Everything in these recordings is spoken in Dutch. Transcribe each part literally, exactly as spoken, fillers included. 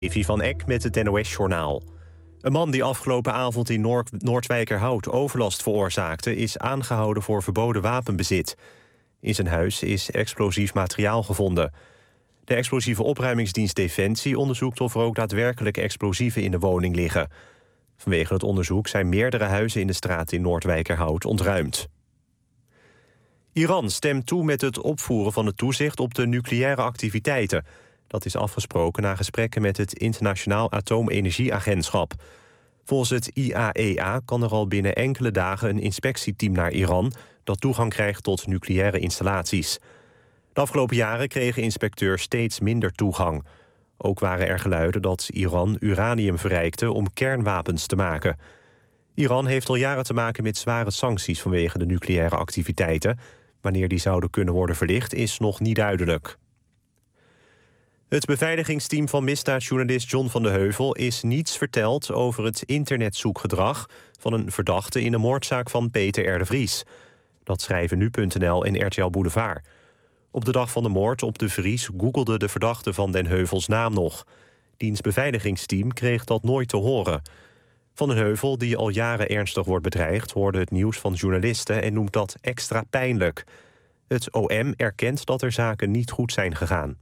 Davy van Eck met het N O S-journaal. Een man die afgelopen avond in Noord- Noordwijkerhout overlast veroorzaakte, is aangehouden voor verboden wapenbezit. In zijn huis is explosief materiaal gevonden. De explosieve opruimingsdienst Defensie onderzoekt of er ook daadwerkelijk explosieven in de woning liggen. Vanwege het onderzoek zijn meerdere huizen in de straat in Noordwijkerhout ontruimd. Iran stemt toe met het opvoeren van het toezicht op de nucleaire activiteiten. Dat is afgesproken na gesprekken met het Internationaal Atoomenergieagentschap. Volgens het I A E A kan er al binnen enkele dagen een inspectieteam naar Iran dat toegang krijgt tot nucleaire installaties. De afgelopen jaren kregen inspecteurs steeds minder toegang. Ook waren er geluiden dat Iran uranium verrijkte om kernwapens te maken. Iran heeft al jaren te maken met zware sancties vanwege de nucleaire activiteiten. Wanneer die zouden kunnen worden verlicht is nog niet duidelijk. Het beveiligingsteam van misdaadjournalist John van de Heuvel is niets verteld over het internetzoekgedrag van een verdachte in de moordzaak van Peter R. de Vries. Dat schrijven nu punt n l en R T L Boulevard. Op de dag van de moord op de Vries googelde de verdachte van den Heuvels naam nog. Diens beveiligingsteam kreeg dat nooit te horen. Van den Heuvel, die al jaren ernstig wordt bedreigd, hoorde het nieuws van journalisten en noemt dat extra pijnlijk. Het O M erkent dat er zaken niet goed zijn gegaan.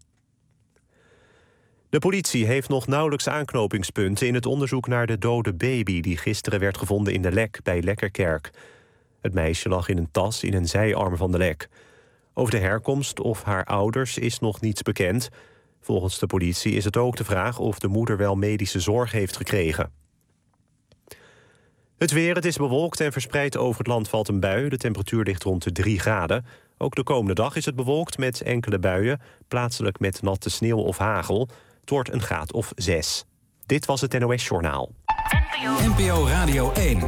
De politie heeft nog nauwelijks aanknopingspunten in het onderzoek naar de dode baby die gisteren werd gevonden in de Lek bij Lekkerkerk. Het meisje lag in een tas in een zijarm van de Lek. Over de herkomst of haar ouders is nog niets bekend. Volgens de politie is het ook de vraag of de moeder wel medische zorg heeft gekregen. Het weer, het is bewolkt en verspreid over het land valt een bui. De temperatuur ligt rond de drie graden. Ook de komende dag is het bewolkt met enkele buien, plaatselijk met natte sneeuw of hagel. Het wordt een graad of zes. Dit was het N O S-journaal. N P O Radio één.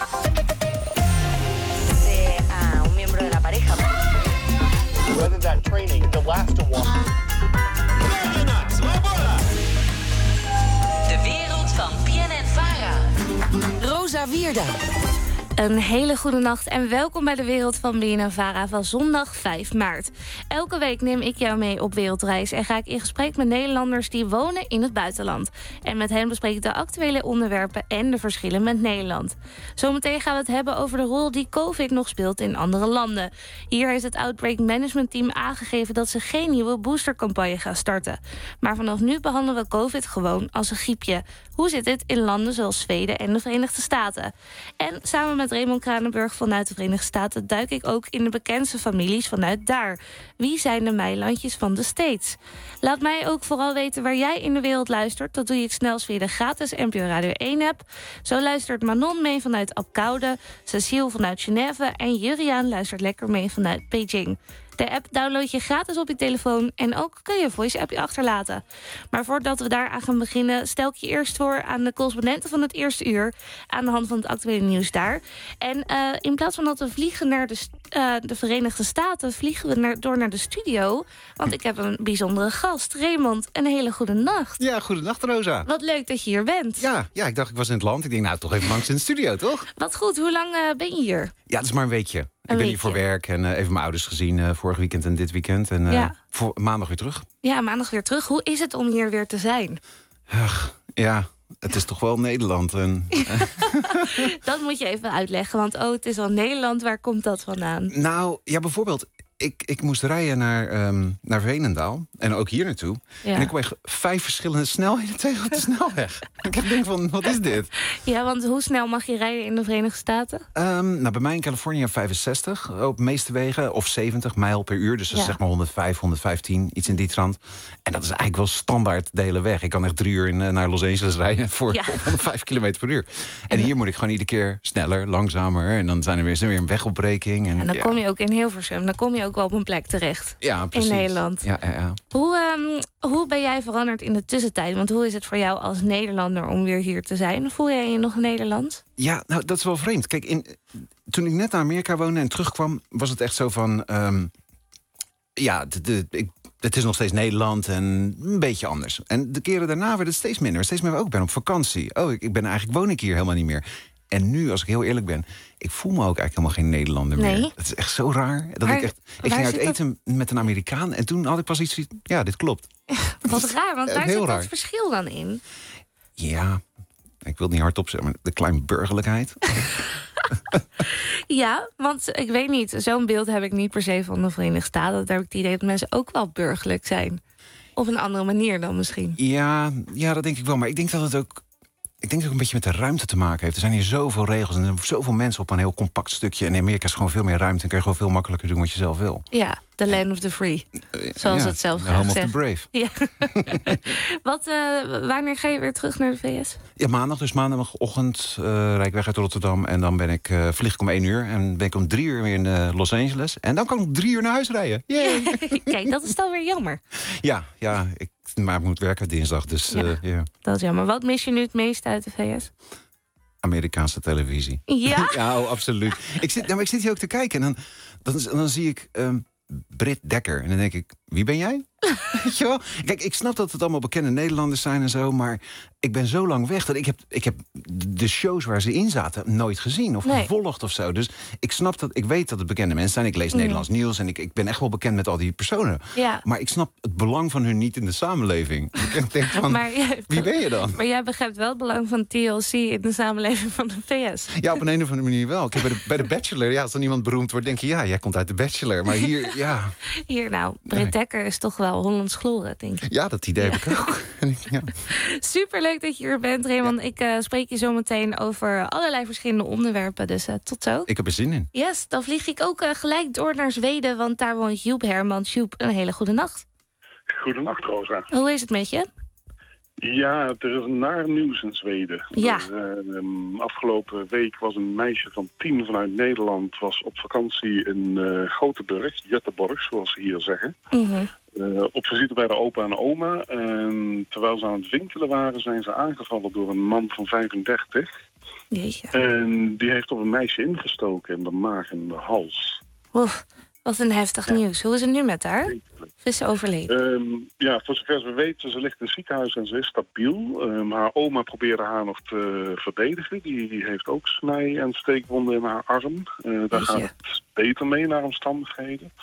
Whether that training, the last one. De wereld van B N N Vara. Rosa Wierda. Een hele goede nacht en welkom bij de wereld van B N N Vara van zondag vijf maart. Elke week neem ik jou mee op wereldreis en ga ik in gesprek met Nederlanders die wonen in het buitenland. En met hen bespreek ik de actuele onderwerpen en de verschillen met Nederland. Zometeen gaan we het hebben over de rol die COVID nog speelt in andere landen. Hier heeft het Outbreak Management Team aangegeven dat ze geen nieuwe boostercampagne gaan starten. Maar vanaf nu behandelen we COVID gewoon als een griepje. Hoe zit dit in landen zoals Zweden en de Verenigde Staten? En samen met Raymond Kranenburg vanuit de Verenigde Staten duik ik ook in de bekendste families vanuit daar. Wie zijn de meilandjes van de States? Laat mij ook vooral weten waar jij in de wereld luistert. Dat doe je het snelst via de gratis N P O Radio één-app. Zo luistert Manon mee vanuit Apkoude, Cecile vanuit Genève en Juriaan luistert lekker mee vanuit Beijing. De app download je gratis op je telefoon en ook kun je een voice-appje achterlaten. Maar voordat we daaraan gaan beginnen, stel ik je eerst voor aan de correspondenten van het eerste uur aan de hand van het actuele nieuws daar. En uh, in plaats van dat we vliegen naar de, uh, de Verenigde Staten, vliegen we naar, door naar de studio. Want ik heb een bijzondere gast, Raymond. Een hele goede nacht. Ja, goedenacht Rosa. Wat leuk dat je hier bent. Ja, ja, ik dacht ik was in het land. Ik denk nou toch even langs in de studio, toch? Wat goed, hoe lang uh, ben je hier? Ja, het is maar een weekje. Een ik ben weekje. hier voor werk en uh, even mijn ouders gezien uh, vorig weekend en dit weekend. En uh, Ja. voor maandag weer terug. Ja, maandag weer terug. Hoe is het om hier weer te zijn? Ach, ja, het is toch wel Nederland. En, Dat moet je even uitleggen, want oh, het is al Nederland. Waar komt dat vandaan? nou, ja, bijvoorbeeld, ik, ik moest rijden naar, um, naar Veenendaal. En ook hier naartoe. Ja. En ik kwam echt vijf verschillende snelheden tegen op de snelweg. Ik denk van, wat is dit? Ja, want hoe snel mag je rijden in de Verenigde Staten? Um, nou, bij mij in Californië vijfenzestig op de meeste wegen. Of zeventig mijl per uur. Dus dat is Ja. zeg maar honderdvijf, honderdvijftien. Iets in die trant. En dat is eigenlijk wel standaard de hele weg. Ik kan echt drie uur in, uh, naar Los Angeles rijden voor Ja. honderdvijf kilometer per uur. En hier moet ik gewoon iedere keer sneller, langzamer. En dan zijn er weer, is er weer een wegopbreking. En, En dan ja. kom je ook in Hilversum. Dan kom je ook wel op een plek terecht. Ja, precies. in Nederland. Ja, ja, ja. Hoe, um, hoe ben jij veranderd in de tussentijd? Want hoe is het voor jou als Nederlander om weer hier te zijn? Voel jij je nog Nederlands? Ja, nou, dat is wel vreemd. Kijk, in, toen ik net naar Amerika woonde en terugkwam, was het echt zo van, Um, ja, de, de, ik, het is nog steeds Nederland en een beetje anders. En de keren daarna werd het steeds minder. Steeds meer ook, ik ben op vakantie. Oh, ik, ik ben eigenlijk, woon ik hier helemaal niet meer. En nu, als ik heel eerlijk ben, ik voel me ook eigenlijk helemaal geen Nederlander Nee. meer. Het is echt zo raar. Dat Maar ik echt, ik waar ging uit zit dat- eten met een Amerikaan en toen had ik pas iets van, ja, dit klopt. Wat raar, want Eh, waar heel zit raar. dat verschil dan in? Ja, ik wil het niet hardop zeggen, maar de kleinburgerlijkheid. Ja, want ik weet niet, zo'n beeld heb ik niet per se van de Verenigde Staten. Daar heb ik het idee dat mensen ook wel burgerlijk zijn. Op een andere manier dan misschien. Ja, ja, dat denk ik wel. Maar ik denk dat het ook, ik denk dat het ook een beetje met de ruimte te maken heeft. Er zijn hier zoveel regels en er zijn zoveel mensen op een heel compact stukje. En in Amerika is gewoon veel meer ruimte en kan je gewoon veel makkelijker doen wat je zelf wil. Ja, the land of the free. Zoals Ja, het zelf the graag home of the zegt. brave. Ja. Wat, uh, wanneer ga je weer terug naar de V S? Ja, maandag. Dus maandagochtend uh, rijd ik weg uit Rotterdam. En dan ben ik, uh, vlieg ik om één uur. En ben ik om drie uur weer in uh, Los Angeles. En dan kan ik om drie uur naar huis rijden. Yay! Kijk, dat is dan weer jammer. Ja, ja ik, maar ik moet werken dinsdag. Dus Ja. uh, yeah. Dat is jammer. Wat mis je nu het meest uit de V S? Amerikaanse televisie. Ja? Ja, oh, absoluut. Ik zit, nou, maar ik zit hier ook te kijken en dan, dan, dan zie ik um, Britt Dekker. En dan denk ik, wie ben jij? Weet je wel? Kijk, ik snap dat het allemaal bekende Nederlanders zijn en zo, maar ik ben zo lang weg dat ik heb, ik heb de shows waar ze in zaten nooit gezien of Nee. gevolgd of zo. Dus ik snap dat, ik weet dat het bekende mensen zijn. Ik lees Mhm. Nederlands nieuws en ik, ik ben echt wel bekend met al die personen. Ja. Maar ik snap het belang van hun niet in de samenleving. Ik denk van, Maar jij, wie ben je dan? maar jij begrijpt wel het belang van T L C in de samenleving van de V S. Ja, op een, een of andere manier wel. Kijk, bij, de, bij de Bachelor, ja, als dan iemand beroemd wordt, denk je, ja, jij komt uit de Bachelor. Maar hier, ja, Hier nou, Britt Nee. Dekker is toch wel Hollands gloren, denk ik. ja dat idee heb ik ook. Ja. Superleuk dat je er bent, Raymond. Ik uh, spreek je zo meteen over allerlei verschillende onderwerpen. Dus uh, tot zo. Ik heb er zin in. Yes, dan vlieg ik ook uh, gelijk door naar Zweden, want daar woont Joep Hermans. Joep, een hele goede nacht. Goedenacht, Rosa. Hoe is het met je? Ja, er is naar nieuws in Zweden. Ja. Er, uh, um, afgelopen week was een meisje van tien vanuit Nederland was op vakantie in uh, Gothenburg, Göteborg, zoals ze hier zeggen. Mm-hmm. Uh, op visite bij de opa en oma. En terwijl ze aan het winkelen waren, zijn ze aangevallen door een man van vijfendertig. Jeetje. En die heeft op een meisje ingestoken in de maag en de hals. Oef, wat een heftig nieuws. Hoe is het nu met haar? Of is ze overleden? Um, ja, voor zover we weten, ze ligt in het ziekenhuis en ze is stabiel. Um, haar oma probeerde haar nog te verdedigen. Die, die heeft ook snij- en steekwonden in haar arm. Uh, daar gaat het beter mee naar omstandigheden.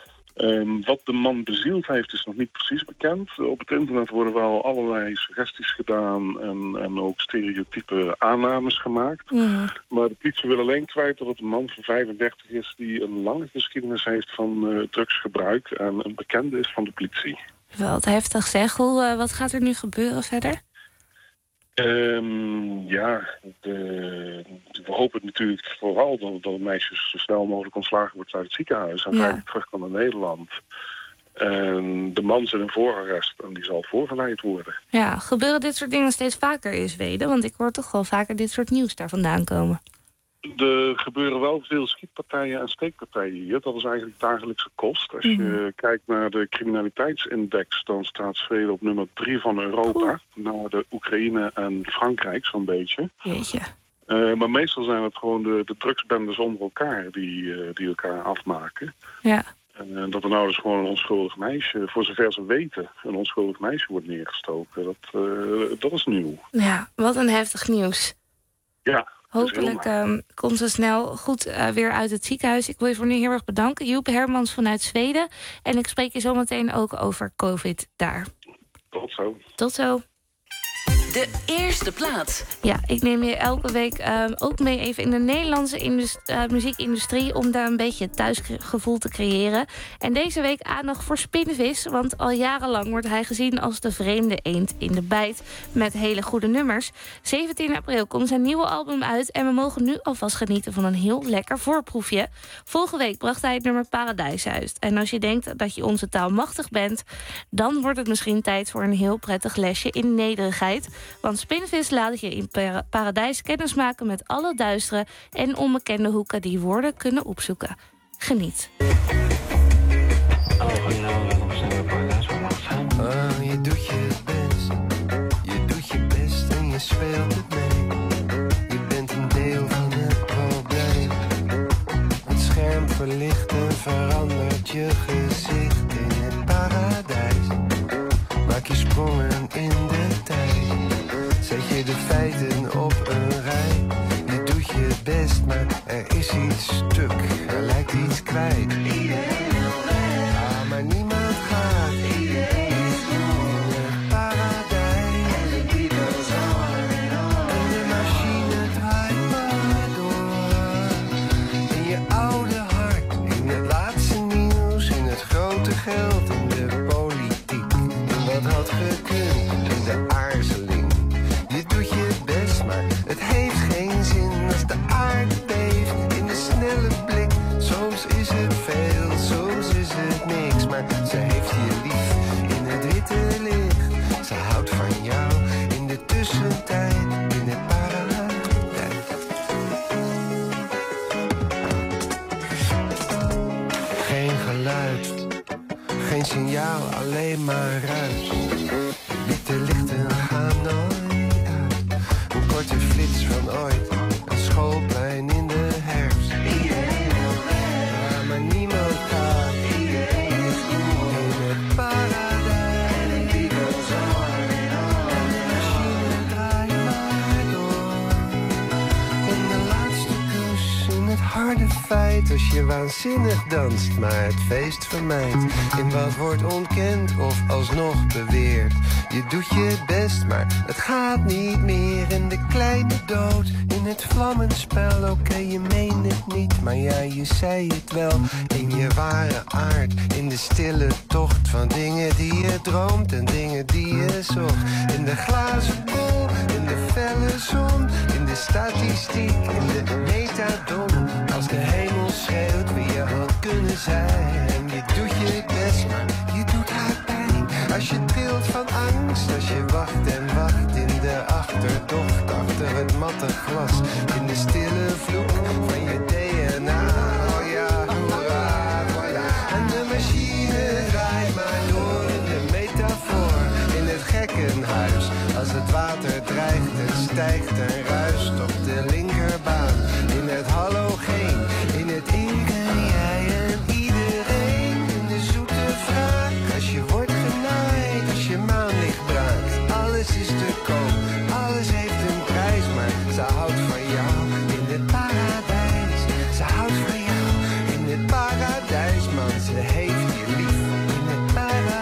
Um, wat de man bezield heeft is nog niet precies bekend. Op het internet worden wel allerlei suggesties gedaan en, en ook stereotype aannames gemaakt. Mm. Maar de politie wil alleen kwijt dat het een man van vijfendertig is die een lange geschiedenis heeft van uh, drugsgebruik en een bekende is van de politie. Wat heftig zeg. Hoe, uh, wat gaat er nu gebeuren verder? Um, ja, de, we hopen natuurlijk vooral dat, dat het meisje zo snel mogelijk ontslagen wordt uit het ziekenhuis en Ja. veilig terug kan naar Nederland. En de man zit in voorarrest en die zal voorgeleid worden. Ja, gebeuren dit soort dingen steeds vaker in Zweden? Want ik hoor toch wel vaker dit soort nieuws daar vandaan komen. Er gebeuren wel veel schietpartijen en steekpartijen hier. Dat is eigenlijk dagelijkse kost. Als je Mhm. kijkt naar de criminaliteitsindex, dan staat Zweden op nummer drie van Europa. Na de Oekraïne en Frankrijk zo'n beetje. Jeetje. Uh, maar meestal zijn het gewoon de, de drugsbendes onder elkaar die, uh, die elkaar afmaken. Ja. En uh, dat er nou dus gewoon een onschuldig meisje, voor zover ze weten, een onschuldig meisje wordt neergestoken. Dat, uh, dat is nieuw. Ja, wat een heftig nieuws. Ja. Hopelijk um, komt ze snel goed uh, weer uit het ziekenhuis. Ik wil je voor nu heel erg bedanken. Joep Hermans vanuit Zweden. En ik spreek je zometeen ook over COVID daar. Tot zo. Tot zo. De eerste plaats. Ja, ik neem je elke week uh, ook mee even in de Nederlandse indust- uh, muziekindustrie... om daar een beetje het thuisgevoel te creëren. En deze week aandacht voor Spinvis... want al jarenlang wordt hij gezien als de vreemde eend in de bijt... met hele goede nummers. zeventien april komt zijn nieuwe album uit... en we mogen nu alvast genieten van een heel lekker voorproefje. Vorige week bracht hij het nummer Paradijs uit. En als je denkt dat je onze taal machtig bent... dan wordt het misschien tijd voor een heel prettig lesje in nederigheid... Want Spinvis laat je in para- Paradijs kennismaken met alle duistere en onbekende hoeken die woorden kunnen opzoeken. Geniet. Uh, je doet je best, je doet je best en je speelt het mee. Je bent een deel van het probleem. Het scherm verlicht en verandert je gezicht in het paradijs. Maak je sprongen in de tijd. Zet je de feiten op een rij. Je doet best, maar er is iets stuk. Er lijkt iets kwijt. Iedereen wil weg. Ah, maar niemand gaat. Iedereen is moe. Het paradijs. En de people on and on. En de machine draait maar door. In je oude hart, in het laatste nieuws, in het grote geld, in de politiek. En wat had gekund in de aarzeling. Je doet je best, maar het heeft geen zin als de aarde beeft in de snelle blik. Soms is het veel, soms is het niks, maar ze heeft je lief in het witte licht. Ze houdt van jou in de tussentijd, in het paradijs. Geen geluid, geen signaal, alleen maar ruis. Witte lichten gaan nooit uit. Een korte flits van ooit. Een schoolplein in de herfst. Iedereen wil weg. Ja, maar niemand gaat. Iedereen is moe. In het paradijs. En de people on and on. En de machine draait maar door. In de laatste kus, in het harde feit. Als je waanzinnig danst, maar het feest vermijdt. In wat wordt ontkend of alsnog beweerd. Je doet je best, maar het gaat niet meer. In de kleine dood, in het vlammenspel. Oké, okay, je meent het niet, maar ja, je zei het wel. In je ware aard, in de stille tocht. Van dingen die je droomt en dingen die je zocht. In de glazen bol, in de felle zon. In de statistiek, in de metadon. Als de hemel schreeuwt wie je had kunnen zijn. Je doet je best, maar je doet haar pijn. Als je trilt van angst, als je wacht en wacht. In de achterdocht, achter het matte glas. In de stille vloek van je D N A. Oh ja, hoera, voilà. En de machine draait maar door in de metafoor. In het gekkenhuis, als het water dreigt en stijgt en ruist op de linkerbaan. In het halogeen, in het ik en jij en iedereen. In de zoete vraag, als je wordt genaaid, als je maanlicht braakt. Alles is te koop, alles heeft een prijs, maar ze houdt van jou in het paradijs. Ze houdt van jou in het paradijs, man, ze heeft je lief in het paradijs.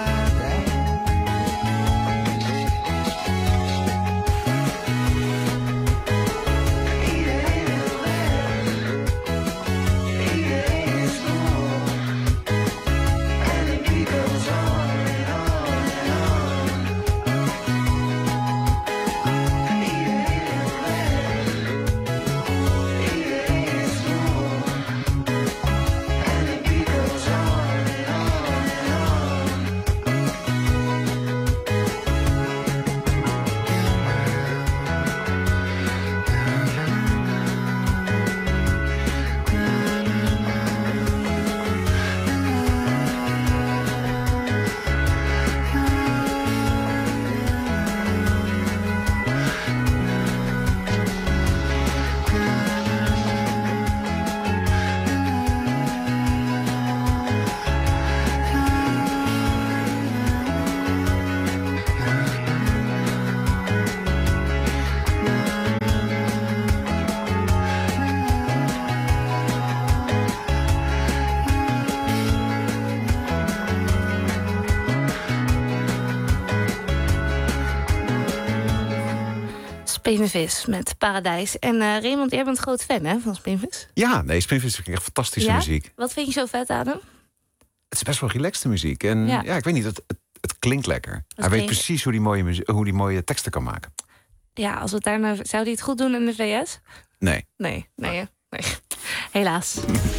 Spinvis met Paradijs. En uh, Raymond, jij bent een groot fan, hè, van Spinvis? Ja, nee, Spinvis vind ik echt fantastische ja? muziek. Wat vind je zo vet aan hem? Het is best wel relaxte muziek. En ja, ja ik weet niet, het, het, het klinkt lekker. Het hij klinkt... weet precies hoe die, mooie muziek, hoe die mooie teksten kan maken. Ja, als het daar nou, zou hij het goed doen in de V S? Nee. Nee, nee, nee. nee. Helaas.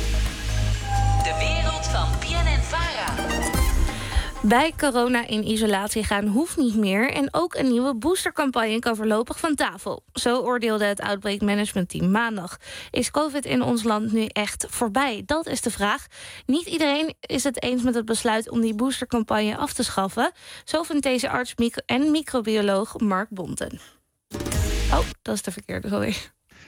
De wereld van B N N Vara. Bij corona in isolatie gaan hoeft niet meer en ook een nieuwe boostercampagne kan voorlopig van tafel. Zo oordeelde het Outbreak Management Team maandag. Is COVID in ons land nu echt voorbij? Dat is de vraag. Niet iedereen is het eens met het besluit om die boostercampagne af te schaffen. Zo vindt deze arts en microbioloog Mark Bonten. Oh, dat is de verkeerde, sorry.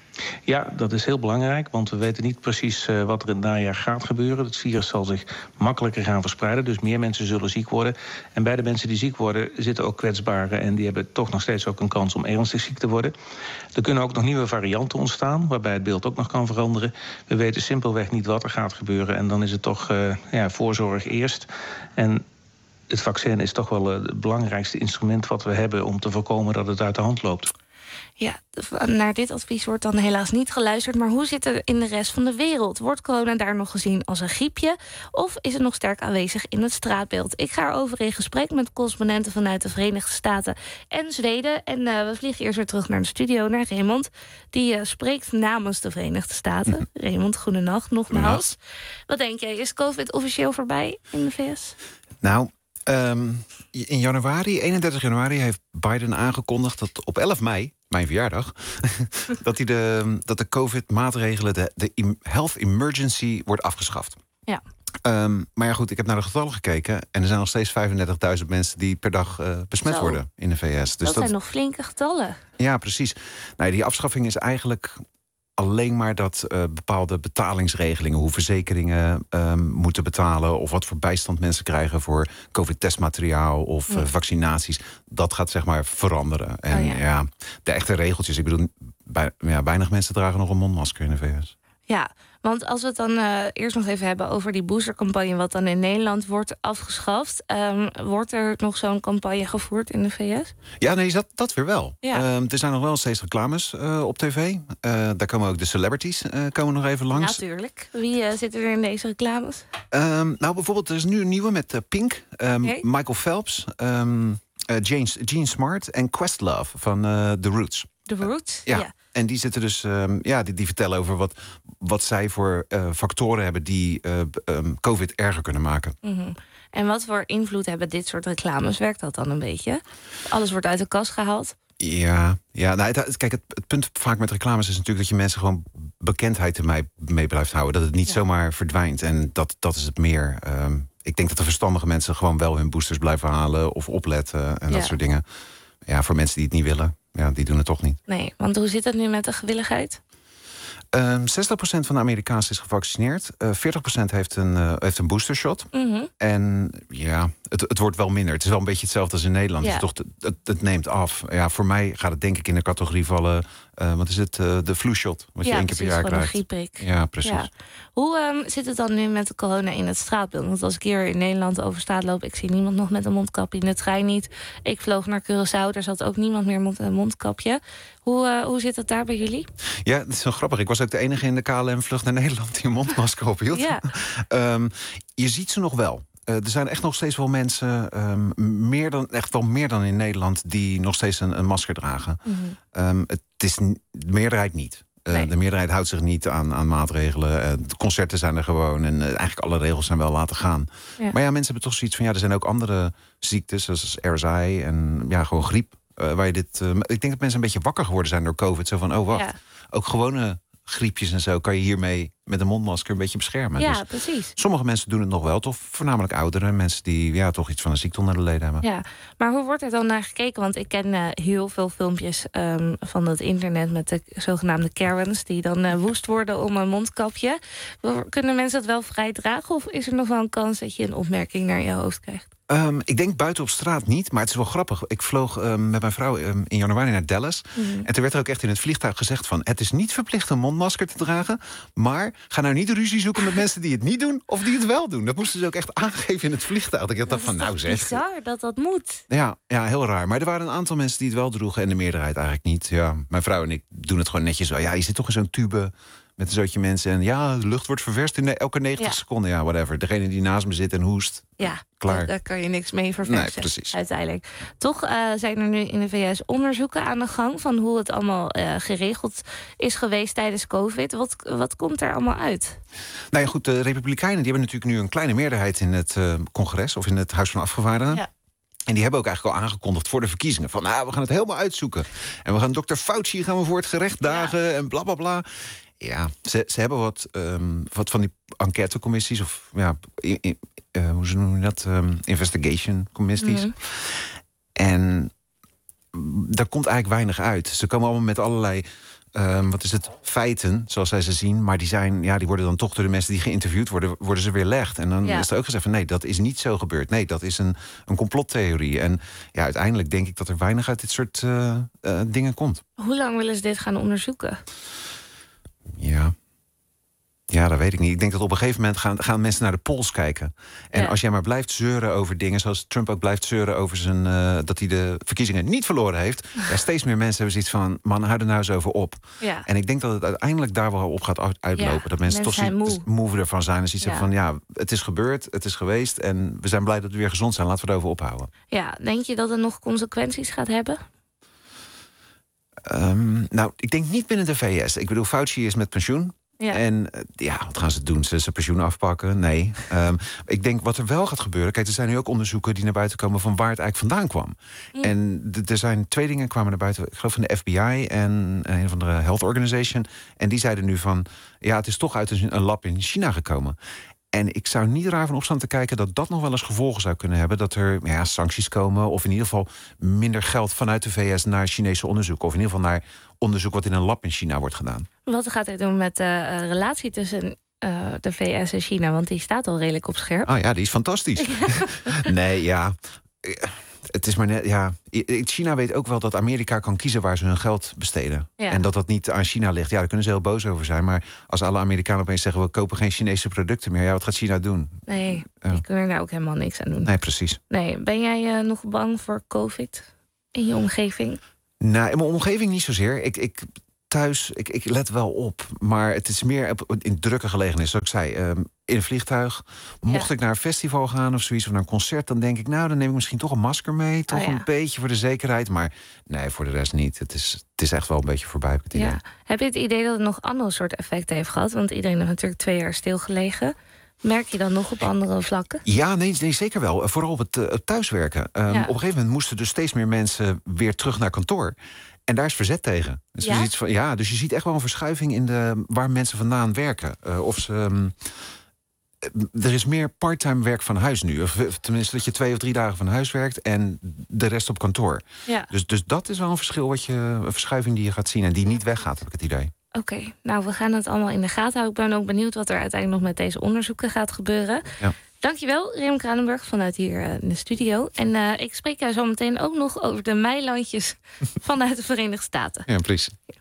Ja, dat is heel belangrijk, want we weten niet precies uh, wat er in het najaar gaat gebeuren. Het virus zal zich makkelijker gaan verspreiden, dus meer mensen zullen ziek worden. En bij de mensen die ziek worden zitten ook kwetsbaren en die hebben toch nog steeds ook een kans om ernstig ziek te worden. Er kunnen ook nog nieuwe varianten ontstaan, waarbij het beeld ook nog kan veranderen. We weten simpelweg niet wat er gaat gebeuren en dan is het toch uh, ja, voorzorg eerst. En het vaccin is toch wel het belangrijkste instrument wat we hebben om te voorkomen dat het uit de hand loopt. Ja, naar dit advies wordt dan helaas niet geluisterd. Maar hoe zit het in de rest van de wereld? Wordt corona daar nog gezien als een griepje? Of is het nog sterk aanwezig in het straatbeeld? Ik ga erover in gesprek met correspondenten vanuit de Verenigde Staten en Zweden. En uh, we vliegen eerst weer terug naar de studio, naar Raymond. Die uh, spreekt namens de Verenigde Staten. Mm-hmm. Raymond, goedenacht, nogmaals. Wat denk jij, is COVID officieel voorbij in de V S? Nou... Um, in januari, eenendertig januari, heeft Biden aangekondigd dat op elf mei, mijn verjaardag, dat, hij de, dat de COVID-maatregelen, de, de health emergency, wordt afgeschaft. Ja. Um, maar ja, goed, ik heb naar de getallen gekeken en er zijn nog steeds vijfendertigduizend mensen die per dag uh, besmet Zo. worden in de V S. Dus dat, dat zijn dat, nog flinke getallen. Ja, precies. Nou, die afschaffing is eigenlijk alleen maar dat uh, bepaalde betalingsregelingen, hoe verzekeringen um, moeten betalen of wat voor bijstand mensen krijgen voor COVID-testmateriaal of ja. uh, vaccinaties, dat gaat zeg maar veranderen. En oh ja. ja, de echte regeltjes, ik bedoel, bij, ja, weinig mensen dragen nog een mondmasker in de V S. Ja, want als we het dan uh, eerst nog even hebben over die boostercampagne, wat dan in Nederland wordt afgeschaft. Um, wordt er nog zo'n campagne gevoerd in de V S? Ja, nee, dat, dat weer wel. Ja. Um, er zijn nog wel steeds reclames uh, op tv. Uh, daar komen ook de celebrities uh, komen nog even langs. Natuurlijk. Wie uh, zitten er in deze reclames? Um, nou, bijvoorbeeld, er is nu een nieuwe met uh, Pink, um, hey. Michael Phelps, um, uh, James, Gene Smart en Questlove van uh, The Roots. The Roots? Uh, ja. ja. En die zitten dus, um, ja, die, die vertellen over wat, wat zij voor uh, factoren hebben die uh, um, COVID erger kunnen maken. Mm-hmm. En wat voor invloed hebben dit soort reclames? Werkt dat dan een beetje? Alles wordt uit de kast gehaald? Ja, ja nou, het, kijk, het, het punt vaak met reclames is natuurlijk dat je mensen gewoon bekendheid ermee mee blijft houden. Dat het niet ja. zomaar verdwijnt. En dat, dat is het meer. Um, ik denk dat de verstandige mensen gewoon wel hun boosters blijven halen of opletten en dat ja. soort dingen. Ja, voor mensen die het niet willen, ja, die doen het toch niet. Nee, want hoe zit het nu met de gewilligheid? Um, zestig procent van de Amerikanen is gevaccineerd. Uh, veertig procent heeft een, uh, heeft een boostershot. Mm-hmm. En ja, het, het wordt wel minder. Het is wel een beetje hetzelfde als in Nederland. Ja. Het, toch, het, het neemt af. Ja, voor mij gaat het denk ik in de categorie vallen. Uh, wat is het? Uh, de flu-shot. Wat ja, je één keer per jaar krijgt. Een griepprik. Ja, precies. Ja. Hoe um, zit het dan nu met de corona in het straatbeeld? Want als ik hier in Nederland over straat loop, ik zie niemand nog met een mondkapje. In de trein niet. Ik vloog naar Curaçao, daar zat ook niemand meer met een mondkapje. Hoe, uh, hoe zit het daar bij jullie? Ja, dat is wel grappig. Ik was ook de enige in de K L M-vlucht naar Nederland die een mondmasker op hield. Ja. um, je ziet ze nog wel. Uh, er zijn echt nog steeds wel mensen, um, meer dan, echt wel meer dan in Nederland, die nog steeds een, een masker dragen. Mm-hmm. Um, het is n- de meerderheid niet. Uh, nee. De meerderheid houdt zich niet aan, aan maatregelen. Uh, de concerten zijn er gewoon en uh, eigenlijk alle regels zijn wel laten gaan. Ja. Maar ja, mensen hebben toch zoiets van, ja, er zijn ook andere ziektes, zoals R S I en ja, gewoon griep. Uh, waar je dit, uh, ik denk dat mensen een beetje wakker geworden zijn door COVID. Zo van, oh wacht, ja. ook gewone griepjes en zo kan je hiermee met een mondmasker een beetje beschermen. Ja, dus precies. Sommige mensen doen het nog wel, toch voornamelijk ouderen. Mensen die ja, toch iets van een ziekte onder de leden hebben. Ja, maar hoe wordt er dan naar gekeken? Want ik ken uh, heel veel filmpjes um, van het internet met de zogenaamde Karens, die dan uh, woest worden om een mondkapje. Kunnen mensen dat wel vrij dragen? Of is er nog wel een kans dat je een opmerking naar je hoofd krijgt? Um, ik denk buiten op straat niet, maar het is wel grappig. Ik vloog um, met mijn vrouw um, in januari naar Dallas. Mm. En toen werd er ook echt in het vliegtuig gezegd van, het is niet verplicht een mondmasker te dragen, maar ga nou niet ruzie zoeken met mensen die het niet doen of die het wel doen. Dat moesten ze ook echt aangeven in het vliegtuig. Dat ik dacht van, nou zeg. Bizar dat dat moet. Ja, ja, heel raar. Maar er waren een aantal mensen die het wel droegen en de meerderheid eigenlijk niet. Ja, mijn vrouw en ik doen het gewoon netjes. Ja, je zit toch in zo'n tube met een zootje mensen en ja, de lucht wordt ververst in elke negentig ja. seconden. Ja, whatever. Degene die naast me zit en hoest. Ja, klaar. Daar kan je niks mee verversen. Nee, precies. Uiteindelijk. Toch uh, zijn er nu in de V S onderzoeken aan de gang van hoe het allemaal uh, geregeld is geweest tijdens COVID. Wat, wat komt er allemaal uit? Nou ja, goed, de Republikeinen die hebben natuurlijk nu een kleine meerderheid in het uh, congres of in het Huis van Afgevaardigden. Ja. En die hebben ook eigenlijk al aangekondigd voor de verkiezingen van, nou, we gaan het helemaal uitzoeken. En we gaan dokter Fauci gaan we voor het gerecht dagen ja. en bla bla bla. Ja, ze, ze hebben wat, um, wat van die enquêtecommissies of ja, in, in, uh, hoe ze noemen dat? Um, investigation commissies. Mm-hmm. En daar komt eigenlijk weinig uit. Ze komen allemaal met allerlei... Um, wat is het, feiten, zoals zij ze zien. Maar die, zijn, ja, die worden dan toch door de mensen die geïnterviewd worden... worden ze weerlegd. En dan ja. is er ook gezegd van nee, dat is niet zo gebeurd. Nee, dat is een, een complottheorie. En ja, uiteindelijk denk ik dat er weinig uit dit soort uh, uh, dingen komt. Hoe lang willen ze dit gaan onderzoeken? Ja... Ja, dat weet ik niet. Ik denk dat op een gegeven moment gaan, gaan mensen naar de polls kijken. En ja. als jij maar blijft zeuren over dingen... zoals Trump ook blijft zeuren over zijn, uh, dat hij de verkiezingen niet verloren heeft... Ja, steeds meer mensen hebben zoiets van... man, hou er nou eens over op. Ja. En ik denk dat het uiteindelijk daar wel op gaat uitlopen. Ja, dat mensen, mensen toch moe. moe ervan zijn. Dus iets ja. van, ja, het is gebeurd, het is geweest... en we zijn blij dat we weer gezond zijn. Laten we erover ophouden. Ja, denk je dat het nog consequenties gaat hebben? Um, nou, ik denk niet binnen de V S. Ik bedoel, Fauci is met pensioen... Ja. En ja, wat gaan ze doen? Ze zijn pensioen afpakken? Nee. Um, ik denk wat er wel gaat gebeuren... Kijk, er zijn nu ook onderzoeken die naar buiten komen... van waar het eigenlijk vandaan kwam. Ja. En d- er zijn twee dingen kwamen naar buiten. Ik geloof van de F B I en een of andere health organization. En die zeiden nu van... ja, het is toch uit een, een lab in China gekomen. En ik zou niet raar van opstaan te kijken... dat dat nog wel eens gevolgen zou kunnen hebben... dat er ja, sancties komen... of in ieder geval minder geld vanuit de V S... naar Chinese onderzoek. Of in ieder geval naar onderzoek wat in een lab in China wordt gedaan. Wat gaat hij doen met de uh, relatie tussen uh, de V S en China? Want die staat al redelijk op scherp. Ah ja, die is fantastisch. Nee, ja... Het is maar net, ja. China weet ook wel dat Amerika kan kiezen waar ze hun geld besteden. Ja. En dat dat niet aan China ligt. Ja, daar kunnen ze heel boos over zijn. Maar als alle Amerikanen opeens zeggen... we kopen geen Chinese producten meer. Ja, wat gaat China doen? Nee, uh. die kunnen daar ook helemaal niks aan doen. Nee, precies. Nee, ben jij uh, nog bang voor COVID in je omgeving? Nou, in mijn omgeving niet zozeer. Ik... ik Thuis, ik, ik let wel op, maar het is meer in drukke gelegenheden. Zoals ik zei, um, in een vliegtuig. Mocht ja. ik naar een festival gaan of zoiets, of naar een concert... dan denk ik, nou, dan neem ik misschien toch een masker mee. Toch oh, ja. een beetje voor de zekerheid. Maar nee, voor de rest niet. Het is, het is echt wel een beetje voorbij. Het idee. Ja. Heb je het idee dat het nog andere soort effecten heeft gehad? Want iedereen heeft natuurlijk twee jaar stilgelegen. Merk je dan nog op andere vlakken? Ja, nee, nee zeker wel. Vooral op het, uh, het thuiswerken. Um, ja. Op een gegeven moment moesten dus steeds meer mensen weer terug naar kantoor. En daar is verzet tegen. Dus, ja? Iets van, ja, dus je ziet echt wel een verschuiving in de, waar mensen vandaan werken. Uh, of ze, um, er is meer parttime werk van huis nu. Of tenminste dat je twee of drie dagen van huis werkt... en de rest op kantoor. Ja. Dus, dus dat is wel een verschil, wat je, een verschuiving die je gaat zien... en die niet weggaat, heb ik het idee. Oké, okay, nou, we gaan het allemaal in de gaten houden. Ik ben ook benieuwd wat er uiteindelijk nog met deze onderzoeken gaat gebeuren. Ja. Dankjewel, Rem Kranenburg, vanuit hier uh, in de studio. En uh, ik spreek jou zo meteen ook nog over de meilandjes vanuit de Verenigde Staten. Ja, please. Ja.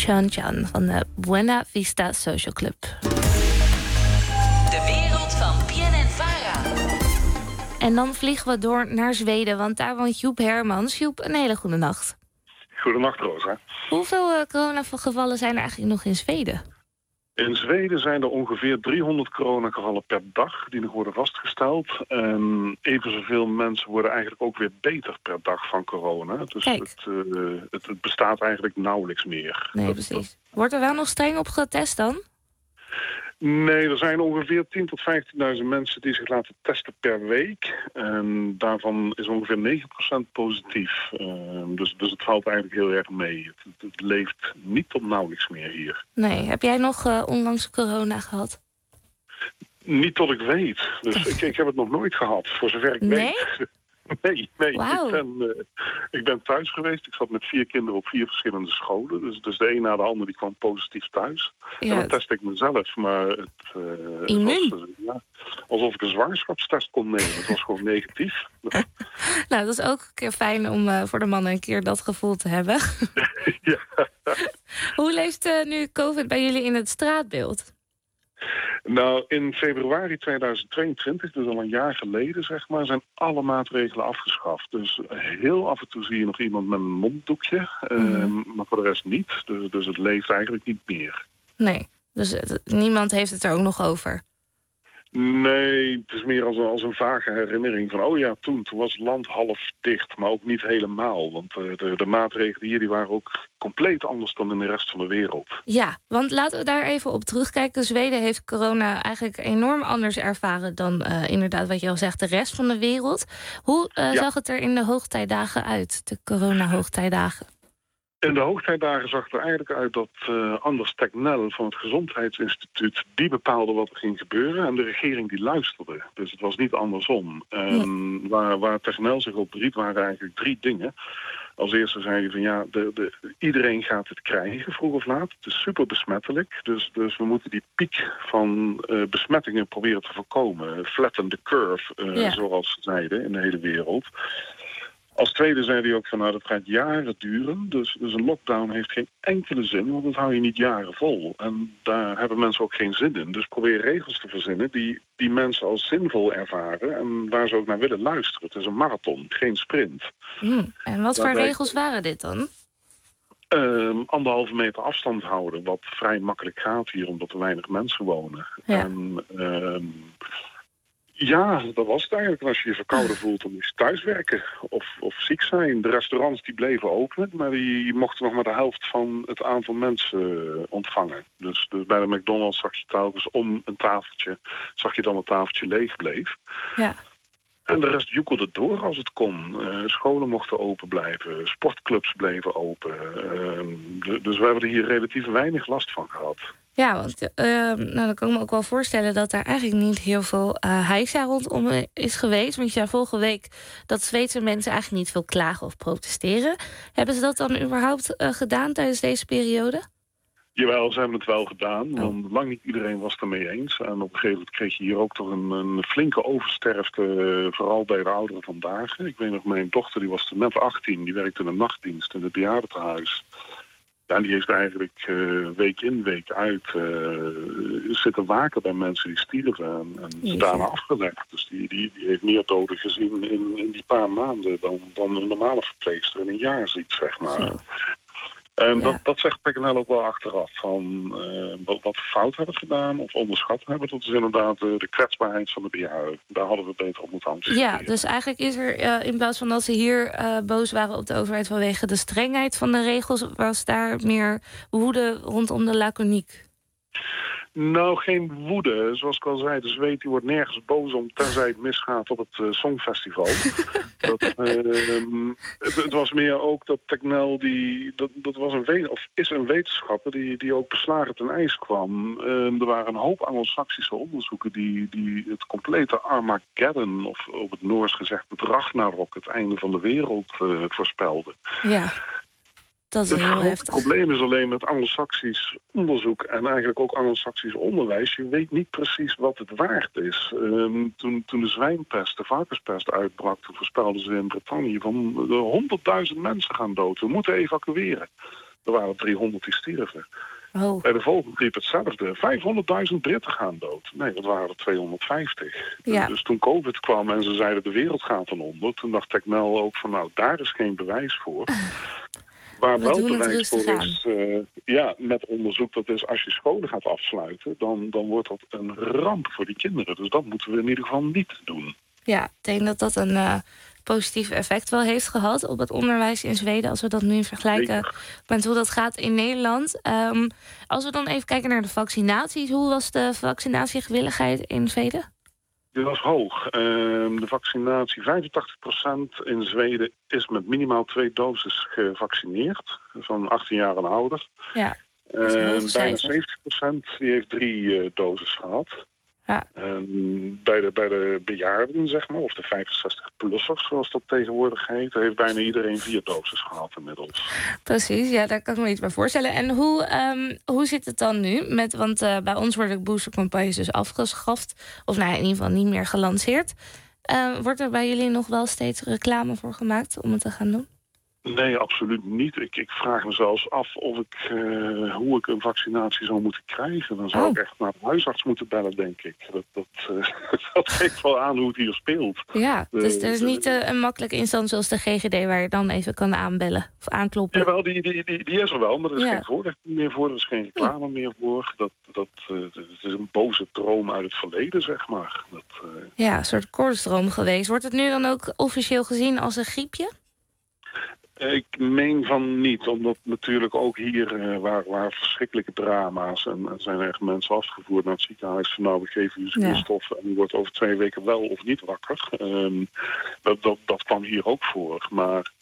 Chan Chan van de Buena Vista Social Club. De wereld van B N N-Vara. En dan vliegen we door naar Zweden, want daar woont Joep Hermans. Joep, een hele goede nacht. Goedenacht, Rosa. Hoeveel uh, coronagevallen zijn er eigenlijk nog in Zweden? In Zweden zijn er ongeveer driehonderd coronagevallen per dag die nog worden vastgesteld. En even zoveel mensen worden eigenlijk ook weer beter per dag van corona. Dus het, uh, het, het bestaat eigenlijk nauwelijks meer. Nee, dat, precies. Wordt er wel nog streng op getest dan? Nee, er zijn ongeveer tien tot vijftienduizend mensen die zich laten testen per week. En daarvan is ongeveer negen procent positief. Uh, dus, dus het valt eigenlijk heel erg mee. Het, het, het leeft niet tot nauwelijks meer hier. Nee, heb jij nog uh, onlangs corona gehad? Niet tot ik weet. Dus ik, ik heb het nog nooit gehad, voor zover ik nee? weet. Nee, nee. Wow. Ik, ben, uh, ik ben thuis geweest. Ik zat met vier kinderen op vier verschillende scholen. Dus, dus de een na de ander die kwam positief thuis. Ja. En dan test ik mezelf. Maar het, uh, Immuun. het was uh, ja, alsof ik een zwangerschapstest kon nemen. Het was gewoon negatief. Nou, dat is ook een keer fijn om uh, voor de mannen een keer dat gevoel te hebben. Ja. Hoe leeft uh, nu COVID bij jullie in het straatbeeld? Nou, in februari tweeduizend tweeëntwintig, dus al een jaar geleden, zeg maar, zijn alle maatregelen afgeschaft. Dus heel af en toe zie je nog iemand met een monddoekje, mm-hmm. uh, maar voor de rest niet. Dus, dus het leeft eigenlijk niet meer. Nee, dus het, niemand heeft het er ook nog over? Nee, het is meer als een, als een vage herinnering van... oh ja, toen, toen was het land half dicht, maar ook niet helemaal. Want uh, de, de maatregelen hier die waren ook compleet anders dan in de rest van de wereld. Ja, want laten we daar even op terugkijken. Zweden heeft corona eigenlijk enorm anders ervaren... dan uh, inderdaad wat je al zegt, de rest van de wereld. Hoe uh, ja. zag het er in de hoogtijdagen uit, de corona-hoogtijdagen? In de hoogtijdagen zag het er eigenlijk uit dat uh, Anders Tegnell van het Gezondheidsinstituut... die bepaalde wat er ging gebeuren en de regering die luisterde. Dus het was niet andersom. En ja. waar, waar Tegnell zich op riep waren eigenlijk drie dingen. Als eerste zei hij van ja, de, de, iedereen gaat het krijgen vroeg of laat. Het is super besmettelijk. Dus, dus we moeten die piek van uh, besmettingen proberen te voorkomen. Flatten the curve, uh, ja. zoals ze zeiden in de hele wereld. Als tweede zei hij ook van nou, dat gaat jaren duren. Dus, dus een lockdown heeft geen enkele zin, want dat hou je niet jaren vol. En daar hebben mensen ook geen zin in. Dus probeer regels te verzinnen die, die mensen als zinvol ervaren... en waar ze ook naar willen luisteren. Het is een marathon, geen sprint. Hmm. En wat voor regels waren dit dan? Um, anderhalve meter afstand houden, wat vrij makkelijk gaat hier... omdat er weinig mensen wonen. Ja. En... Um, Ja, dat was het eigenlijk. En als je je verkouden voelt, dan moet je thuiswerken of, of ziek zijn. De restaurants die bleven open, maar die mochten nog maar de helft van het aantal mensen ontvangen. Dus, dus bij de McDonald's zag je telkens om een tafeltje, zag je dan een tafeltje leeg bleef. Ja. En de rest joekelde door als het kon. Uh, scholen mochten open blijven, sportclubs bleven open. Uh, dus we hebben er hier relatief weinig last van gehad. Ja, want uh, nou, dan kan ik me ook wel voorstellen dat daar eigenlijk niet heel veel uh, heisa rondom is geweest. Want je zei vorige week dat Zweedse mensen eigenlijk niet veel klagen of protesteren. Hebben ze dat dan überhaupt uh, gedaan tijdens deze periode? Jawel, ze hebben het wel gedaan, want lang niet iedereen was het ermee eens. En op een gegeven moment kreeg je hier ook toch een, een flinke oversterfte, vooral bij de ouderen vandaag. Ik weet nog, mijn dochter die was toen net achttien, die werkte in een nachtdienst in het bejaardentehuis. Ja, die heeft eigenlijk uh, week in, week uit uh, zitten waken bij mensen die stierven en, en ze daarna afgelegd. Dus die, die, die heeft meer doden gezien in, in die paar maanden dan, dan een normale verpleegster in een jaar ziet, zeg maar. Ja. En ja. dat, dat zegt Tegnell ook wel achteraf. Van uh, wat, wat we fout hebben gedaan of onderschat hebben. Dat is inderdaad uh, de kwetsbaarheid van de bejaarden. Daar hadden we beter op moeten anticiperen. Ja, dus eigenlijk is er uh, in plaats van dat ze hier uh, boos waren op de overheid vanwege de strengheid van de regels, was daar meer woede rondom de laconiek. Nou, geen woede. Zoals ik al zei, de Zweed die wordt nergens boos om tenzij het misgaat op het uh, Songfestival. dat, uh, het, het was meer ook dat Tegnell, die, dat, dat was een we- of is een wetenschapper die, die ook beslagen ten ijs kwam. Uh, er waren een hoop Anglo-Saxische onderzoeken die, die het complete Armageddon, of op het Noors gezegd het Ragnarok, het einde van de wereld, uh, voorspelden. Ja. Dat is het heel heftig. Het probleem is alleen met Anglo-Saxisch onderzoek en eigenlijk ook Anglo-Saxisch onderwijs. Je weet niet precies wat het waard is. Um, toen, toen de zwijnpest, de varkenspest uitbrak, toen voorspelden ze in Brittannië van honderdduizend mensen gaan dood. We moeten evacueren. Er waren driehonderd die stierven. Oh. Bij de vogelgriep hetzelfde. vijfhonderdduizend Britten gaan dood. Nee, dat waren er tweehonderdvijftig. Ja. Dus toen COVID kwam en ze zeiden de wereld gaat ten onder, toen dacht Technel ook van nou, daar is geen bewijs voor. Waar We wel doen het bewijs voor rustig is, uh, ja, met onderzoek, dat is als je scholen gaat afsluiten, dan, dan wordt dat een ramp voor die kinderen. Dus dat moeten we in ieder geval niet doen. Ja, ik denk dat dat een uh, positief effect wel heeft gehad op het onderwijs in Zweden, als we dat nu vergelijken Zeker. met hoe dat gaat in Nederland. Um, als we dan even kijken naar de vaccinaties, hoe was de vaccinatiegewilligheid in Zweden? Dit was hoog. Uh, de vaccinatie, vijfentachtig procent in Zweden is met minimaal twee doses gevaccineerd. Van achttien jaar en ouder. Ja, Uh, bijna zeventig procent die heeft drie uh, doses gehad. Ja. Um, bij, de, bij de bejaarden, zeg maar, of de vijfenzestig-plussers, zoals dat tegenwoordig heet, heeft bijna iedereen vier doses gehad inmiddels. Precies, ja, daar kan ik me iets bij voorstellen. En hoe, um, hoe zit het dan nu? Met, want uh, bij ons worden boostercampagnes dus afgeschaft. Of nou ja, in ieder geval niet meer gelanceerd. Uh, wordt er bij jullie nog wel steeds reclame voor gemaakt om het te gaan doen? Nee, absoluut niet. Ik, ik vraag me zelfs af of ik, uh, hoe ik een vaccinatie zou moeten krijgen. Dan zou Oh. ik echt naar de huisarts moeten bellen, denk ik. Dat, dat, uh, dat geeft wel aan hoe het hier speelt. Ja, De- dus er is de- niet uh, een makkelijke instantie zoals de G G D waar je dan even kan aanbellen of aankloppen. Jawel, die, die, die, die is er wel, maar er is Ja. geen voorlichting meer voor. Er is geen reclame meer voor. Dat, dat, uh, het is een boze droom uit het verleden, zeg maar. Dat, uh, Ja, een soort koortsdroom geweest. Wordt het nu dan ook officieel gezien als een griepje? Ik meen van niet, omdat natuurlijk ook hier uh, waar, waar verschrikkelijke drama's en er zijn echt mensen afgevoerd naar het ziekenhuis van nou we geven u zuurstof en u wordt over twee weken wel of niet wakker. Um, dat, dat, dat kwam hier ook voor, maar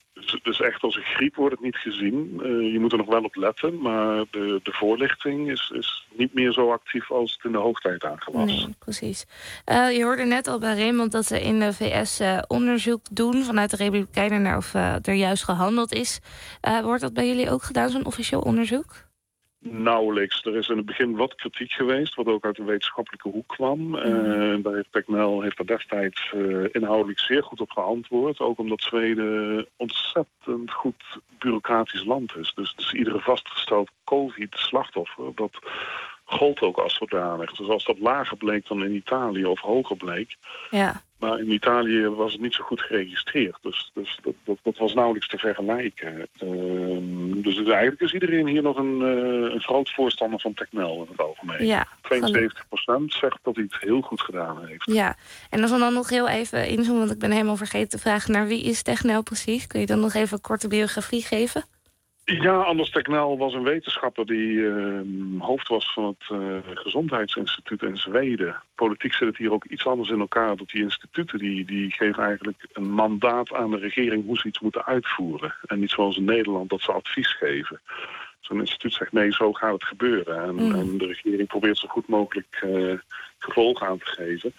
dus echt als een griep wordt het niet gezien. Uh, je moet er nog wel op letten, maar de, de voorlichting is, is niet meer zo actief als het in de hoogtijd aangewas. Nee, precies. Uh, je hoorde net al bij Raymond dat ze in de V S uh, onderzoek doen vanuit de Republikeinen naar of uh, er juist gehandeld is. Uh, wordt dat bij jullie ook gedaan, zo'n officieel onderzoek? Nauwelijks. Er is in het begin wat kritiek geweest, wat ook uit de wetenschappelijke hoek kwam. Mm. Uh, daar heeft Technel heeft er destijds uh, inhoudelijk zeer goed op geantwoord. Ook omdat Zweden ontzettend goed bureaucratisch land is. Dus, dus iedere vastgesteld COVID-slachtoffer, dat gold ook als zodanig. Dus als dat lager bleek dan in Italië of hoger bleek. Ja. Maar in Italië was het niet zo goed geregistreerd. Dus, dus dat, dat, dat was nauwelijks te vergelijken. Uh, dus eigenlijk is iedereen hier nog een, uh, een groot voorstander van Technel in het algemeen. Ja, tweeënzeventig procent zegt dat hij het heel goed gedaan heeft. Ja, en als we dan nog heel even inzoomen, want ik ben helemaal vergeten te vragen naar wie is Technel precies? Kun je dan nog even een korte biografie geven? Ja, Anders Technel was een wetenschapper die uh, hoofd was van het uh, Gezondheidsinstituut in Zweden. Politiek zit het hier ook iets anders in elkaar. Dat die instituten die, die geven eigenlijk een mandaat aan de regering hoe ze iets moeten uitvoeren. En niet zoals in Nederland dat ze advies geven. Zo'n instituut zegt nee, zo gaat het gebeuren. En, mm. en de regering probeert zo goed mogelijk uh, gevolgen aan te geven.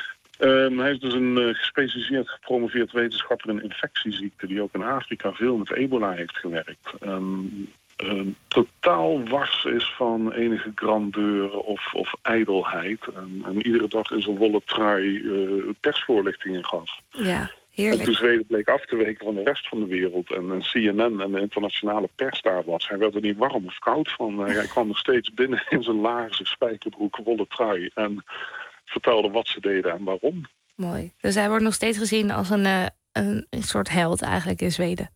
Um, hij is dus een uh, gespecialiseerd gepromoveerd wetenschapper in infectieziekten die ook in Afrika veel met ebola heeft gewerkt. Um, um, totaal wars is van enige grandeur of, of ijdelheid. En, en iedere dag in zijn wollen trui uh, persvoorlichtingen gaf. Ja, heerlijk. En toen Zweden bleek af te weken van de rest van de wereld en, en C N N en de internationale pers daar was. Hij werd er niet warm of koud van. Hij kwam nog steeds binnen in zijn laarzen, spijkerbroek, wollen trui en vertelde wat ze deden en waarom. Mooi. Dus hij wordt nog steeds gezien als een, uh, een, een soort held eigenlijk in Zweden.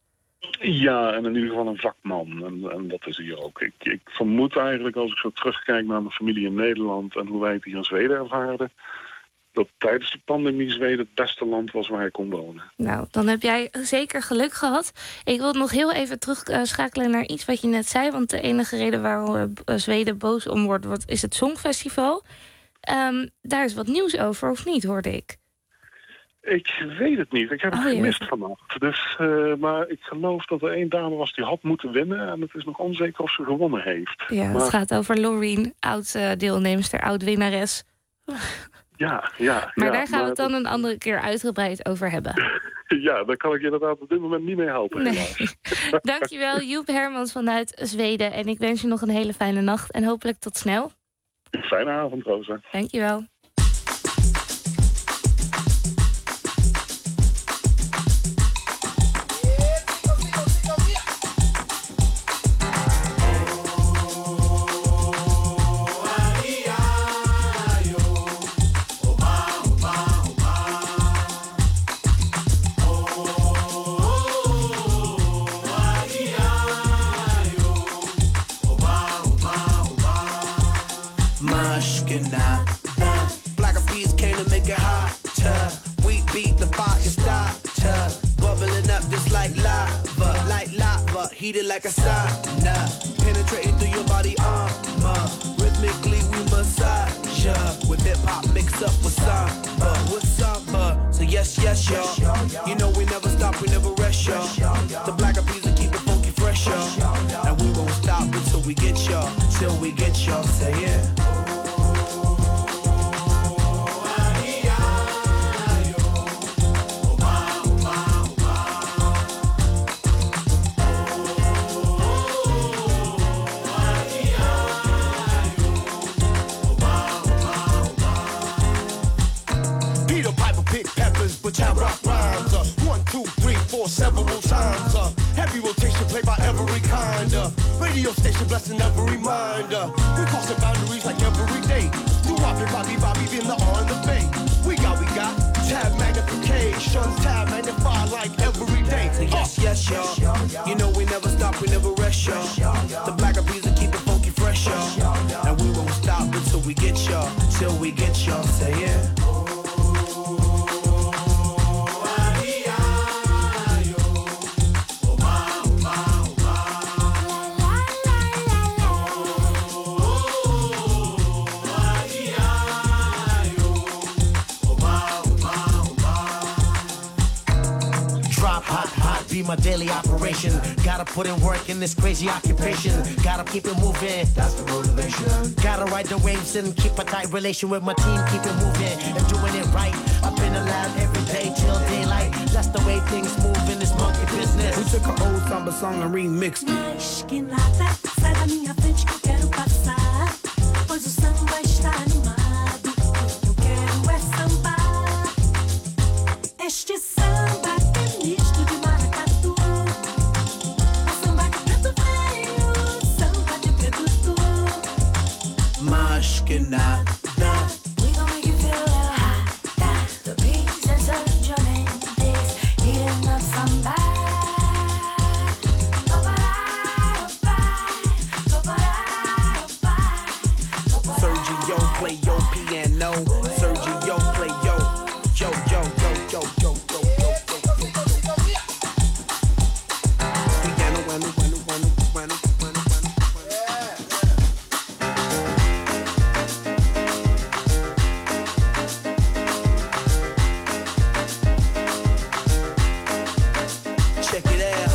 Ja, en in ieder geval een vakman. En, en dat is hier ook. Ik, ik vermoed eigenlijk, als ik zo terugkijk naar mijn familie in Nederland en hoe wij het hier in Zweden ervaarden, dat tijdens de pandemie Zweden het beste land was waar je kon wonen. Nou, dan heb jij zeker geluk gehad. Ik wil nog heel even terugschakelen uh, naar iets wat je net zei. Want de enige reden waarom uh, Zweden boos om wordt, wordt is het Songfestival. Um, daar is wat nieuws over, of niet, hoorde ik? Ik weet het niet. Ik heb het oh, gemist vannacht. Dus, uh, maar ik geloof dat er één dame was die had moeten winnen. En het is nog onzeker of ze gewonnen heeft. Ja, maar... het gaat over Loreen, oud-deelnemster, oud-winnares. Ja, ja. Maar ja, daar gaan maar we het dan dat... een andere keer uitgebreid over hebben. Ja, daar kan ik je inderdaad op dit moment niet mee helpen. Nee. Dankjewel, Joep Hermans vanuit Zweden. En ik wens je nog een hele fijne nacht. En hopelijk tot snel. Fijne avond, Rosa. Dankjewel. heated like a sauna, penetrating through your body armor. Rhythmically we massage ya, with hip hop mixed up with samba, with samba. So yes, yes, y'all. You know we never stop, we never rest, y'all. The Black Eyed Peas will keep it funky fresh, y'all. And we won't stop until we get y'all, till we get y'all. Say yeah. Which I rock rhymes, uh, one, two, three, four, several times. Uh, heavy rotation played by every kind. Uh, radio station blessing every mind. Uh, we crossing boundaries like every day. Do Bobby, Bobby, Bobby, being the R and the Bay. We got, we got tab magnification, tab magnify like every day. So yes, yes, y'all. You know we never stop, we never rest, y'all. The Black Eyed Peas will keep it funky fresh, y'all. And we won't stop until we get y'all, till we get y'all. Say yeah. Be my daily operation. Gotta put in work in this crazy occupation. Gotta keep it moving. That's the motivation. Gotta ride the waves and keep a tight relation with my team. Keep it moving and doing it right. Up in the lab every day till daylight. That's the way things move in this monkey business. We took an old samba song and remixed it. Mas que nada, sai da minha frente que eu quero passar. Pois o samba está animado. Eu quero é sambar. Este samba é misto de maracatu. É samba de preto velho, samba de preto tu. Mas que nada. We gon' make you feel a little hot. The beats and such your name is heating up samba. Sergio play your piano. Sergio play yo, yo, yo, yo, yo, yo, yo, yo, yo, yo, yo. Piano, bueno, bueno, bueno, bueno, bueno, check it out.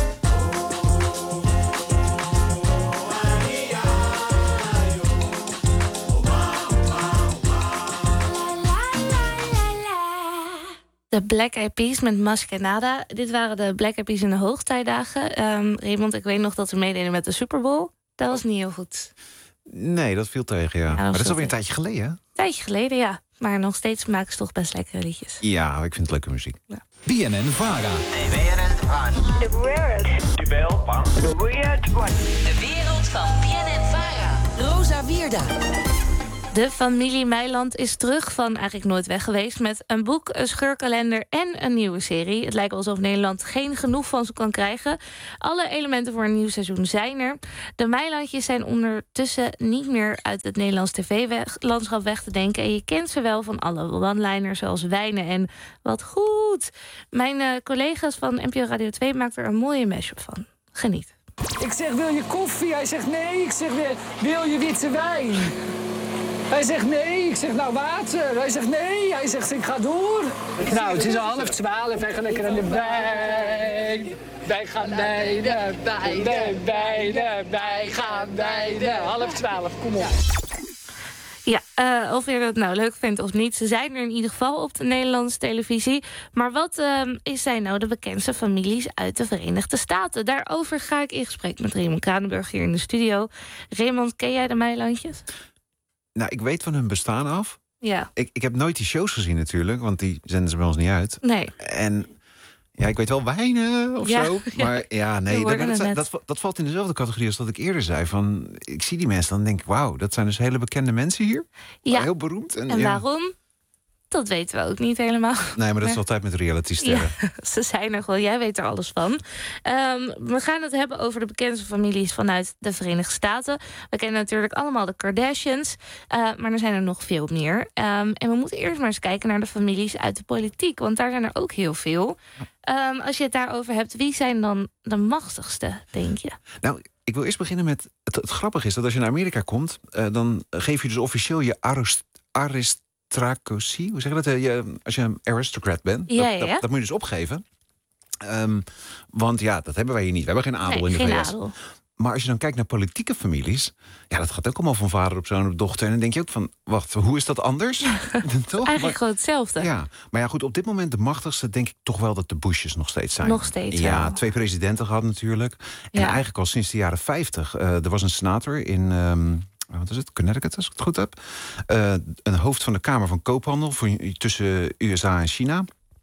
De Black Eyed Peas met Maskenada. Dit waren de Black Eyed Peas in de hoogtijdagen. Um, Raymond, ik weet nog dat ze meededen met de Super Bowl. Dat was niet heel goed. Nee, dat viel tegen, ja. Ja, dat maar dat is viel alweer een tegen. tijdje geleden, hè? Een tijdje geleden, ja. Maar nog steeds maken ze toch best lekkere liedjes. Ja, ik vind het leuke muziek. Ja. B N N Vara. De wereld van De wereld van B N N Vara. Rosa Wierda. De familie Meiland is terug van eigenlijk nooit weg geweest... met een boek, een scheurkalender en een nieuwe serie. Het lijkt alsof Nederland geen genoeg van ze kan krijgen. Alle elementen voor een nieuw seizoen zijn er. De Meilandjes zijn ondertussen niet meer uit het Nederlands tv-landschap weg te denken... en je kent ze wel van alle one-liners zoals wijnen en wat goed. Mijn uh, collega's van N P O Radio twee maakten er een mooie mashup van. Geniet. Ik zeg, wil je koffie? Hij zegt nee. Ik zeg, wil je witte wijn? Hij zegt nee. Ik zeg, nou water. Hij zegt nee. Hij zegt, ik ga door. Nou, het is al half twaalf. Wij gaan lekker aan de wijn. Wij gaan bij de bij de bij de wij gaan bij de half twaalf. Kom op. Ja, uh, of je dat nou leuk vindt of niet. Ze zijn er in ieder geval op de Nederlandse televisie. Maar wat uh, is zijn nou de bekendste families uit de Verenigde Staten? Daarover ga ik in gesprek met Raymond Kranenburg hier in de studio. Raymond, ken jij de Meilandjes? Nou, ik weet van hun bestaan af. Ja. Ik, ik heb nooit die shows gezien natuurlijk, want die zenden ze bij ons niet uit. Nee. En ja, ik weet wel wijnen of ja, zo. Maar ja, nee, dat, dat, dat, dat valt in dezelfde categorie als dat ik eerder zei. Van, ik zie die mensen, dan denk ik, wauw, dat zijn dus hele bekende mensen hier. Ja. Heel beroemd. En, en ja. waarom? Dat weten we ook niet helemaal. Nee, maar dat is altijd met reality-sterren. Ja, ze zijn er gewoon. Jij weet er alles van. Um, we gaan het hebben over de bekendste families vanuit de Verenigde Staten. We kennen natuurlijk allemaal de Kardashians. Uh, maar er zijn er nog veel meer. Um, en we moeten eerst maar eens kijken naar de families uit de politiek. Want daar zijn er ook heel veel. Um, als je het daarover hebt, wie zijn dan de machtigste, denk je? Nou, ik wil eerst beginnen met... Het, het grappige is dat als je naar Amerika komt... Uh, dan geef je dus officieel je arist, arist Aristocratie, hoe zeg je dat? Je, als je een aristocrat bent, ja, dat, ja, ja. Dat, dat moet je dus opgeven. Um, want ja, dat hebben wij hier niet. We hebben geen adel nee, in de geen V S. Adel. Maar als je dan kijkt naar politieke families... ja, dat gaat ook allemaal van vader op zoon op dochter. En dan denk je ook van, wacht, hoe is dat anders? Toch? Eigenlijk maar, gewoon hetzelfde. Ja, maar ja, goed, op dit moment de machtigste... denk ik toch wel dat de Bushes nog steeds zijn. Nog steeds, ja. wel. Twee presidenten gehad natuurlijk. En ja. eigenlijk al sinds de jaren vijftig. Uh, er was een senator in... Um, wat is het? Connecticut, als ik het goed heb. Uh, een hoofd van de Kamer van Koophandel voor, tussen U S A en China.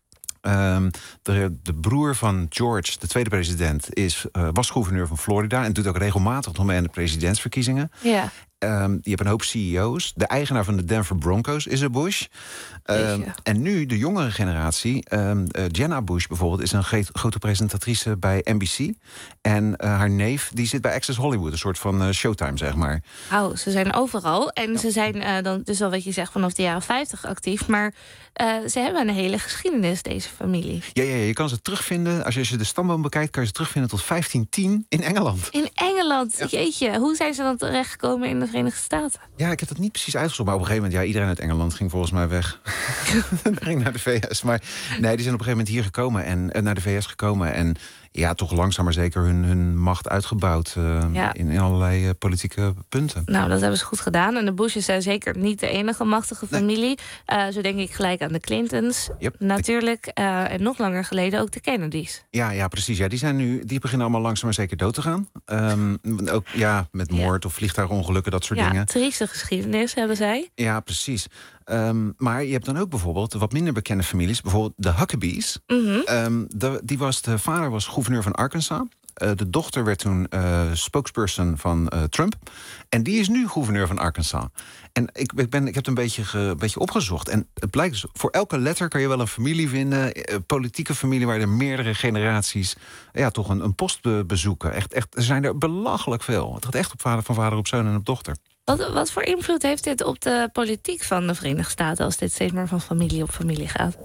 Um, de, de broer van George, de tweede president, is, uh, was gouverneur van Florida en doet ook regelmatig nog mee aan de presidentsverkiezingen. Ja. Um, je hebt een hoop C E O's. De eigenaar van de Denver Broncos is een Bush. Um, en nu de jongere generatie. Um, uh, Jenna Bush bijvoorbeeld is een ge- grote presentatrice bij N B C. En uh, haar neef die zit bij Access Hollywood. Een soort van uh, Showtime, zeg maar. Oh, ze zijn overal. En ja. ze zijn uh, dan dus al wat je zegt vanaf de jaren vijftig actief. Maar uh, ze hebben een hele geschiedenis, deze familie. Ja, ja, ja, je kan ze terugvinden. Als je, als je de stamboom bekijkt, kan je ze terugvinden tot vijftien tien in Engeland. In Engeland? Ja. Jeetje, hoe zijn ze dan terechtgekomen in de Verenigde Staten? Ja, ik heb dat niet precies uitgezocht. Maar op een gegeven moment, ja, iedereen uit Engeland ging volgens mij weg. ging naar de V S. Maar nee, die zijn op een gegeven moment hier gekomen en uh, naar de V S gekomen. En ja, toch langzaam maar zeker hun, hun macht uitgebouwd uh, ja. in, in allerlei uh, politieke punten. Nou, dat hebben ze goed gedaan. En de Bushes zijn zeker niet de enige machtige familie. Nee. Uh, zo denk ik gelijk aan de Clintons. Yep. Natuurlijk. Uh, en nog langer geleden ook de Kennedys. Ja, ja, precies. Ja, die zijn nu, die beginnen allemaal langzaam maar zeker dood te gaan. Um, ook ja, met moord ja. of vliegtuigongelukken, dat soort ja, dingen. Ja, trieste geschiedenis hebben zij. Ja, precies. Um, maar je hebt dan ook bijvoorbeeld wat minder bekende families. Bijvoorbeeld de Huckabees. Mm-hmm. Um, de, die was, de vader was gouverneur van Arkansas. Uh, de dochter werd toen uh, spokesperson van uh, Trump. En die is nu gouverneur van Arkansas. En ik, ik, ben, ik heb het een beetje, ge, een beetje opgezocht. En het blijkt dus, voor elke letter kan je wel een familie vinden. Een politieke familie waar er meerdere generaties ja, toch een, een post be, bezoeken. Echt, echt, er zijn er belachelijk veel. Het gaat echt op vader, van vader op zoon en op dochter. Wat, wat voor invloed heeft dit op de politiek van de Verenigde Staten... als dit steeds meer van familie op familie gaat?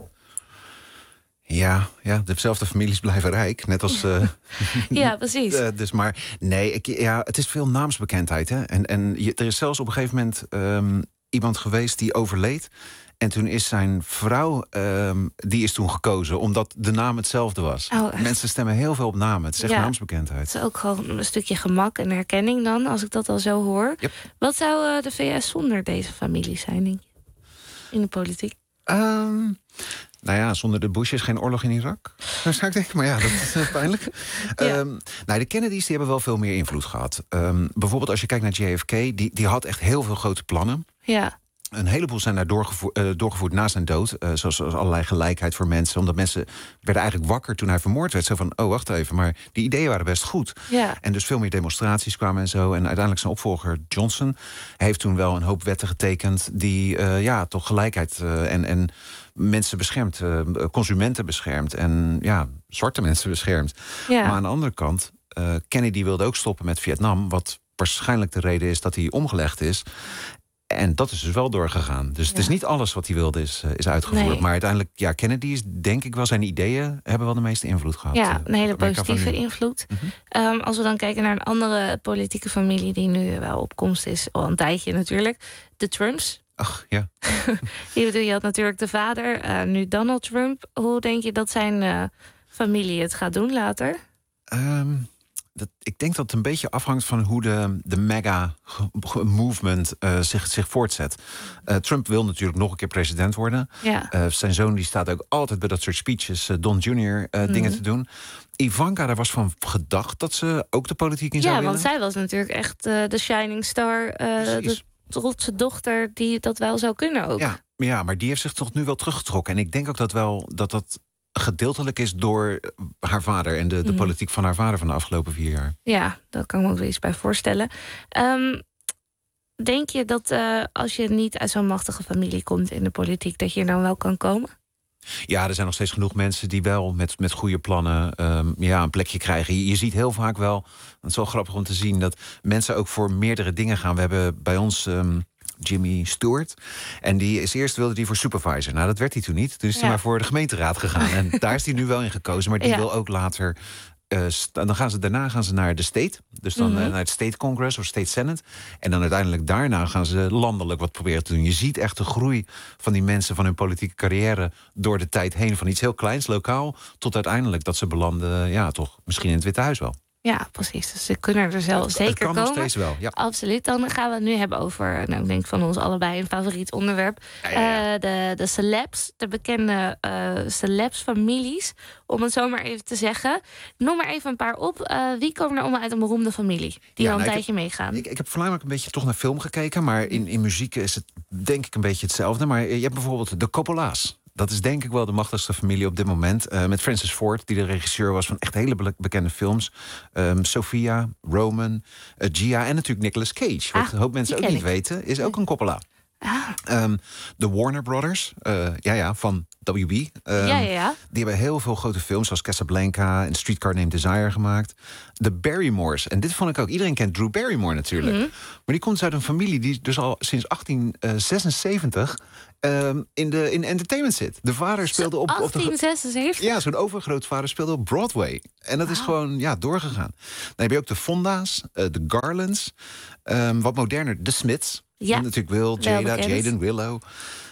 Ja, ja, dezelfde families blijven rijk, net als... Uh, ja, precies. Uh, dus maar, nee, ik, ja, het is veel naamsbekendheid. Hè? En, en je, er is zelfs op een gegeven moment um, iemand geweest die overleed... En toen is zijn vrouw, um, die is toen gekozen, omdat de naam hetzelfde was. Oh, mensen stemmen heel veel op namen. Het is echt ja, naamsbekendheid. Het is ook gewoon een stukje gemak en herkenning dan, als ik dat al zo hoor. Yep. Wat zou uh, de V S zonder deze familie zijn, denk je? In de politiek? Um, nou ja, zonder de Bushes geen oorlog in Irak. Dat zou ik denken, maar ja, dat is uh, pijnlijk. Ja. Um, nou, de Kennedys die hebben wel veel meer invloed gehad. Um, bijvoorbeeld als je kijkt naar J F K, die, die had echt heel veel grote plannen. Ja. Een heleboel zijn daar doorgevoerd, uh, doorgevoerd na zijn dood. Uh, zoals, zoals allerlei gelijkheid voor mensen. Omdat mensen werden eigenlijk wakker toen hij vermoord werd. Zo van, oh, wacht even, maar die ideeën waren best goed. Ja. En dus veel meer demonstraties kwamen en zo. En uiteindelijk zijn opvolger Johnson heeft toen wel een hoop wetten getekend... die uh, ja, toch gelijkheid uh, en, en mensen beschermt. Uh, consumenten beschermt. En ja, zwarte mensen beschermt. Ja. Maar aan de andere kant, uh, Kennedy wilde ook stoppen met Vietnam... wat waarschijnlijk de reden is dat hij omgelegd is... En dat is dus wel doorgegaan. Dus ja. het is niet alles wat hij wilde is, is uitgevoerd. Nee. Maar uiteindelijk, ja, Kennedy is denk ik wel... zijn ideeën hebben wel de meeste invloed gehad. Ja, een hele positieve invloed. Mm-hmm. Um, als we dan kijken naar een andere politieke familie... die nu wel op komst is, al een tijdje natuurlijk. De Trumps. Ach, ja. je, je had natuurlijk de vader, uh, nu Donald Trump. Hoe denk je dat zijn uh, familie het gaat doen later? Um... Dat, ik denk dat het een beetje afhangt van hoe de, de mega-movement uh, zich, zich voortzet. Uh, Trump wil natuurlijk nog een keer president worden. Ja. Uh, zijn zoon die staat ook altijd bij dat soort speeches... Uh, Don junior Uh, mm. dingen te doen. Ivanka, daar was van gedacht dat ze ook de politiek in zou ja, willen. Ja, want zij was natuurlijk echt uh, de shining star. Uh, de trotse dochter die dat wel zou kunnen ook. Ja, ja, maar die heeft zich toch nu wel teruggetrokken. En ik denk ook dat wel dat dat... gedeeltelijk is door haar vader... en de, de politiek van haar vader van de afgelopen vier jaar. Ja, daar kan ik me ook wel iets bij voorstellen. Um, denk je dat uh, als je niet uit zo'n machtige familie komt in de politiek, dat je er dan wel kan komen? Ja, er zijn nog steeds genoeg mensen die wel met, met goede plannen um, ja, een plekje krijgen. Je, je ziet heel vaak wel, het is wel grappig om te zien, dat mensen ook voor meerdere dingen gaan. We hebben bij ons um, Jimmy Stewart. En die is eerst wilde die voor supervisor. Nou, dat werd hij toen niet. Toen is hij Ja. maar voor de gemeenteraad gegaan. En daar is hij nu wel in gekozen. Maar die Ja. wil ook later. Uh, st- dan gaan ze, daarna gaan ze naar de state. Dus dan Mhm. uh, naar het State Congress of State Senate. En dan uiteindelijk daarna gaan ze landelijk wat proberen te doen. Je ziet echt de groei van die mensen, van hun politieke carrière door de tijd heen. Van iets heel kleins, lokaal, tot uiteindelijk dat ze belanden, ja, toch misschien in het Witte Huis wel. Ja, precies. Dus ze kunnen er zelf Het- zeker het kan komen. nog steeds wel, ja. Absoluut. Dan gaan we het nu hebben over, nou, ik denk van ons allebei een favoriet onderwerp. Ja, ja, ja. Uh, de, de celebs, de bekende uh, celebs-families. Om het zo maar even te zeggen. Noem maar even een paar op. Uh, wie komen er allemaal uit een beroemde familie? Die Ja, al een nou, ik tijdje meegaan. Ik, ik heb voornamelijk een beetje toch naar film gekeken. Maar in, in muziek is het denk ik een beetje hetzelfde. Maar je hebt bijvoorbeeld de Coppola's. Dat is denk ik wel de machtigste familie op dit moment. Uh, met Francis Ford, die de regisseur was van echt hele be- bekende films. Um, Sophia, Roman, uh, Gia en natuurlijk Nicolas Cage. Wat Ah, een hoop mensen die ook ken niet ik. weten, is ook een Coppola. Ah, Um, de Warner Brothers, uh, ja, ja, van W B. Um, ja, ja, ja. Die hebben heel veel grote films zoals Casablanca en Streetcar Named Desire gemaakt. De Barrymores. En dit vond ik ook. Iedereen kent Drew Barrymore natuurlijk. Mhm. Maar die komt dus uit een familie die dus al sinds achttien zesenzeventig um, in de in entertainment zit. De vader speelde op, op de, achttien zesenzeventig? ja, zo'n overgrootvader speelde op Broadway. En dat is gewoon ja, doorgegaan. Dan heb je ook de Fonda's, uh, de Garlands. Um, wat moderner, de Smiths. Ja, En natuurlijk Will, wel Jada, bekend. Jaden, Willow.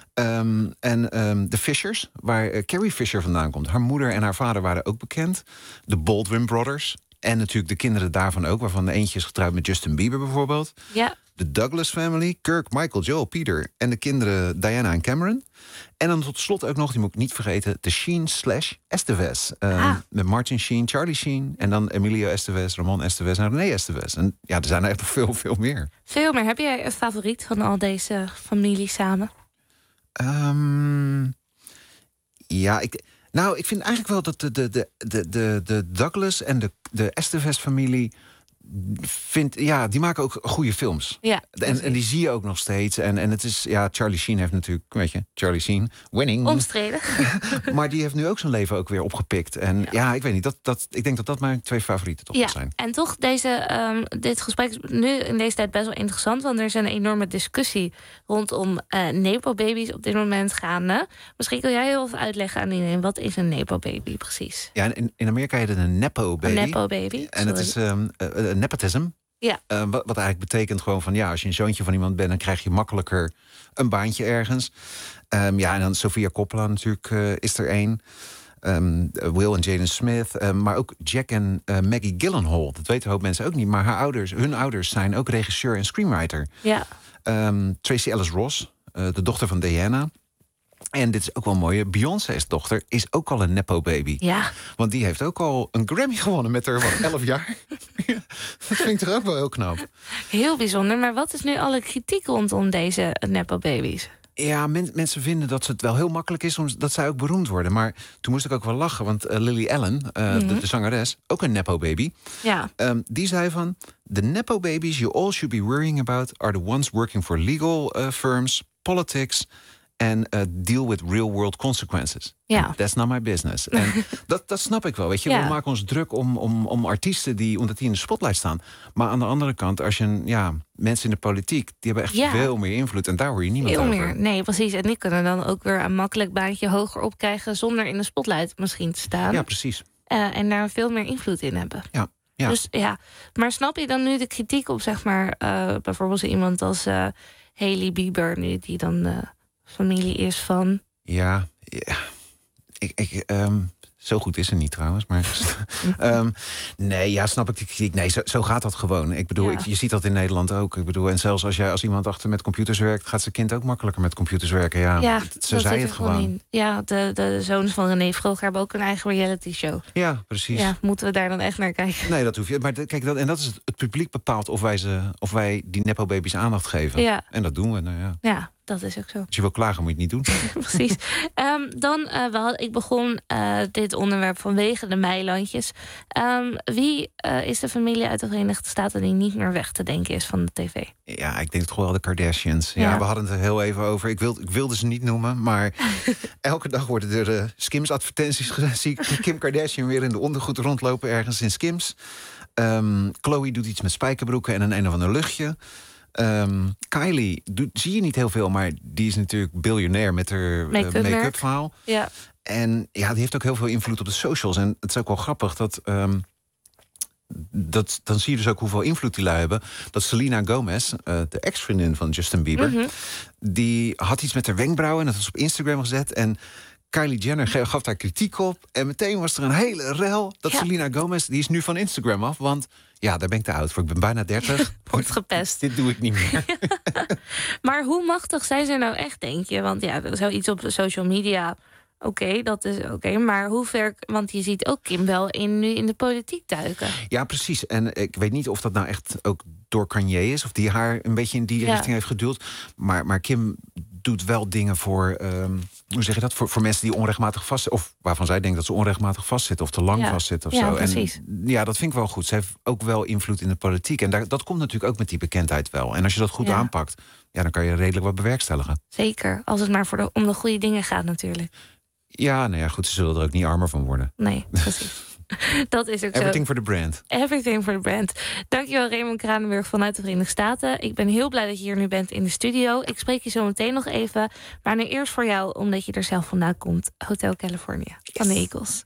Um, en um, de Fishers, waar uh, Carrie Fisher vandaan komt. Haar moeder en haar vader waren ook bekend. De Baldwin Brothers. En natuurlijk de kinderen daarvan ook. Waarvan de eentje is getrouwd met Justin Bieber bijvoorbeeld. Ja. De Douglas Family, Kirk, Michael, Joel, Peter. En de kinderen Diana en Cameron. En dan tot slot ook nog, die moet ik niet vergeten, de Sheen slash Estevez. Um, Ah. Met Martin Sheen, Charlie Sheen. En dan Emilio Estevez, Ramon Estevez en René Estevez. En ja, er zijn er echt nog veel, veel meer. Veel meer. Heb jij een favoriet van al deze families samen? Um, ja, ik, nou, ik vind eigenlijk wel dat de, de, de, de, de, de Douglas en de, de Estevez-familie vind, ja, die maken ook goede films. Ja, En, en die zie je ook nog steeds. En, en het is, ja, Charlie Sheen heeft natuurlijk, weet je, Charlie Sheen, winning. Omstreden. Maar die heeft nu ook zijn leven ook weer opgepikt. En ja, ja ik weet niet, dat, dat, ik denk dat dat mijn twee favorieten toch wel Ja, zijn. en toch, deze, um, dit gesprek is nu in deze tijd best wel interessant. Want er is een enorme discussie rondom uh, nepo-baby's op dit moment gaande. Misschien kun jij heel even uitleggen aan iedereen, wat is een nepo-baby precies? Ja, in, in Amerika heet het een nepo-baby. Een nepo-baby, En het is um, uh, nepotism. Ja. Uh, wat, wat eigenlijk betekent gewoon van, ja, als je een zoontje van iemand bent, dan krijg je makkelijker een baantje ergens. Um, ja, en dan Sofia Coppola natuurlijk uh, is er één. Um, Will en Jaden Smith, um, maar ook Jack en uh, Maggie Gyllenhaal. Dat weten een hoop mensen ook niet, maar haar ouders, hun ouders zijn ook regisseur en screenwriter. Ja. Um, Tracy Ellis Ross, uh, de dochter van Diana. En dit is ook wel mooi, Beyoncé's dochter is ook al een nepo-baby. Ja. Want die heeft ook al een Grammy gewonnen met haar, wat, elf jaar. Dat vind ik toch ook wel heel knap. Heel bijzonder, maar wat is nu alle kritiek rondom deze nepo-baby's? Ja, men, mensen vinden dat het wel heel makkelijk is om, dat zij ook beroemd worden. Maar toen moest ik ook wel lachen, want uh, Lily Allen, uh, Mhm. de, de zangeres, ook een nepo-baby. Ja. Um, die zei van, the nepo-babies you all should be worrying about are the ones working for legal uh, firms, politics and uh, deal with real-world consequences. Ja. That's not my business. En dat, dat snap ik wel. Weet je, Ja. we maken ons druk om, om, om artiesten die, omdat die in de spotlight staan. Maar aan de andere kant, als je een, ja, mensen in de politiek, die hebben echt Ja. veel meer invloed. En daar hoor je niemand Veel over. meer. Nee, precies. En die kunnen dan ook weer een makkelijk baantje hoger opkrijgen zonder in de spotlight misschien te staan. Ja, precies. Uh, en daar veel meer invloed in hebben. Ja. Ja. Dus ja, maar snap je dan nu de kritiek op, zeg maar, uh, bijvoorbeeld zo iemand als uh, Hailey Bieber, nu die dan uh, familie is van. Ja, ja. Ik, ik, um, zo goed is ze niet trouwens. Maar um, nee, ja, snap ik de kritiek. Nee, zo, zo gaat dat gewoon. Ik bedoel, Ja. ik, je ziet dat in Nederland ook. Ik bedoel, en zelfs als, jij, als iemand achter met computers werkt, gaat zijn kind ook makkelijker met computers werken. Ja, Ja, zo dat zei zit het er gewoon. in. Ja, de, de zoons van René Vroger hebben ook een eigen reality show. Ja, precies. Ja, moeten we daar dan echt naar kijken? Nee, dat hoef je. Maar de, kijk, dat, en dat is het, het publiek bepaalt of wij, ze, of wij die nepo-baby's aandacht geven. Ja. En dat doen we. Nou ja. Ja, dat is ook zo. Als je wil klagen, moet je het niet doen. Precies. Um, dan, uh, we had, ik begon uh, dit onderwerp vanwege de meilandjes. Um, wie uh, is de familie uit de Verenigde Staten die niet meer weg te denken is van de tv? Ja, ik denk toch wel de Kardashians. Ja, Ja. we hadden het er heel even over. Ik wilde, ik wilde ze niet noemen, maar elke dag worden er uh, Skims-advertenties gezien. Zie ik Kim Kardashian weer in de ondergoed rondlopen ergens in Skims. Um, Chloe doet iets met spijkerbroeken en een een of ander luchtje. Um, Kylie doet, zie je niet heel veel, maar die is natuurlijk biljonair met haar uh, Make-up merk. make-up verhaal. Ja. En ja, die heeft ook heel veel invloed op de socials. En het is ook wel grappig dat... Um, dat dan zie je dus ook hoeveel invloed die lui hebben. Dat Selena Gomez, uh, de ex-vriendin van Justin Bieber... Mhm. die had iets met haar wenkbrauwen en dat was op Instagram gezet. En Kylie Jenner ge- gaf daar kritiek op. En meteen was er een hele rel dat Ja. Selena Gomez... die is nu van Instagram af, want ja, daar ben ik te oud voor. Ik ben bijna dertig. Wordt gepest. Dit doe ik niet meer. Maar hoe machtig zijn ze nou echt, denk je? Want ja, zoiets op social media, oké, okay, dat is oké. Okay, maar hoe ver... Want je ziet ook Kim wel in, nu in de politiek duiken. Ja, precies. En ik weet niet of dat nou echt ook door Kanye is... of die haar een beetje in die Ja. richting heeft geduwd. Maar, maar Kim doet wel dingen voor... Um, hoe zeg je dat? Voor, voor mensen die onrechtmatig vastzitten... of waarvan zij denkt dat ze onrechtmatig vastzitten... of te lang Ja. vastzitten of Ja, zo. precies. En ja, dat vind ik wel goed. Ze heeft ook wel invloed in de politiek. En daar, dat komt natuurlijk ook met die bekendheid wel. En als je dat goed Ja. aanpakt... ja, dan kan je redelijk wat bewerkstelligen. Zeker, als het maar voor de, om de goede dingen gaat natuurlijk. Ja, nou ja, goed. Ze zullen er ook niet armer van worden. Nee, precies. Dat is ook zo. Everything for the brand. Everything for the brand. Dankjewel Raymond Kranenburg vanuit de Verenigde Staten. Ik ben heel blij dat je hier nu bent in de studio. Ik spreek je zo meteen nog even. Maar nu eerst voor jou, omdat je er zelf vandaan komt. Hotel California van de Eagles.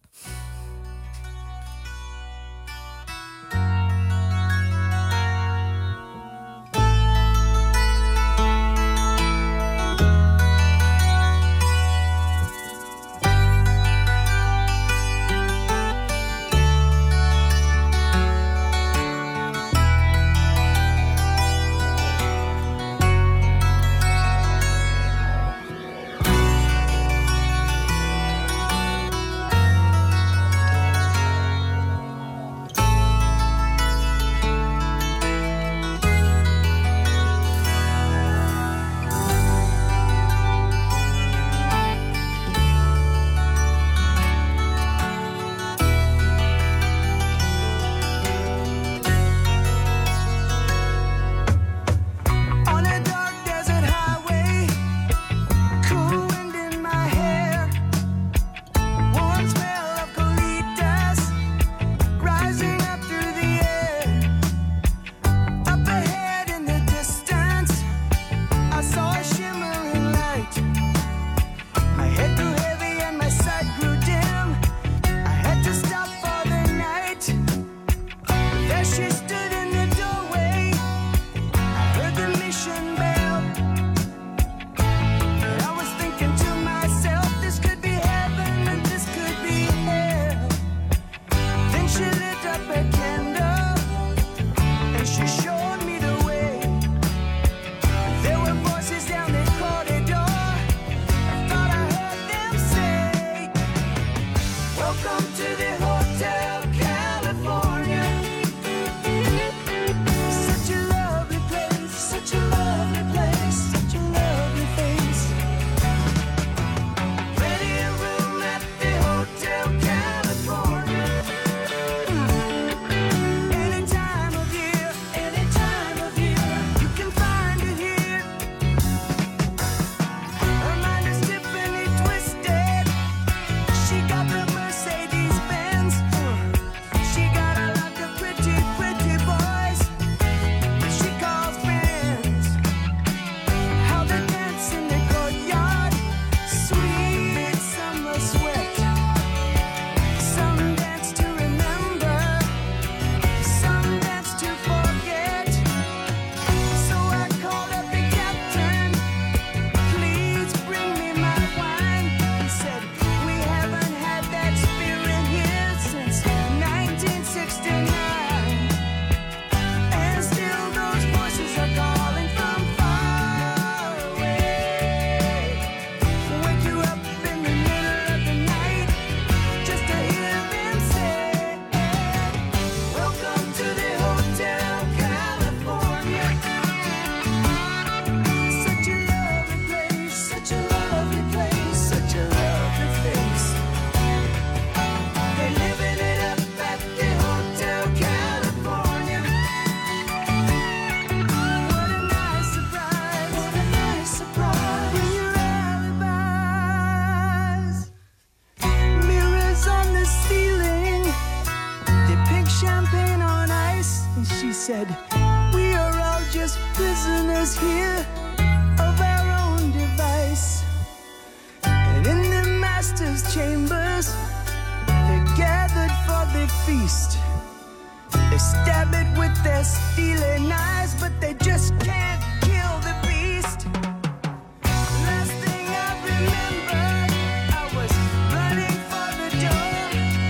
said, we are all just prisoners here of our own device. And in the master's chambers, they're gathered for the feast. They stab it with their steely knives, but they just can't kill the beast. Last thing I remember, I was running for the door.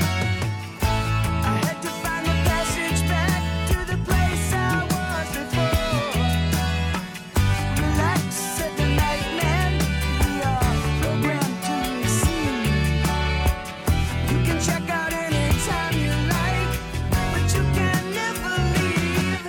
I had to find the passage back to the place I was before. Relax, said the nightman, we are programmed to receive. You can check out anytime you like, but you can never leave.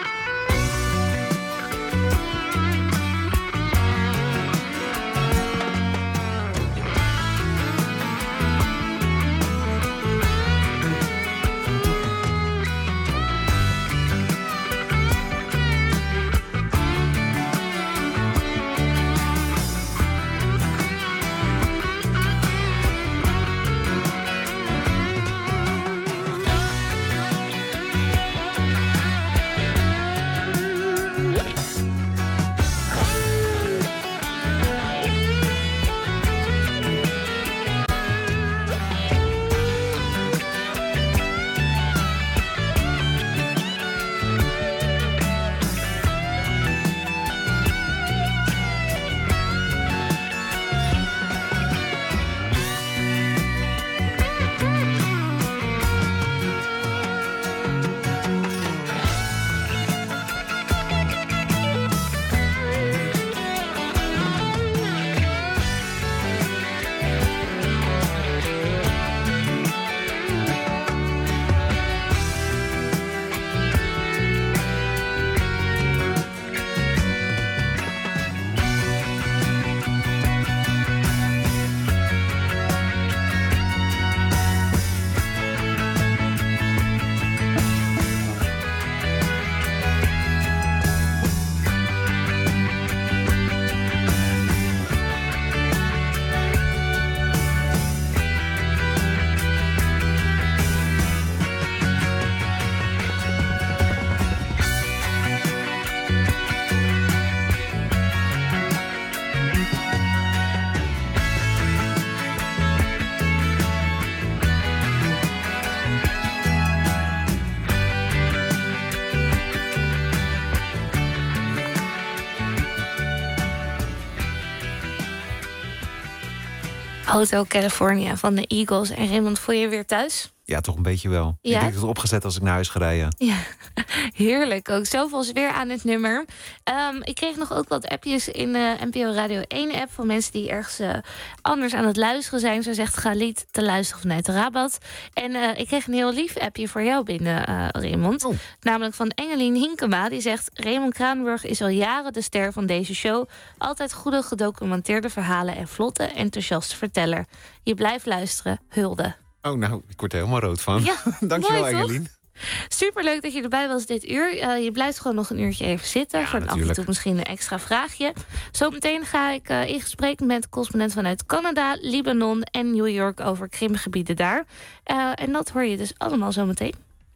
Hotel California van de Eagles. En Raymond, voel je je weer thuis? Ja, toch een beetje wel. Ja? Ik denk dat het opgezet als ik naar huis ga rijden. Ja, heerlijk. Ook zoveel sfeer aan het nummer. Um, ik kreeg nog ook wat appjes in de N P O Radio één-app... van mensen die ergens uh, anders aan het luisteren zijn. Zo zegt Galit te luisteren vanuit de Rabat. En uh, ik kreeg een heel lief appje voor jou binnen, uh, Raymond. Oh. Namelijk van Engelien Hinkema. Die zegt, Raymond Kranenburg is al jaren de ster van deze show. Altijd goede gedocumenteerde verhalen en vlotte, enthousiaste verteller. Je blijft luisteren. Hulde. Oh, nou, ik word er helemaal rood van. Ja, dankjewel, mooi, Engelien. Superleuk dat je erbij was dit uur. Uh, je blijft gewoon nog een uurtje even zitten. Ja, voor af en toe misschien een extra vraagje. Zometeen ga ik uh, in gesprek met correspondent vanuit Canada, Libanon en New York over krimgebieden daar. Uh, en dat hoor je dus allemaal zometeen.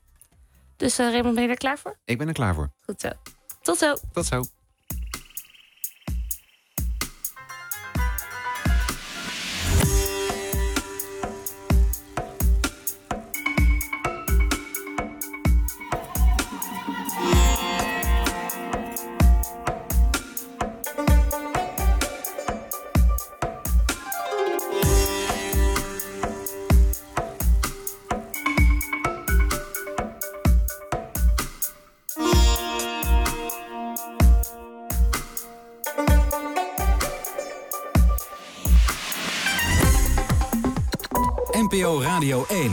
Dus uh, Raymond, ben je er klaar voor? Ik ben er klaar voor. Goed zo. Tot zo. Tot zo. N P O Radio één.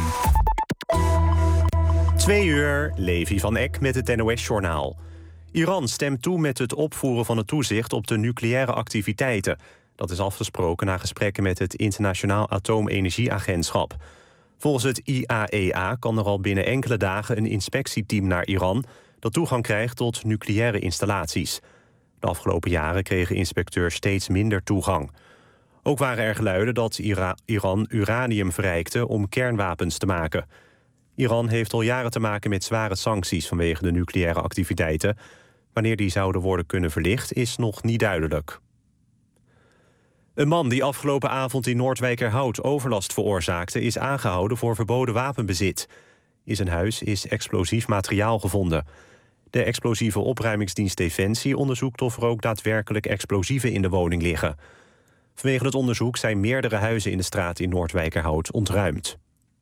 Twee uur, Levi van Eck met het N O S-journaal. Iran stemt toe met het opvoeren van het toezicht op de nucleaire activiteiten. Dat is afgesproken na gesprekken met het Internationaal Atoomenergieagentschap. Volgens het I A E A kan er al binnen enkele dagen een inspectieteam naar Iran dat toegang krijgt tot nucleaire installaties. De afgelopen jaren kregen inspecteurs steeds minder toegang. Ook waren er geluiden dat Ira- Iran uranium verrijkte om kernwapens te maken. Iran heeft al jaren te maken met zware sancties vanwege de nucleaire activiteiten. Wanneer die zouden worden kunnen verlicht, is nog niet duidelijk. Een man die afgelopen avond in Noordwijkerhout overlast veroorzaakte, is aangehouden voor verboden wapenbezit. In zijn huis is explosief materiaal gevonden. De explosieve opruimingsdienst Defensie onderzoekt of er ook daadwerkelijk explosieven in de woning liggen. Vanwege het onderzoek zijn meerdere huizen in de straat in Noordwijkerhout ontruimd.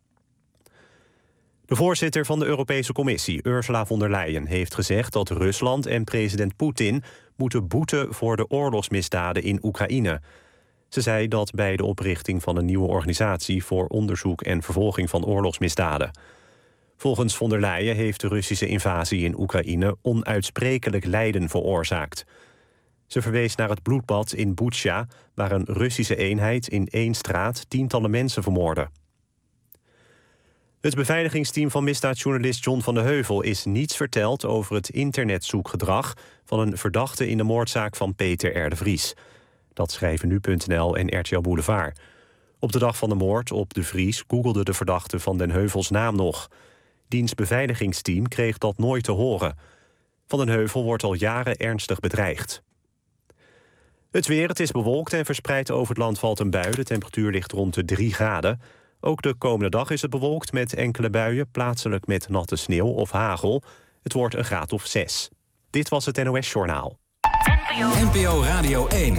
De voorzitter van de Europese Commissie, Ursula von der Leyen, heeft gezegd dat Rusland en president Poetin moeten boeten voor de oorlogsmisdaden in Oekraïne. Ze zei dat bij de oprichting van een nieuwe organisatie voor onderzoek en vervolging van oorlogsmisdaden. Volgens von der Leyen heeft de Russische invasie in Oekraïne onuitsprekelijk lijden veroorzaakt. Ze verwees naar het bloedbad in Butsja, waar een Russische eenheid in één straat tientallen mensen vermoordde. Het beveiligingsteam van misdaadjournalist John van de Heuvel is niets verteld over het internetzoekgedrag van een verdachte in de moordzaak van Peter R. de Vries. Dat schrijven nu punt n l en R T L Boulevard. Op de dag van de moord op de Vries googelde de verdachte van den Heuvels naam nog. Diens beveiligingsteam kreeg dat nooit te horen. Van den Heuvel wordt al jaren ernstig bedreigd. Het weer, het is bewolkt en verspreid over het land valt een bui. De temperatuur ligt rond de drie graden. Ook de komende dag is het bewolkt met enkele buien, plaatselijk met natte sneeuw of hagel. Het wordt een graad of zes. Dit was het N O S Journaal. N P O Radio één.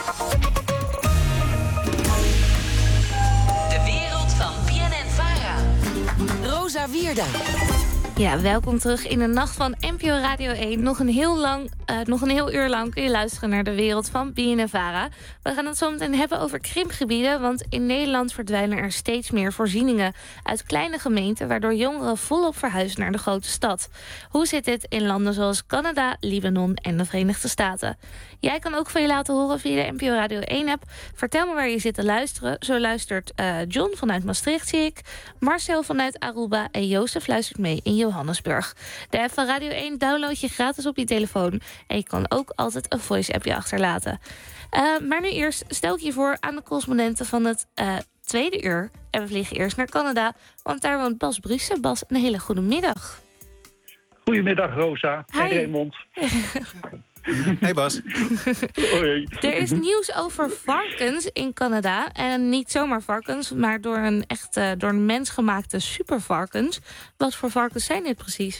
De wereld van B N N Vara. Rosa Wierda. Ja, welkom terug in de nacht van N P O Radio één. Nog een heel, lang, uh, nog een heel uur lang kun je luisteren naar de wereld van B N N Vara. We gaan het zo meteen hebben over krimpgebieden, want in Nederland verdwijnen er steeds meer voorzieningen uit kleine gemeenten, waardoor jongeren volop verhuizen naar de grote stad. Hoe zit dit in landen zoals Canada, Libanon en de Verenigde Staten? Jij kan ook van je laten horen via de N P O Radio één-app. Vertel me waar je zit te luisteren. Zo luistert uh, John vanuit Maastricht, zie ik. Marcel vanuit Aruba en Jozef luistert mee in Johannesburg. De app van Radio één download je gratis op je telefoon. En je kan ook altijd een voice-appje achterlaten. Uh, maar nu eerst stel ik je voor aan de correspondenten van het uh, tweede uur. En we vliegen eerst naar Canada, want daar woont Bas Brussen. Bas, een hele goede middag. Goedemiddag, Rosa. Hi. En Raymond. Hey Bas. Hoi. Er is nieuws over varkens in Canada. En niet zomaar varkens, maar door een echt uh, door een mens gemaakte supervarkens. Wat voor varkens zijn dit precies?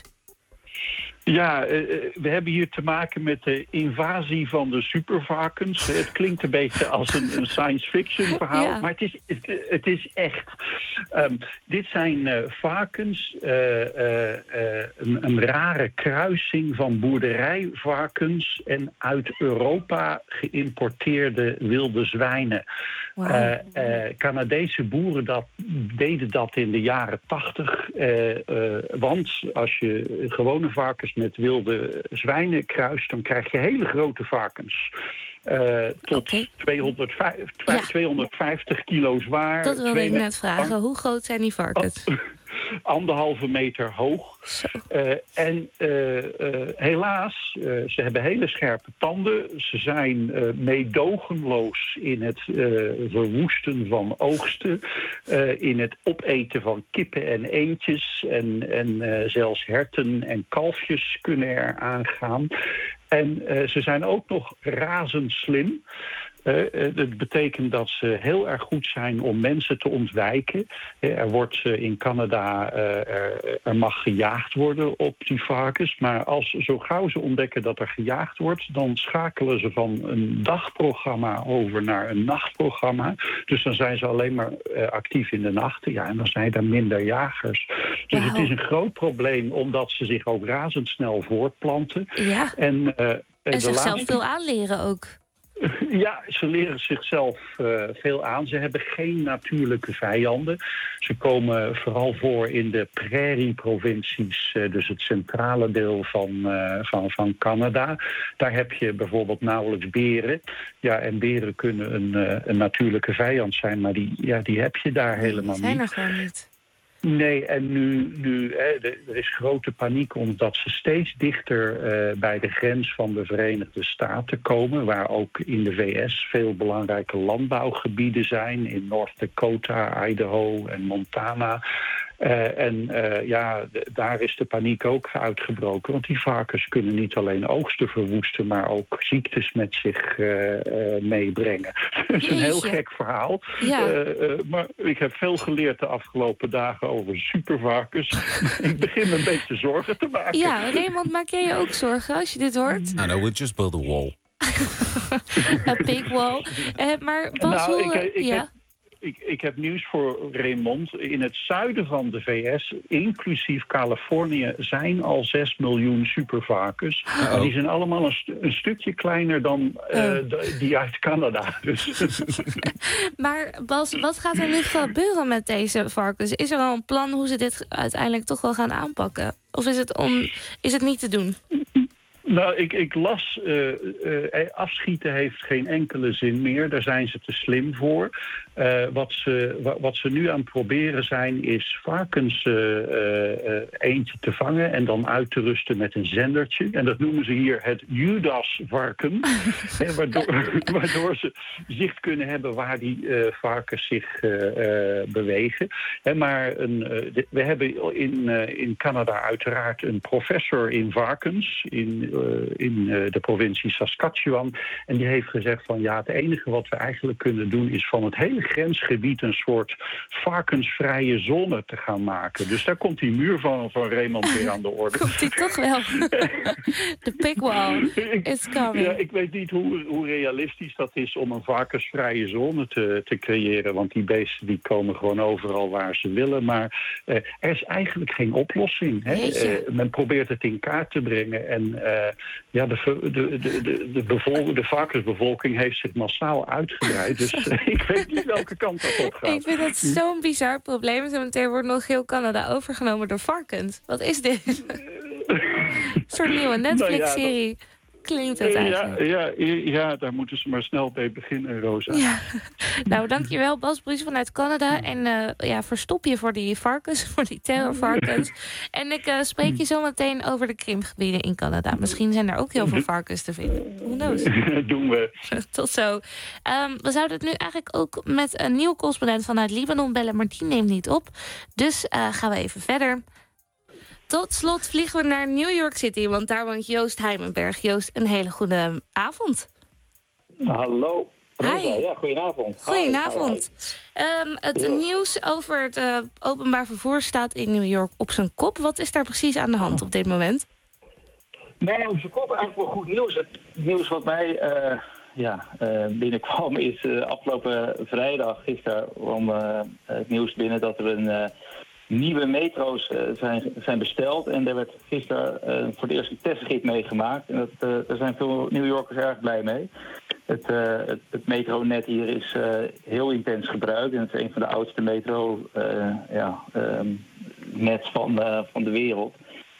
Ja, uh, we hebben hier te maken met de invasie van de supervarkens. Het klinkt een beetje als een, een science fiction verhaal, ja. Maar het is, het, het is echt. Um, dit zijn uh, varkens, uh, uh, uh, een, een rare kruising van boerderijvarkens en uit Europa geïmporteerde wilde zwijnen. Wow. Uh, uh, Canadese boeren dat, deden dat in de jaren tachtig. Uh, uh, want als je gewone varkens met wilde zwijnen kruist, dan krijg je hele grote varkens. Uh, tot okay. tweehonderdvijftig, tweehonderdvijftig kilo zwaar. Dat wilde ik net vragen. Hoe groot zijn die varkens? Oh. Anderhalve meter hoog. Uh, en uh, uh, helaas, uh, ze hebben hele scherpe tanden. Ze zijn uh, meedogenloos in het uh, verwoesten van oogsten. Uh, in het opeten van kippen en eendjes. En, en uh, zelfs herten en kalfjes kunnen er aangaan. En uh, ze zijn ook nog razendslim. Uh, dat betekent dat ze heel erg goed zijn om mensen te ontwijken. Uh, er wordt uh, in Canada, uh, er, er mag gejaagd worden op die varkens. Maar als zo gauw ze ontdekken dat er gejaagd wordt, dan schakelen ze van een dagprogramma over naar een nachtprogramma. Dus dan zijn ze alleen maar uh, actief in de nachten. Ja, en dan zijn er minder jagers. Dus wow. Het is een groot probleem omdat ze zich ook razendsnel voortplanten. Ja. En, uh, en zichzelf laatste... veel aanleren ook. Ja, ze leren zichzelf uh, veel aan. Ze hebben geen natuurlijke vijanden. Ze komen vooral voor in de prairieprovincies, uh, dus het centrale deel van, uh, van, van Canada. Daar heb je bijvoorbeeld nauwelijks beren. Ja, en beren kunnen een, uh, een natuurlijke vijand zijn, maar die, ja, die heb je daar helemaal niet. Die zijn er gewoon niet. Nee, en nu, nu hè, er is grote paniek omdat ze steeds dichter uh, bij de grens van de Verenigde Staten komen, waar ook in de V S veel belangrijke landbouwgebieden zijn, in North Dakota, Idaho en Montana. Uh, en uh, ja, d- daar is de paniek ook uitgebroken. Want die varkens kunnen niet alleen oogsten verwoesten, maar ook ziektes met zich uh, uh, meebrengen. Dat is een heel gek verhaal. Ja. Uh, uh, maar ik heb veel geleerd de afgelopen dagen over supervarkens. Ik begin me een beetje zorgen te maken. Ja, Raymond, maak jij je ook zorgen als je dit hoort? No, no, we'll just build a wall. A big wall. Uh, maar Bas, Nou, hoe... ik, ik, ja. heb, ik, ik heb nieuws voor Raymond. In het zuiden van de V S, inclusief Californië, zijn al zes miljoen supervarkens. Oh. En die zijn allemaal een, stu- een stukje kleiner dan uh, Oh. de- die uit Canada. Dus. Maar Bas, wat gaat er nu gebeuren met deze varkens? Is er al een plan hoe ze dit uiteindelijk toch wel gaan aanpakken? Of is het, om, is het niet te doen? Nou, ik, ik las, uh, uh, afschieten heeft geen enkele zin meer. Daar zijn ze te slim voor. Uh, wat, ze, wa, wat ze nu aan het proberen zijn, is varkens uh, uh, eentje te vangen en dan uit te rusten met een zendertje. En dat noemen ze hier het Judas-varken. Hè, waardoor, waardoor ze zicht kunnen hebben waar die uh, varkens zich uh, uh, bewegen. Hè, maar een, uh, de, we hebben in, uh, in Canada uiteraard een professor in varkens in, uh, in uh, de provincie Saskatchewan. En die heeft gezegd van ja, het enige wat we eigenlijk kunnen doen is van het hele grensgebied een soort varkensvrije zone te gaan maken. Dus daar komt die muur van, van Raymond weer aan de orde. Komt die toch wel? De pig wall is coming. Ja, ik weet niet hoe, hoe realistisch dat is om een varkensvrije zone te, te creëren. Want die beesten die komen gewoon overal waar ze willen. Maar uh, er is eigenlijk geen oplossing. Hè? Uh, men probeert het in kaart te brengen. En uh, ja, de, de, de, de, de, bevol- de varkensbevolking heeft zich massaal uitgebreid. Dus uh, ik weet niet welke kant dat op gaat. Ik vind dat zo'n bizar probleem. Zometeen wordt nog heel Canada overgenomen door varkens. Wat is dit? Een soort nieuwe Netflix-serie. Klinkt het eigenlijk. Ja, ja, ja, daar moeten ze maar snel bij beginnen, Rosa. Ja. Nou, dankjewel Bas Bries vanuit Canada. En uh, ja, verstop je voor die varkens, voor die terrorvarkens. En ik uh, spreek je zo meteen over de Krimgebieden in Canada. Misschien zijn er ook heel veel varkens te vinden. Who knows? Doen we. Tot zo. Um, we zouden het nu eigenlijk ook met een nieuwe correspondent vanuit Libanon bellen, maar die neemt niet op. Dus uh, gaan we even verder. Tot slot vliegen we naar New York City, want daar woont Joost Heimenberg. Joost, een hele goede avond. Hallo. Rosa. Hi. Ja, goedenavond. Goedenavond. Um, het Ja. nieuws over het uh, openbaar vervoer staat in New York op zijn kop. Wat is daar precies aan de hand op dit moment? Nee, op zijn kop eigenlijk wel goed nieuws. Het nieuws wat mij uh, ja, uh, binnenkwam is uh, afgelopen vrijdag, gisteren, kwam uh, het nieuws binnen dat er een uh, nieuwe metro's uh, zijn, zijn besteld. En daar werd gisteren uh, voor de eerste testrit meegemaakt. En dat, uh, daar zijn veel New Yorkers erg blij mee. Het, uh, het, het metronet hier is uh, heel intens gebruikt. En het is een van de oudste metro uh, ja, um, nets van, uh, van de wereld.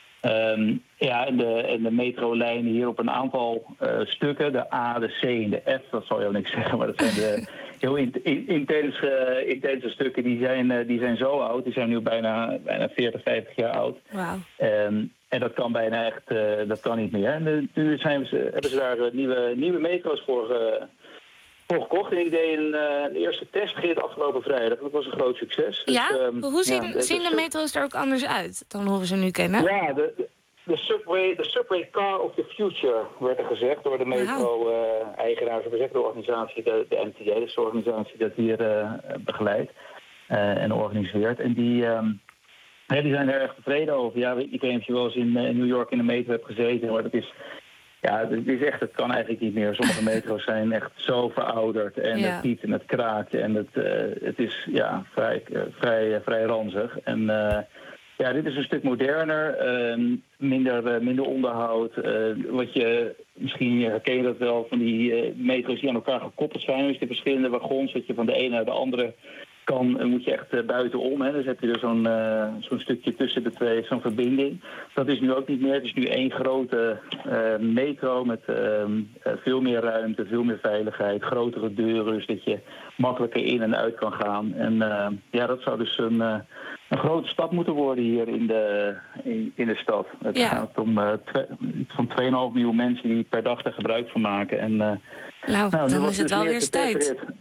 Um, ja, en de, en de metrolijnen hier op een aantal uh, stukken, de A, de C en de F, dat zal je ook niks zeggen, maar dat zijn de heel in, in, intense, uh, intense stukken, die zijn, uh, die zijn zo oud, die zijn nu bijna, bijna veertig, vijftig jaar oud. Wauw. Um, en dat kan bijna echt, uh, dat kan niet meer. En nu zijn ze, hebben ze daar uh, nieuwe, nieuwe metro's voor, uh, voor gekocht. En ik deed een, uh, een eerste testrit afgelopen vrijdag. Dat was een groot succes. Ja? Dus, um, Hoe zien, ja, zien de metro's er ook anders uit dan hoe we ze nu kennen? Ja, de, de, de, subway, de subway car of the future werd er gezegd door de metro-eigenaar, uh, gezegd door de organisatie, de, de M T A, dus de organisatie dat hier uh, begeleidt uh, en organiseert. En die, um, ja, die zijn er erg tevreden over. Ja, ik weet niet of je wel eens in, uh, in New York in de metro hebt gezeten, maar dat is... Ja, het is echt, het kan eigenlijk niet meer. Sommige metro's zijn echt zo verouderd en Ja. het piet en het kraakt en het, uh, het is ja, vrij, uh, vrij, uh, vrij ranzig. En uh, ja, dit is een stuk moderner, uh, minder, uh, minder onderhoud. Uh, wat je, misschien herken je dat wel van die uh, metro's die aan elkaar gekoppeld zijn. Dus de verschillende wagons, dat je van de ene naar de andere kan, uh, moet je echt uh, buitenom. Hè. Dus heb je er zo'n, uh, zo'n stukje tussen de twee, zo'n verbinding. Dat is nu ook niet meer. Het is nu één grote uh, metro met uh, uh, veel meer ruimte, veel meer veiligheid, grotere deuren, dus dat je makkelijker in en uit kan gaan. En uh, ja, dat zou dus een, uh, een grote stad moeten worden hier in de, in, in de stad. Het Ja. gaat om uh, twe- iets van twee komma vijf miljoen mensen die per dag er gebruik van maken. En, uh, Nou, nu dan was is het dus wel de weer eerste tijd. testrit.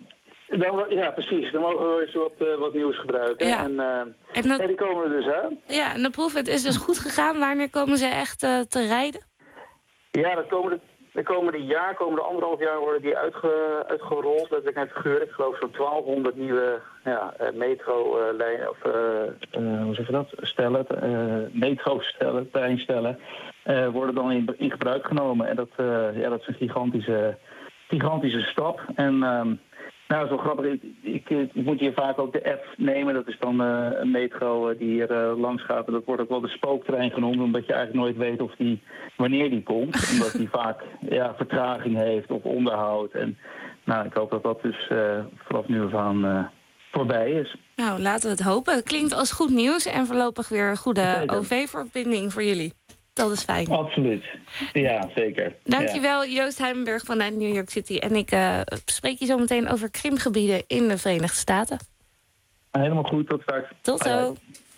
Dan, ja, precies. Dan mogen we eens wat, uh, wat nieuws gebruiken. Ja. En, uh, en dat... ja, die komen er dus aan. Ja, en de proefrit is dus goed gegaan. Wanneer komen ze echt uh, te rijden? Ja, dat komen de... De komende jaar, komende anderhalf jaar worden die uitge, uitgerold. Dat heb ik net gehuurd. Ik geloof zo'n twaalfhonderd nieuwe ja, metro-lijnen, of uh, uh, hoe zeg je dat? Stellen, uh, metro-stellen, treinstellen, uh, worden dan in, in gebruik genomen. En dat, uh, ja, dat is een gigantische, gigantische stap. En um, nou, zo grappig. Ik, ik, ik moet hier vaak ook de app nemen. Dat is dan uh, een metro uh, die hier uh, langs gaat. En dat wordt ook wel de spooktrein genoemd. Omdat je eigenlijk nooit weet of die, wanneer die komt. Omdat die vaak ja, vertraging heeft of onderhoud. En nou, ik hoop dat dat dus uh, vanaf nu af aan uh, voorbij is. Nou, laten we het hopen. Het klinkt als goed nieuws. En voorlopig weer een goede O V-verbinding voor jullie. Dat is fijn. Absoluut. Ja, zeker. Dankjewel, ja. Joost Heimenberg vanuit New York City. En ik uh, spreek je zo meteen over krimgebieden in de Verenigde Staten. Helemaal goed, tot straks. Tot zo.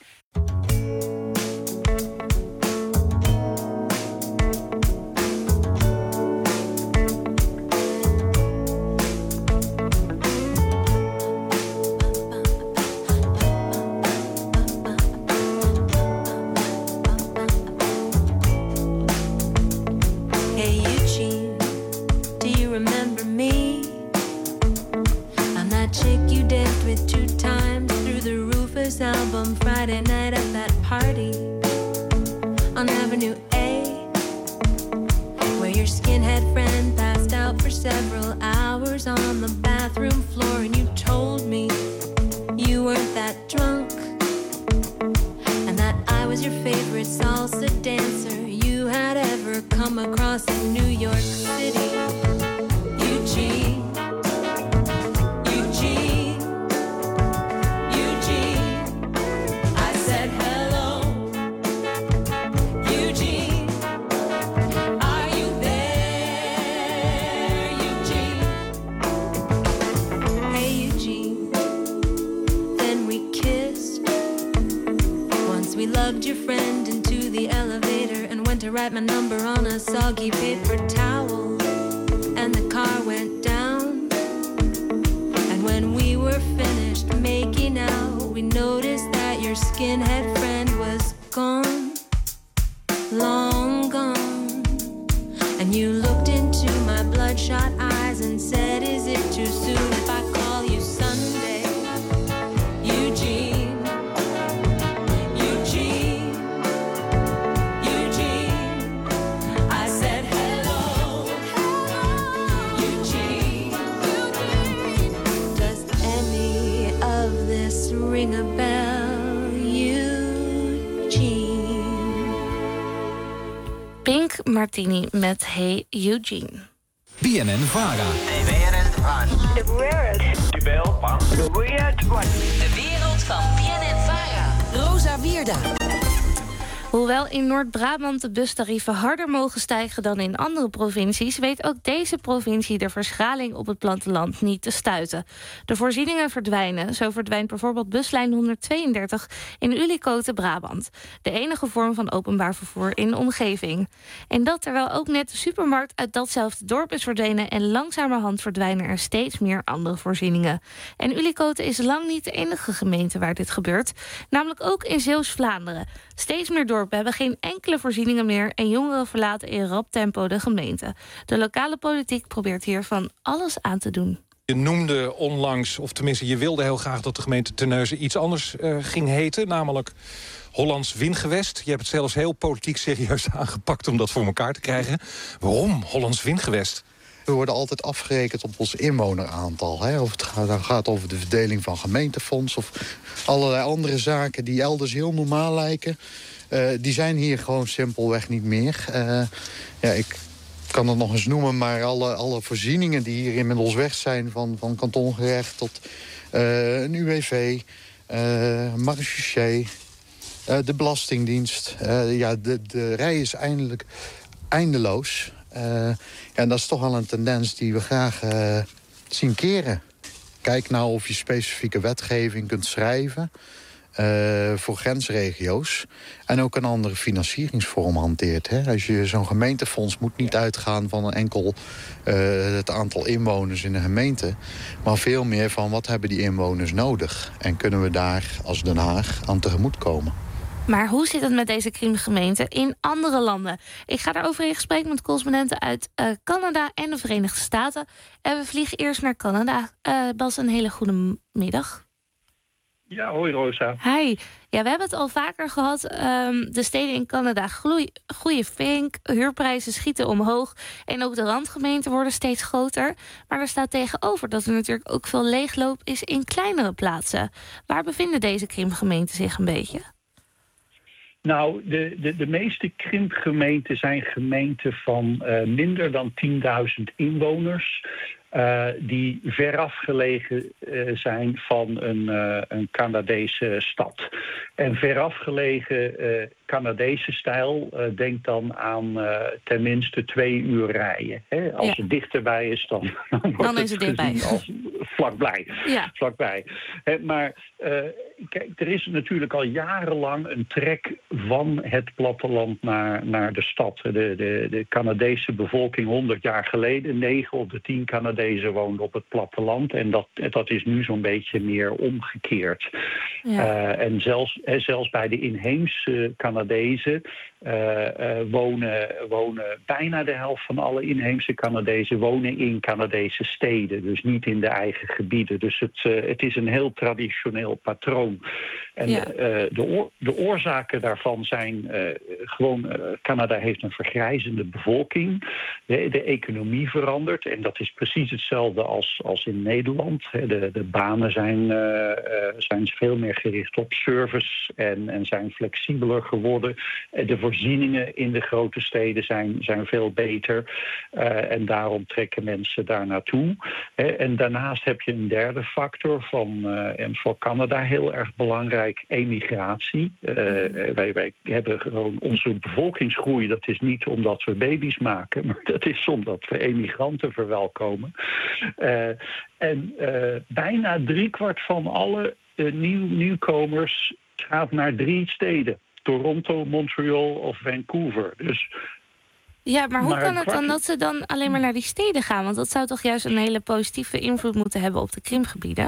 Album Friday night at that party on Avenue A, where your skinhead friend passed out for several hours on the bathroom floor, and you told me you weren't that drunk and that I was your favorite salsa dancer you had ever come across in New York City. Eugene. Your friend into the elevator and went to write my number on a soggy paper towel, and the car went down. And when we were finished making out, we noticed that your skinhead friend was gone, long gone. And you looked into my bloodshot eyes and said, is it too soon if I call you Sunday? Eugene. Ring a bell, Eugene. Pink Martini met Hey Eugene. B N N Vara. De wereld van. De wereld. De wereld van. De wereld van. De wereld van B N N Vara. Rosa Wierda. Hoewel in Noord-Brabant de bustarieven harder mogen stijgen dan in andere provincies, weet ook deze provincie de verschraling op het platteland niet te stuiten. De voorzieningen verdwijnen. Zo verdwijnt bijvoorbeeld buslijn honderdtweeëndertig in Ullicote, Brabant. De enige vorm van openbaar vervoer in de omgeving. En dat terwijl ook net de supermarkt uit datzelfde dorp is verdwenen en langzamerhand verdwijnen er steeds meer andere voorzieningen. En Ullicote is lang niet de enige gemeente waar dit gebeurt. Namelijk ook in Zeeuws-Vlaanderen. Steeds meer dorpen hebben geen enkele voorzieningen meer en jongeren verlaten in rap tempo de gemeente. De lokale politiek probeert hier van alles aan te doen. Je noemde onlangs, of tenminste je wilde heel graag dat de gemeente Terneuzen iets anders uh, ging heten, namelijk Hollands Wingewest. Je hebt het zelfs heel politiek serieus aangepakt om dat voor elkaar te krijgen. Waarom Hollands Wingewest? We worden altijd afgerekend op ons inwoneraantal. Hè? Of het gaat, dan gaat over de verdeling van gemeentefonds of allerlei andere zaken die elders heel normaal lijken. Uh, die zijn hier gewoon simpelweg niet meer. Uh, ja, ik kan het nog eens noemen, maar alle, alle voorzieningen die hier inmiddels weg zijn, van, van kantongerecht tot uh, een U W V, uh, marechaussee, uh, de Belastingdienst. Uh, ja, de, de rij is eindelijk eindeloos. Uh, ja, en dat is toch wel een tendens die we graag uh, zien keren. Kijk nou of je specifieke wetgeving kunt schrijven Uh, voor grensregio's. En ook een andere financieringsvorm hanteert. Hè? Als je zo'n gemeentefonds moet niet uitgaan van een enkel uh, het aantal inwoners in een gemeente. Maar veel meer van wat hebben die inwoners nodig. En kunnen we daar als Den Haag aan tegemoetkomen. Maar hoe zit het met deze Krimgemeente in andere landen? Ik ga daarover in gesprek met correspondenten uit uh, Canada en de Verenigde Staten. En we vliegen eerst naar Canada. Uh, Bas, een hele goede middag. Ja, hoi Rosa. Hi. Ja, we hebben het al vaker gehad. Um, de steden in Canada groei, groeien flink. Huurprijzen schieten omhoog. En ook de randgemeenten worden steeds groter. Maar er staat tegenover dat er natuurlijk ook veel leegloop is in kleinere plaatsen. Waar bevinden deze Krimgemeenten zich een beetje? Nou, de, de, de meeste krimpgemeenten zijn gemeenten van uh, minder dan tienduizend inwoners. Uh, die veraf gelegen uh, zijn van een, uh, een Canadese stad. En veraf gelegen uh, Canadese stijl, uh, denk dan aan uh, tenminste twee uur rijden. Hè? Als ja. het dichterbij is, dan, dan, dan is het dichtbij. Als vlakbij. Ja. vlakbij. Hè, maar uh, kijk, er is natuurlijk al jarenlang een trek van het platteland naar, naar de stad. De, de, de Canadese bevolking honderd jaar geleden, negen op de tien Canadezen woonden op het platteland. En dat, dat is nu zo'n beetje meer omgekeerd. Ja. Uh, en zelfs, hè, zelfs bij de inheemse Canadezen uh, uh, wonen, wonen bijna de helft van alle inheemse Canadezen wonen in Canadese steden. Dus niet in de eigen gebieden. Dus het, uh, het is een heel traditioneel patroon. En ja. uh, de, oor, de oorzaken daarvan zijn uh, gewoon... Uh, Canada heeft een vergrijzende bevolking. De, de economie verandert. En dat is precies hetzelfde als, als in Nederland. De, de banen zijn, uh, uh, zijn veel meer gericht op service en, en zijn flexibeler geworden. De voorzieningen in de grote steden zijn, zijn veel beter. Uh, en daarom trekken mensen daar naartoe. Uh, en daarnaast heb je een derde factor van, uh, en voor Canada heel erg belangrijk, emigratie. Uh, wij, wij hebben gewoon onze bevolkingsgroei. Dat is niet omdat we baby's maken, maar dat is omdat we emigranten verwelkomen. Uh, en uh, bijna driekwart van alle uh, nieuw, nieuwkomers gaat naar drie steden. Toronto, Montreal of Vancouver. Dus, ja, maar hoe maar kan het kwart... dan dat ze dan alleen maar naar die steden gaan? Want dat zou toch juist een hele positieve invloed moeten hebben op de Krimgebieden?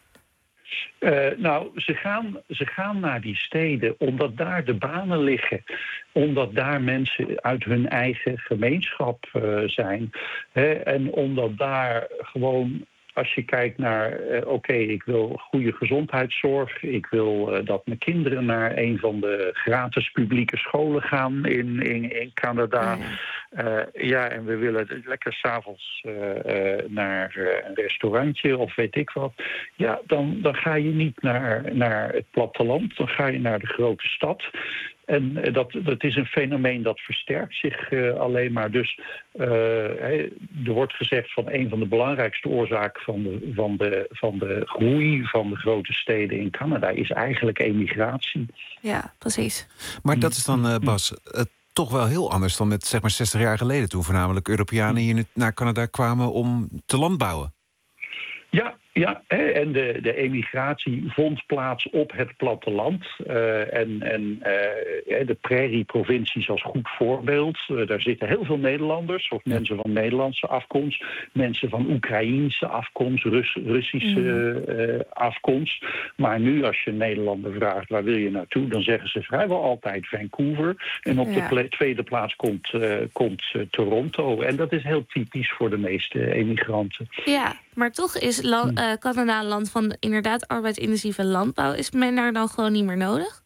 Uh, nou, ze gaan, ze gaan naar die steden omdat daar de banen liggen. Omdat daar mensen uit hun eigen gemeenschap uh, zijn. Hè, en omdat daar gewoon... Als je kijkt naar, uh, oké, okay, ik wil goede gezondheidszorg. Ik wil uh, dat mijn kinderen naar een van de gratis publieke scholen gaan in, in, in Canada. Uh, ja, en we willen lekker s'avonds uh, uh, naar uh, een restaurantje of weet ik wat. Ja, dan, dan ga je niet naar, naar het platteland. Dan ga je naar de grote stad. En dat, dat is een fenomeen dat versterkt zich uh, alleen maar. Dus uh, er wordt gezegd van een van de belangrijkste oorzaken van de, van, de, van de groei van de grote steden in Canada is eigenlijk emigratie. Ja, precies. Maar dat is dan, uh, Bas, uh, toch wel heel anders dan met zeg maar zestig jaar geleden, toen voornamelijk Europeanen hier naar Canada kwamen om te landbouwen. Ja, ja, en de, de emigratie vond plaats op het platteland. Uh, en en uh, de prairieprovincies als goed voorbeeld. Uh, daar zitten heel veel Nederlanders, of mensen van Nederlandse afkomst, mensen van Oekraïense afkomst, Rus, Russische uh, afkomst. Maar nu, als je Nederlander vraagt waar wil je naartoe, dan zeggen ze vrijwel altijd Vancouver. En op ja. de ple- tweede plaats komt, uh, komt uh, Toronto. En dat is heel typisch voor de meeste emigranten. Ja, maar toch is land, uh, Canada een land van inderdaad arbeidsintensieve landbouw. Is men daar dan gewoon niet meer nodig?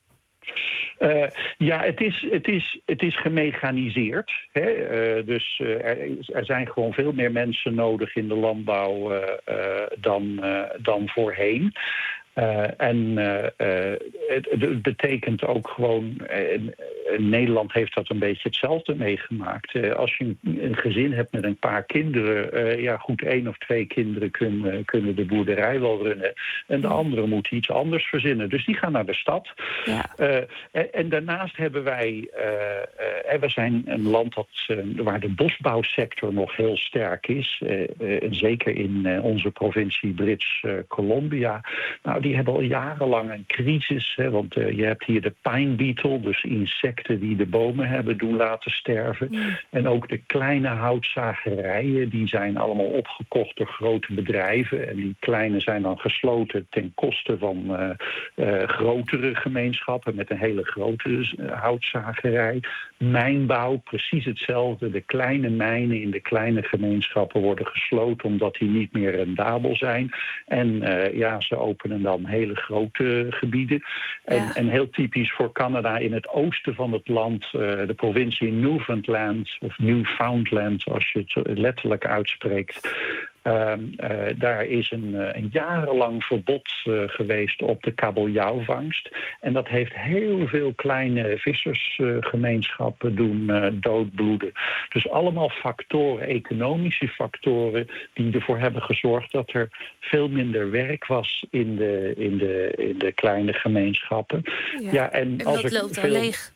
Uh, ja, het is, het is, het is gemechaniseerd. Hè? Uh, dus uh, er, er zijn gewoon veel meer mensen nodig in de landbouw uh, uh, dan, uh, dan voorheen. Uh, en uh, uh, het, het betekent ook gewoon... Uh, Nederland heeft dat een beetje hetzelfde meegemaakt. Uh, als je een, een gezin hebt met een paar kinderen... Uh, ja, goed, één of twee kinderen kunnen, kunnen de boerderij wel runnen. En de anderen moeten iets anders verzinnen. Dus die gaan naar de stad. Ja. Uh, en, en daarnaast hebben wij... Uh, uh, we zijn een land dat, uh, waar de bosbouwsector nog heel sterk is. Uh, uh, zeker in uh, onze provincie Brits uh, Columbia. Nou, die hebben al jarenlang een crisis. Hè, want uh, je hebt hier de pine beetle, dus insecten die de bomen hebben doen laten sterven. Mm. En ook de kleine houtzagerijen, die zijn allemaal opgekocht door grote bedrijven. En die kleine zijn dan gesloten ten koste van uh, uh, grotere gemeenschappen met een hele grote uh, houtzagerij. Mijnbouw, precies hetzelfde. De kleine mijnen in de kleine gemeenschappen worden gesloten omdat die niet meer rendabel zijn. En uh, ja, ze openen dan hele grote gebieden. En, ja. en heel typisch voor Canada in het oosten van het land, uh, de provincie Newfoundland of Newfoundland, als je het letterlijk uitspreekt. Uh, uh, daar is een, uh, een jarenlang verbod uh, geweest op de kabeljauwvangst. En dat heeft heel veel kleine vissersgemeenschappen uh, doen uh, doodbloeden. Dus allemaal factoren, economische factoren, die ervoor hebben gezorgd dat er veel minder werk was in de, in de, in de kleine gemeenschappen. Ja, ja, en, en als dat er loopt veel... dan leeg.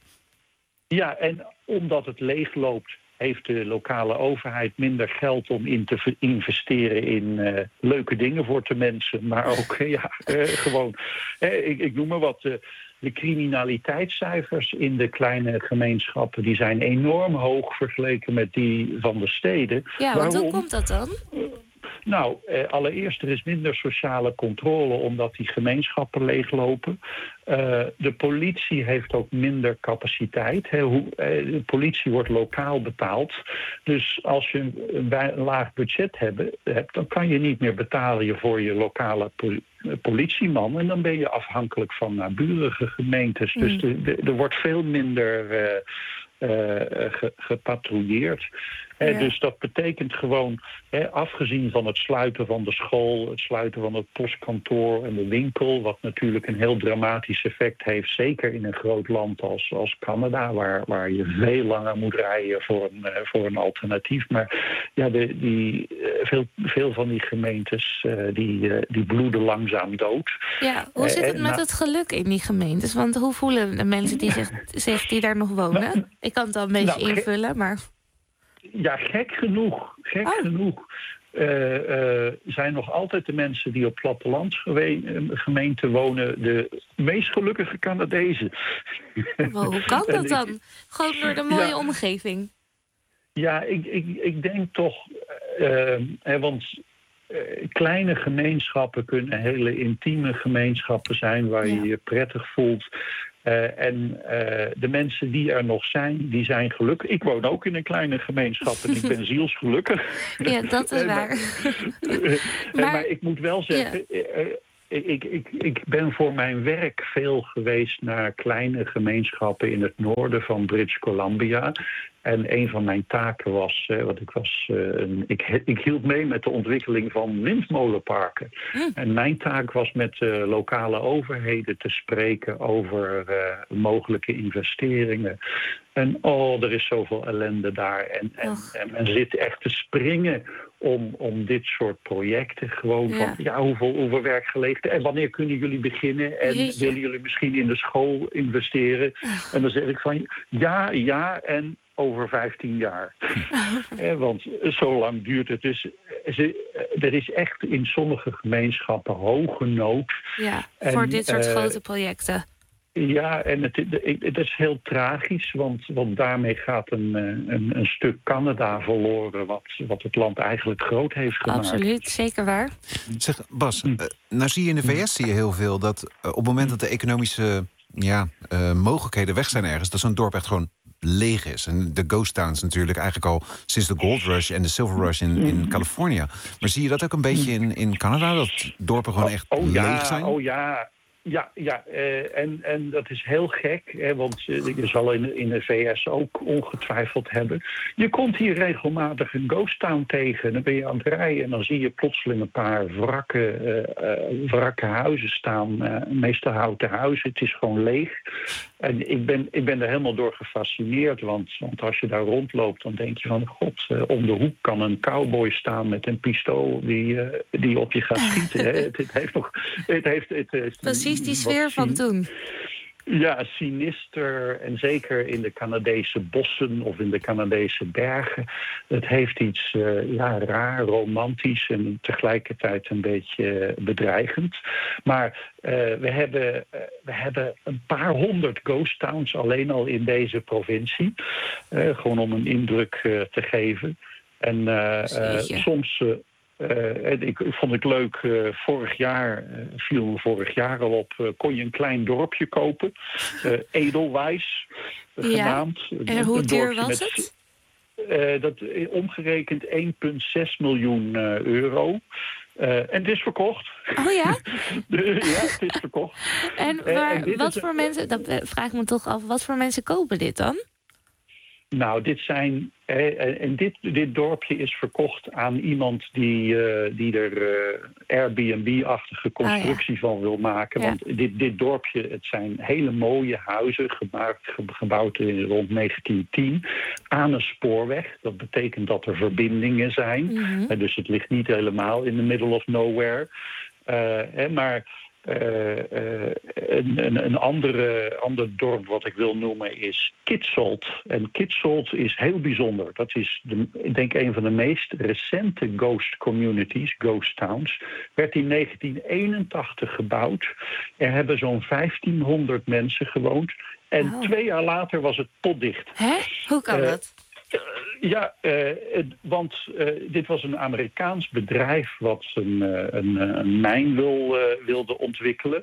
Ja, en omdat het leeg loopt, heeft de lokale overheid minder geld om in te investeren in uh, leuke dingen voor de mensen. Maar ook, ja, uh, gewoon, uh, ik, ik noem maar wat, uh, de criminaliteitscijfers in de kleine gemeenschappen, die zijn enorm hoog vergeleken met die van de steden. Ja, want hoe komt dat dan? Nou, eh, allereerst, er is minder sociale controle omdat die gemeenschappen leeglopen. Uh, de politie heeft ook minder capaciteit. Hè. Hoe, eh, de politie wordt lokaal betaald. Dus als je een, een laag budget hebben, hebt, dan kan je niet meer betalen voor je lokale politie. politieman. En dan ben je afhankelijk van naburige gemeentes. Mm. Dus de, de, er wordt veel minder uh, uh, ge, gepatrouilleerd. Ja. Eh, dus dat betekent gewoon, eh, afgezien van het sluiten van de school, het sluiten van het postkantoor en de winkel, wat natuurlijk een heel dramatisch effect heeft, zeker in een groot land als, als Canada, waar, waar je veel langer moet rijden voor een, uh, voor een alternatief. Maar ja, de, die, uh, veel, veel van die gemeentes uh, die, uh, die bloeden langzaam dood. Ja, hoe zit het uh, met nou, het geluk in die gemeentes? Want hoe voelen de mensen die, zich, zich, die daar nog wonen? Nou, ik kan het al een beetje nou, invullen, maar... Ja, gek genoeg. Gek oh. genoeg. Uh, uh, zijn nog altijd de mensen die op plattelandsgemeenten wonen de meest gelukkige Canadezen. Wow, hoe kan dat dan? Gewoon door de mooie ja, omgeving. Ja, ik, ik, ik denk toch... Uh, hè, want uh, kleine gemeenschappen kunnen hele intieme gemeenschappen zijn waar ja. je je prettig voelt. Uh, en uh, de mensen die er nog zijn, die zijn gelukkig. Ik woon ook in een kleine gemeenschap en ik ben zielsgelukkig. Ja, dat is waar. maar, maar ik moet wel zeggen... Ja. Uh, Ik, ik, ik ben voor mijn werk veel geweest naar kleine gemeenschappen in het noorden van British Columbia. En een van mijn taken was, eh, want ik, was uh, een, ik, ik hield mee met de ontwikkeling van windmolenparken. Mm. En mijn taak was met uh, lokale overheden te spreken over uh, mogelijke investeringen. En oh, er is zoveel ellende daar. En, en, en men zit echt te springen om, om dit soort projecten. Gewoon ja. van, ja, hoeveel, hoeveel werkgelegenheden. En wanneer kunnen jullie beginnen? En Jeetje. willen jullie misschien in de school investeren? Oh. En dan zeg ik van, ja, ja, en over vijftien jaar. eh, want zo lang duurt het. Dus ze, er is echt in sommige gemeenschappen hoge nood. Ja, en, voor dit soort uh, grote projecten. Ja, en het, het is heel tragisch, want, want daarmee gaat een, een, een stuk Canada verloren, wat, wat het land eigenlijk groot heeft gemaakt. Absoluut, zeker waar. Zeg, Bas, uh, nou zie je in de V S zie je heel veel dat uh, op het moment dat de economische ja, uh, mogelijkheden weg zijn ergens, dat zo'n dorp echt gewoon leeg is. En de ghost towns natuurlijk eigenlijk al sinds de Gold Rush en de Silver Rush in, in Californië. Maar zie je dat ook een beetje in, in Canada, dat dorpen gewoon echt oh, oh, ja, leeg zijn? Oh ja, Ja, ja uh, en, en dat is heel gek, hè, want uh, je zal in, in de V S ook ongetwijfeld hebben. Je komt hier regelmatig een ghost town tegen. Dan ben je aan het rijden en dan zie je plotseling een paar wrakke, uh, uh, wrakke huizen staan. Uh, meestal houten huizen, het is gewoon leeg. En ik ben, ik ben er helemaal door gefascineerd, want, want als je daar rondloopt, dan denk je van, god, uh, om de hoek kan een cowboy staan met een pistool die, uh, die op je gaat schieten. Hè. Het, het heeft nog... Het heeft, het heeft Precies die sfeer van toen. Ja, sinister en zeker in de Canadese bossen of in de Canadese bergen. Het heeft iets uh, ja, raar, romantisch en tegelijkertijd een beetje bedreigend. Maar uh, we, hebben, uh, we hebben een paar honderd ghost towns alleen al in deze provincie. Uh, gewoon om een indruk uh, te geven. En uh, uh, soms... Uh, Uh, ik, ik vond het leuk, uh, vorig jaar, uh, viel me vorig jaar al op, uh, kon je een klein dorpje kopen. Uh, Edelweiss, uh, ja. genaamd. En hoe duur was met, het? Uh, dat omgerekend één komma zes miljoen uh, euro. Uh, en het is verkocht. Oh ja? de, ja, het is verkocht. En, waar, uh, en wat voor een, mensen, dat vraag ik me toch af, wat voor mensen kopen dit dan? Nou, dit zijn. Eh, en dit, dit dorpje is verkocht aan iemand die, uh, die er uh, Airbnb-achtige constructie ah, ja. van wil maken. Ja. Want dit, dit dorpje, het zijn hele mooie huizen, gemaakt, gebouwd in rond negentien tien, aan een spoorweg. Dat betekent dat er verbindingen zijn. Mm-hmm. Uh, dus het ligt niet helemaal in the middle of nowhere. Uh, eh, maar. Uh, uh, een, een, een andere, ander dorp wat ik wil noemen is Kitsold. En Kitsold is heel bijzonder. Dat is, de, ik denk, een van de meest recente ghost communities, ghost towns. Werd in negentien eenentachtig gebouwd. Er hebben zo'n vijftienhonderd mensen gewoond. En oh. twee jaar later was het potdicht. Hè? Hoe kan uh, dat? Uh, ja, uh, want uh, dit was een Amerikaans bedrijf wat een, uh, een, een mijn wil, uh, wilde ontwikkelen.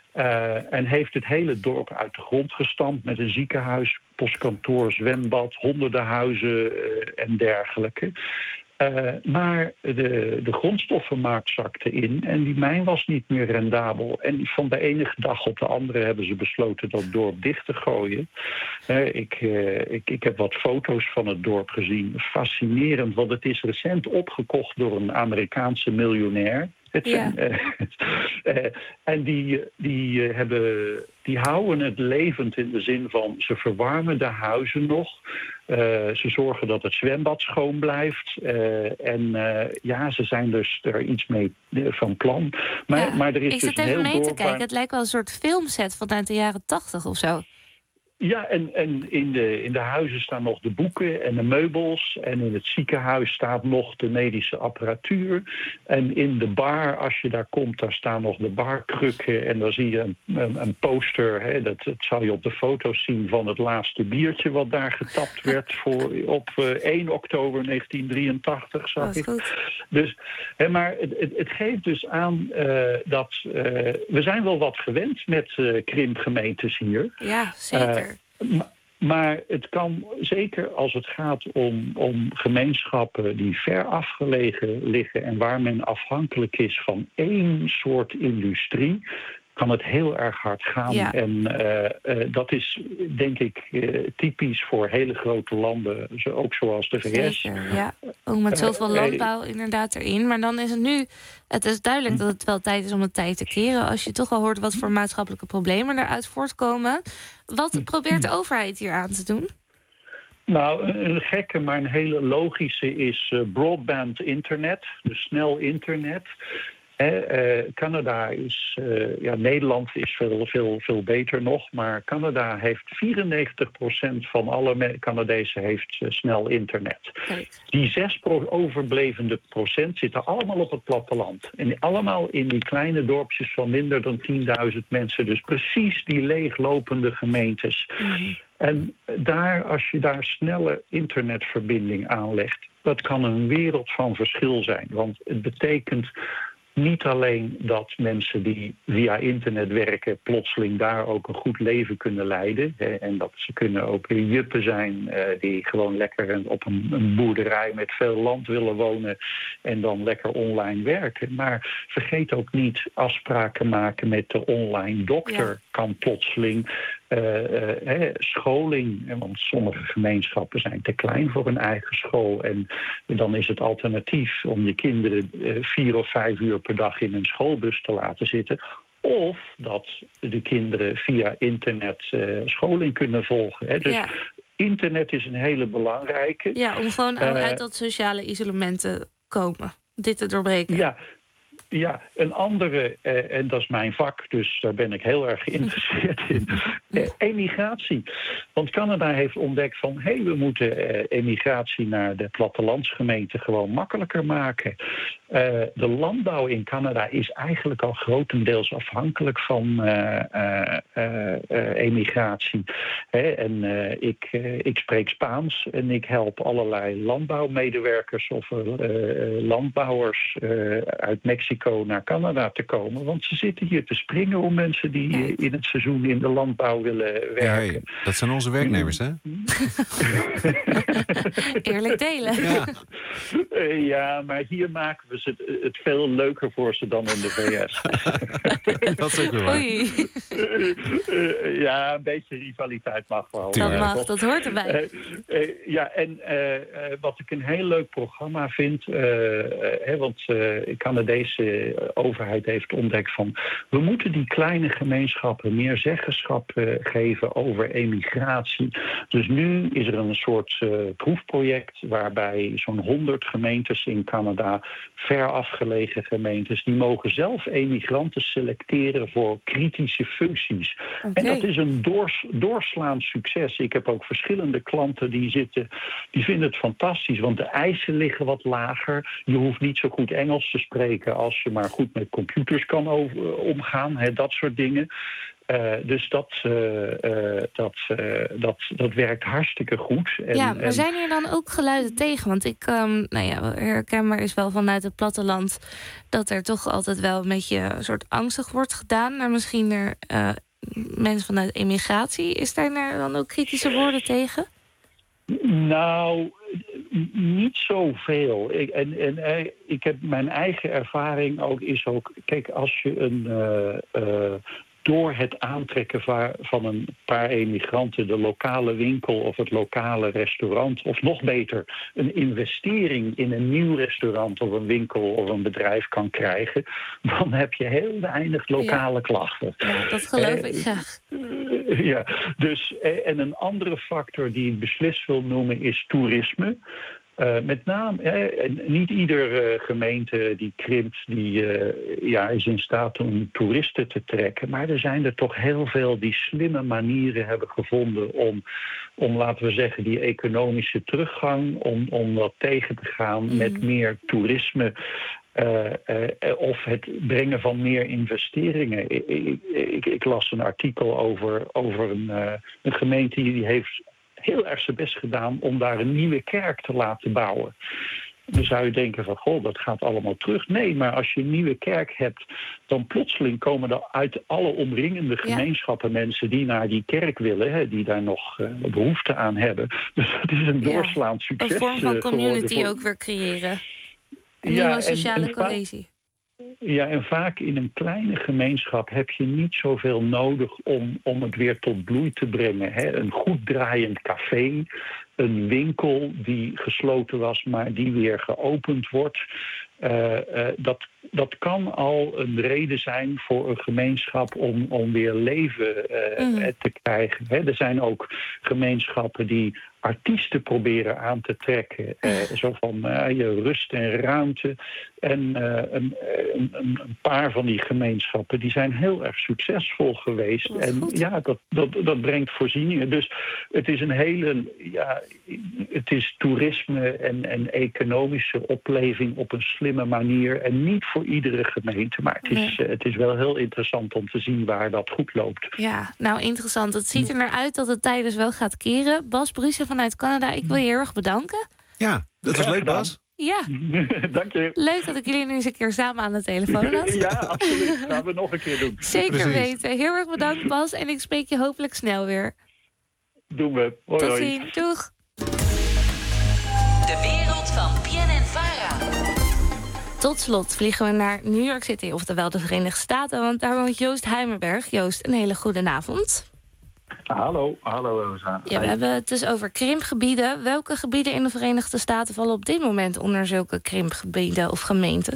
Uh, en heeft het hele dorp uit de grond gestampt met een ziekenhuis, postkantoor, zwembad, honderden huizen uh, en dergelijke. Uh, maar de, de grondstoffenmarkt zakte in en die mijn was niet meer rendabel. En van de ene dag op de andere hebben ze besloten dat dorp dicht te gooien. Uh, ik, uh, ik, ik heb wat foto's van het dorp gezien. Fascinerend, want het is recent opgekocht door een Amerikaanse miljonair. Het zijn, ja. uh, uh, en die, die, uh, hebben, die houden het levend in de zin van ze verwarmen de huizen nog. Uh, ze zorgen dat het zwembad schoon blijft. Uh, en uh, ja, ze zijn dus er iets mee uh, van plan. Maar, ja, maar er is ik dus zit even heel mee te doorbaar... kijken. Het lijkt wel een soort filmset vanuit de jaren tachtig of zo. Ja, en, en in, de, in de huizen staan nog de boeken en de meubels. En in het ziekenhuis staat nog de medische apparatuur. En in de bar, als je daar komt, daar staan nog de barkrukken. En dan zie je een, een, een poster, hè, dat, dat zal je op de foto's zien van het laatste biertje wat daar getapt werd voor, op uh, één oktober negentien drieëntachtig, zag ik. Dus, hè, maar het, het, het geeft dus aan uh, dat uh, we zijn wel wat gewend met uh, krimpgemeentes hier. Ja, zeker. Uh, Maar het kan, zeker als het gaat om, om gemeenschappen die ver afgelegen liggen en waar men afhankelijk is van één soort industrie, kan het heel erg hard gaan. Ja. En uh, uh, dat is, denk ik, uh, typisch voor hele grote landen, zo, ook zoals de V S. Zeker, ja. Ook met zoveel uh, landbouw inderdaad erin. Maar dan is het nu, het is duidelijk dat het wel tijd is om het tijd te keren. Als je toch al hoort wat voor maatschappelijke problemen eruit voortkomen. Wat probeert de overheid hier aan te doen? Nou, een gekke, maar een hele logische is uh, broadband internet, dus snel internet. Eh, uh, Canada is, uh, ja, Nederland is veel, veel, veel beter nog, maar Canada heeft vierennegentig procent van alle Canadezen heeft uh, snel internet. Okay. Die zes pro- overblevende procent zitten allemaal op het platteland. En allemaal in die kleine dorpjes van minder dan tienduizend mensen. Dus precies die leeglopende gemeentes. Mm-hmm. En daar, als je daar snelle internetverbinding aanlegt, dat kan een wereld van verschil zijn. Want het betekent niet alleen dat mensen die via internet werken plotseling daar ook een goed leven kunnen leiden. Hè, en dat ze kunnen ook juppen zijn uh, die gewoon lekker op een, een boerderij met veel land willen wonen en dan lekker online werken. Maar vergeet ook niet afspraken maken met de online dokter. Ja. Kan plotseling uh, uh, hè, scholing, want sommige gemeenschappen zijn te klein voor een eigen school. En dan is het alternatief om je kinderen uh, vier of vijf uur per dag in een schoolbus te laten zitten. Of dat de kinderen via internet uh, scholing kunnen volgen. Hè. Dus ja. Internet is een hele belangrijke. Ja, om gewoon uh, uit dat sociale isolement te komen. Dit te doorbreken. Ja. Ja, een andere, eh, en dat is mijn vak, dus daar ben ik heel erg geïnteresseerd in, eh, emigratie. Want Canada heeft ontdekt van, hé, hey, we moeten eh, emigratie naar de plattelandsgemeenten gewoon makkelijker maken. Uh, de landbouw in Canada is eigenlijk al grotendeels afhankelijk van uh, uh, uh, uh, emigratie. Hè, en uh, ik, uh, ik spreek Spaans en ik help allerlei landbouwmedewerkers of uh, landbouwers uh, uit Mexico naar Canada te komen. Want ze zitten hier te springen om mensen die uh, in het seizoen in de landbouw willen werken. Hey, dat zijn onze werknemers, hè? Eerlijk delen. Ja. Uh, ja, maar hier maken we het, het veel leuker voor ze dan in de V S. Dat is ook wel waar. Oei. Uh, uh, ja, een beetje rivaliteit mag wel. Dat mag, dat hoort erbij. Uh, uh, ja, en uh, uh, wat ik een heel leuk programma vind, uh, uh, hè, want uh, de Canadese overheid heeft ontdekt van, we moeten die kleine gemeenschappen meer zeggenschap uh, geven over emigratie. Dus nu is er een soort uh, proefproject waarbij zo'n honderd gemeentes in Canada, ver afgelegen gemeentes, die mogen zelf emigranten selecteren voor kritische functies. Okay. En dat is een doors, doorslaand succes. Ik heb ook verschillende klanten die zitten, die vinden het fantastisch, want de eisen liggen wat lager. Je hoeft niet zo goed Engels te spreken als je maar goed met computers kan over, omgaan, hè, dat soort dingen. Uh, dus dat, uh, uh, dat, uh, dat, dat werkt hartstikke goed. En, ja, maar en... zijn hier dan ook geluiden tegen? Want ik, um, nou ja, herkenbaar is wel vanuit het platteland dat er toch altijd wel een beetje een soort angstig wordt gedaan naar misschien er uh, mensen vanuit emigratie. Is daar dan ook kritische woorden tegen? Nou, niet zoveel. Ik, en, en ik heb mijn eigen ervaring ook, is ook, kijk, als je een uh, uh, door het aantrekken van een paar emigranten de lokale winkel of het lokale restaurant, of nog beter, een investering in een nieuw restaurant of een winkel of een bedrijf kan krijgen, dan heb je heel weinig lokale ja. klachten. Ja, dat geloof eh, ik graag. Uh, ja, dus, eh, en een andere factor die ik beslist wil noemen is toerisme. Uh, met name, eh, niet ieder uh, gemeente die krimpt, die uh, ja, is in staat om toeristen te trekken. Maar er zijn er toch heel veel die slimme manieren hebben gevonden om, om laten we zeggen, die economische teruggang, om, om dat tegen te gaan mm. met meer toerisme. Uh, uh, of het brengen van meer investeringen. Ik, ik, ik, ik las een artikel over, over een, uh, een gemeente die heeft heel erg zijn best gedaan om daar een nieuwe kerk te laten bouwen. Dan zou je denken van, goh, dat gaat allemaal terug. Nee, maar als je een nieuwe kerk hebt, dan plotseling komen er uit alle omringende gemeenschappen ja. mensen die naar die kerk willen, hè, die daar nog uh, behoefte aan hebben. Dus het is een doorslaand ja. succes. Een vorm van community voor... ook weer creëren. Een ja, nieuwe sociale en, en cohesie. Ja, en vaak in een kleine gemeenschap heb je niet zoveel nodig om, om het weer tot bloei te brengen. Hè? Een goed draaiend café, een winkel die gesloten was, maar die weer geopend wordt. Uh, uh, dat, dat kan al een reden zijn voor een gemeenschap om, om weer leven uh, mm. te krijgen. Hè? Er zijn ook gemeenschappen die artiesten proberen aan te trekken. Uh, zo van uh, je rust en ruimte. En uh, een, een, een paar van die gemeenschappen die zijn heel erg succesvol geweest. En goed. ja, dat, dat, dat brengt voorzieningen. Dus het is een hele, ja, het is toerisme en, en economische opleving op een slimme manier. En niet voor iedere gemeente. Maar het is, nee. uh, het is wel heel interessant om te zien waar dat goed loopt. Ja, nou interessant. Het ziet er naar uit dat het tijdens wel gaat keren. Bas Brussen vanuit Canada, ik wil je heel erg bedanken. Ja, dat was leuk, Bas. Ja. Dank je. Leuk dat ik jullie nu eens een keer samen aan de telefoon had. Ja, absoluut. Dat gaan we nog een keer doen. Zeker Precies. weten. Heel erg bedankt, Bas. En ik spreek je hopelijk snel weer. Doen we. Hoi, Tot hoi. ziens. Doeg. De wereld van B N N Vara. Tot slot vliegen we naar New York City, oftewel de Verenigde Staten. Want daar woont Joost Heimerberg. Joost, een hele goede avond. Hallo, hallo Rosa. Ja, we hebben het dus over krimpgebieden. Welke gebieden in de Verenigde Staten vallen op dit moment onder zulke krimpgebieden of gemeenten?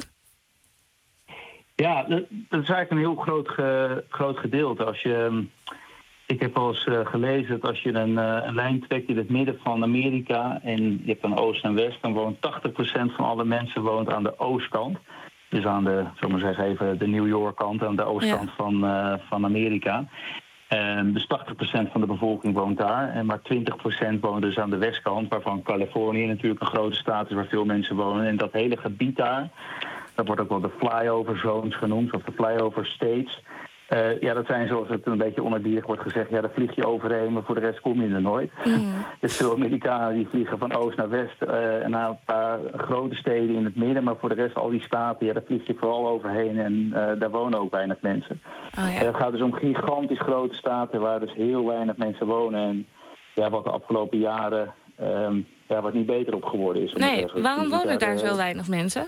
Ja, dat, dat is eigenlijk een heel groot, ge, groot gedeelte. Als je, ik heb al eens uh, gelezen dat als je een, uh, een lijn trekt in het midden van Amerika en je hebt dan oost en west, dan woont tachtig procent van alle mensen woont aan de oostkant. Dus aan de, zullen we maar zeggen, even de New York kant, aan de oostkant Ja. van, uh, van Amerika. Um, dus tachtig procent van de bevolking woont daar. En maar twintig procent woont dus aan de westkant, waarvan Californië natuurlijk een grote staat is waar veel mensen wonen. En dat hele gebied daar, dat wordt ook wel de flyover zones genoemd, of de flyover states. Uh, ja, dat zijn, zoals het een beetje onerbiedig wordt gezegd, ja, daar vlieg je overheen, maar voor de rest kom je er nooit. Mm. Dus veel Amerikanen die vliegen van oost naar west uh, en naar een paar grote steden in het midden, maar voor de rest al die staten, ja, daar vlieg je vooral overheen en uh, daar wonen ook weinig mensen. Oh, ja. uh, het gaat dus om gigantisch grote staten waar dus heel weinig mensen wonen en ja, wat de afgelopen jaren um, ja, wat niet beter op geworden is. Nee, waarom wonen daar zo weinig mensen?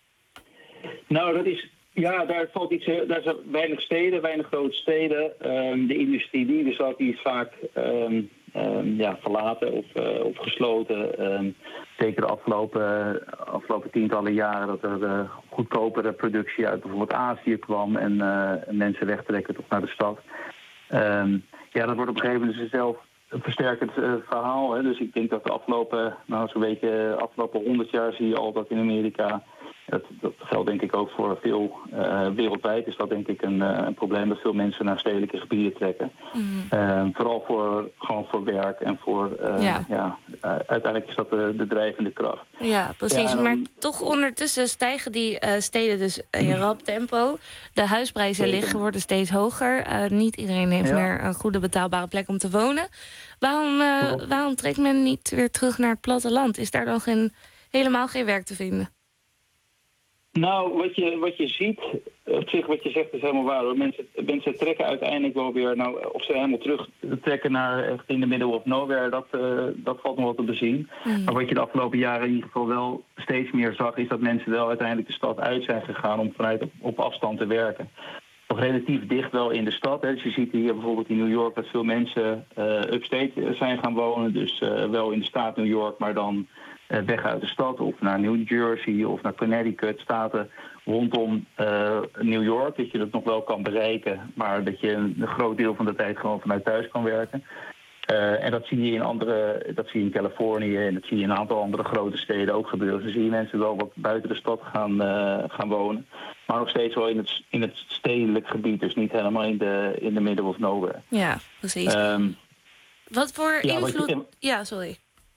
Nou, dat is... Ja, daar valt iets. Daar zijn weinig steden, weinig grote steden. Um, de industrie die er zat, die is vaak um, um, ja, verlaten of, uh, of gesloten. Um, zeker de afgelopen, afgelopen tientallen jaren dat er uh, goedkopere productie uit bijvoorbeeld Azië kwam en uh, mensen wegtrekken toch naar de stad. Um, ja, dat wordt op een gegeven moment dus zelf een versterkend uh, verhaal. Hè. Dus ik denk dat de afgelopen, nou zo'n beetje, afgelopen honderd jaar zie je al dat in Amerika. Dat, dat geldt denk ik ook voor veel uh, wereldwijd. Is dat denk ik een, uh, een probleem dat veel mensen naar stedelijke gebieden trekken. Mm. Uh, vooral voor, gewoon voor werk en voor... Uh, ja. Ja, uh, uiteindelijk is dat de, de drijvende kracht. Ja, precies. Ja, maar toch ondertussen stijgen die uh, steden dus in rap tempo. De huisprijzen Zeker. liggen worden steeds hoger. Uh, niet iedereen heeft Ja. meer een goede betaalbare plek om te wonen. Waarom, uh, waarom trekt men niet weer terug naar het platteland? Is daar dan geen, helemaal geen werk te vinden? Nou, wat je, wat je ziet, op zich wat je zegt is helemaal waar. Hoor. Mensen, mensen trekken uiteindelijk wel weer, nou, of ze helemaal terug trekken naar echt in de middle of nowhere, dat, uh, dat valt nog wel te bezien. Mm. Maar wat je de afgelopen jaren in ieder geval wel steeds meer zag, is dat mensen wel uiteindelijk de stad uit zijn gegaan om vanuit op, op afstand te werken. Nog relatief dicht wel in de stad. Hè. Dus je ziet hier bijvoorbeeld in New York dat veel mensen uh, upstate zijn gaan wonen. Dus uh, wel in de staat New York, maar dan uh, weg uit de stad. Of naar New Jersey of naar Connecticut, staten rondom uh, New York. Dat je dat nog wel kan bereiken, maar dat je een, een groot deel van de tijd gewoon vanuit thuis kan werken. Uh, en dat zie je in andere, dat zie je in Californië en dat zie je in een aantal andere grote steden ook gebeuren. Dus zie je mensen wel wat buiten de stad gaan, uh, gaan wonen. Maar nog steeds wel in het, in het stedelijk gebied, dus niet helemaal in de, in de middle of nowhere. Ja, precies. Um, wat voor ja, invloed... Wat je, ja, sorry.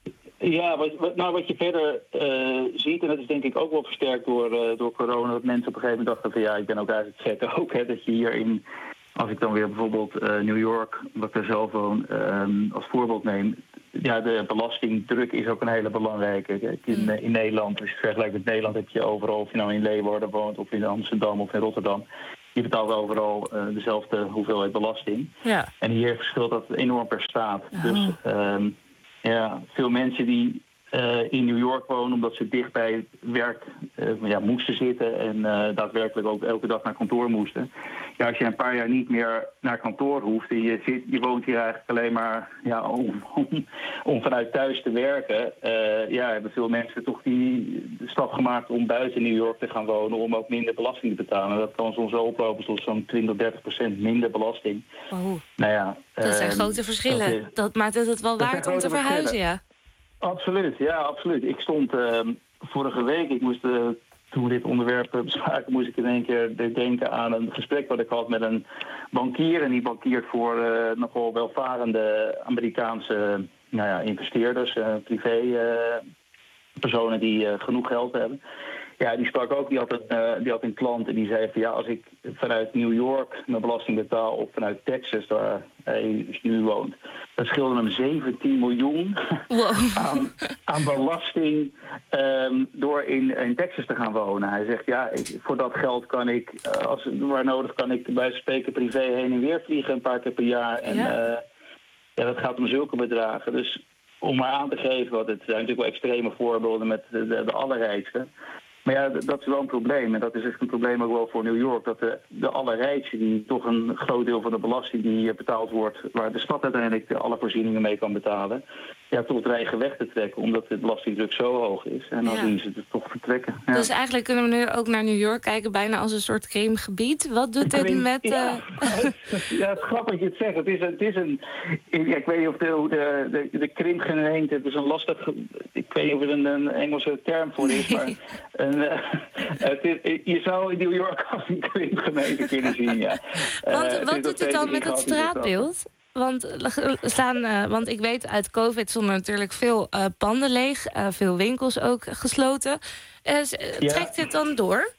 Ja, wat, wat, nou, wat je verder uh, ziet, en dat is denk ik ook wel versterkt door, uh, door corona, dat mensen op een gegeven moment dachten van ja, ik ben ook eigenlijk gek ook, hè, dat je hier in... Als ik dan weer bijvoorbeeld uh, New York, wat ik er zelf woon, um, als voorbeeld neem. Ja, de belastingdruk is ook een hele belangrijke. Kijk, in, uh, in Nederland, als je vergelijkt met Nederland, heb je overal, of je nou in Leeuwarden woont, of in Amsterdam of in Rotterdam. Je betaalt overal uh, dezelfde hoeveelheid belasting. Ja. En hier verschilt dat enorm per staat. Oh. Dus um, ja, veel mensen die uh, in New York wonen, omdat ze dicht bij werk uh, ja, moesten zitten en uh, daadwerkelijk ook elke dag naar kantoor moesten. Ja, als je een paar jaar niet meer naar kantoor hoeft en je, zit, je woont hier eigenlijk alleen maar ja, om, om, om vanuit thuis te werken, uh, ja, hebben veel mensen toch die stap gemaakt om buiten New York te gaan wonen, om ook minder belasting te betalen. Dat kan soms wel oplopen tot zo'n twintig, dertig procent minder belasting. Oh. Nou ja, dat zijn uh, grote verschillen. Dat, dat maakt het het wel waard om te verhuizen, ja. Absoluut, ja, absoluut. Ik stond uh, vorige week, ik moest, uh, toen we dit onderwerp bespraken, moest ik in één keer denken aan een gesprek wat ik had met een bankier. En die bankiert voor uh, nogal welvarende Amerikaanse nou ja, investeerders, uh, privé uh, personen die uh, genoeg geld hebben. Ja, die sprak ook, die had, een, uh, die had een klant en die zei van ja, als ik vanuit New York mijn belasting betaal of vanuit Texas, waar hij dus nu woont, dat scheelde hem zeventien miljoen wow. aan, aan belasting um, door in, in Texas te gaan wonen. Hij zegt ja, ik, voor dat geld kan ik, uh, als waar nodig, kan ik bij wijze van spreken privé heen en weer vliegen een paar keer per jaar. En ja. Uh, ja, dat gaat om zulke bedragen. Dus om maar aan te geven, want het zijn natuurlijk wel extreme voorbeelden met de, de, de allerrijkste. Maar ja, dat is wel een probleem. En dat is echt een probleem ook wel voor New York. Dat de, de allerrijkste, die toch een groot deel van de belasting die betaald wordt, waar de stad uiteindelijk alle voorzieningen mee kan betalen, ja, tot dreigen weg te trekken, omdat de belastingdruk zo hoog is. En dan Ja. zien ze het toch vertrekken. Ja. Dus eigenlijk kunnen we nu ook naar New York kijken, bijna als een soort Krimgebied. Wat doet dit met... Ja, Uh... ja, het is grappig dat je het zegt. Het is, het is een... Ja, ik weet niet of de, de, de, de Krimgemeente... Het is een lastig... Ik weet niet of er een, een Engelse term voor is, maar... Een, uh, het is, je zou in New York als een Krimgemeente kunnen zien, ja. Want Uh, wat doet het dan met het straatbeeld? Want, staan, uh, want ik weet uit COVID stonden natuurlijk veel uh, panden leeg. Uh, veel winkels ook gesloten. Uh, Ja. Trekt dit dan door?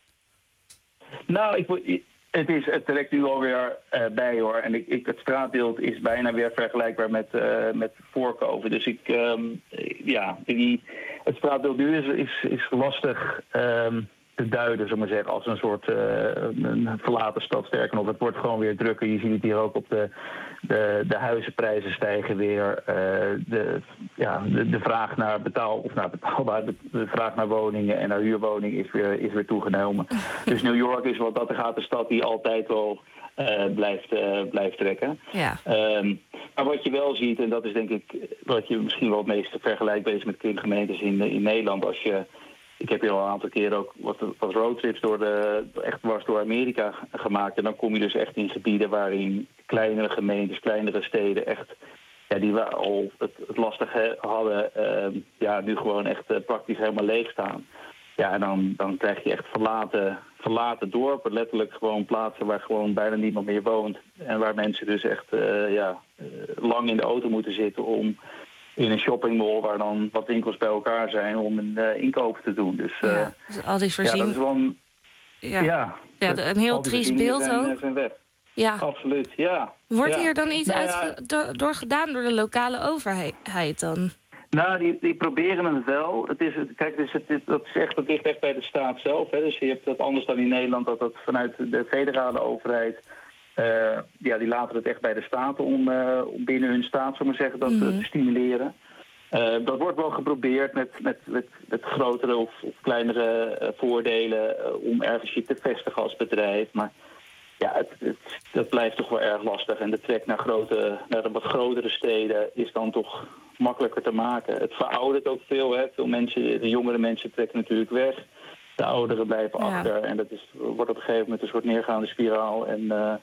Nou, ik, wo- het, is, het trekt nu alweer uh, bij, hoor. En ik, ik, het straatbeeld is bijna weer vergelijkbaar met, uh, met voor COVID. Dus ik, um, ja, die, het straatbeeld nu is, is, is lastig um, te duiden, zullen we maar zeggen, als een soort uh, een verlaten stad. Sterker nog, het wordt gewoon weer drukker. Je ziet het hier ook op de, de, de huizenprijzen stijgen weer. Uh, de, ja, de, de vraag naar betaal of naar betaalbaar, de, de vraag naar woningen en naar huurwoningen is weer, is weer toegenomen. Dus New York is wat dat er gaat de stad die altijd wel uh, blijft, uh, blijft trekken. Ja. Um, maar wat je wel ziet, en dat is denk ik wat je misschien wel het meest vergelijkbaar is met krimgemeentes in, in Nederland, als je Ik heb hier al een aantal keren ook wat, wat roadtrips door de, echt dwars door Amerika gemaakt. En dan kom je dus echt in gebieden waarin kleinere gemeentes, kleinere steden echt, ja, die we al het, het lastig he, hadden, uh, ja, nu gewoon echt uh, praktisch helemaal leeg staan. Ja, en dan, dan krijg je echt verlaten, verlaten dorpen, letterlijk gewoon plaatsen waar gewoon bijna niemand meer woont. En waar mensen dus echt uh, ja, uh, lang in de auto moeten zitten om in een shoppingmall waar dan wat winkels bij elkaar zijn om een uh, inkoop te doen. Dus, uh, ja, dus al die voorzieningen. ja, dat is wel een, ja. ja, ja, een heel al die triest voorzieningen beeld zijn, ook. zijn weg. Ja. Absoluut, ja. Wordt ja. hier dan iets nou, uit ja, door, door gedaan door de lokale overheid dan? Nou, die, die proberen het wel. Het is, kijk, dus het, het, dat, is echt, dat ligt echt bij de staat zelf. Hè. Dus je hebt dat anders dan in Nederland, dat dat vanuit de federale overheid, Uh, ja, die laten het echt bij de staten om, uh, om binnen hun staat, zullen we zeggen, dat mm-hmm. te stimuleren. Uh, dat wordt wel geprobeerd met, met, met, met grotere of, of kleinere uh, voordelen uh, om ergens je te vestigen als bedrijf. Maar ja, het, het, dat blijft toch wel erg lastig. En de trek naar, grote, naar de wat grotere steden is dan toch makkelijker te maken. Het veroudert ook veel. Hè. Veel mensen, de jongere mensen trekken natuurlijk weg. De ouderen blijven ja. achter. En dat is, wordt op een gegeven moment een soort neergaande spiraal. En uh,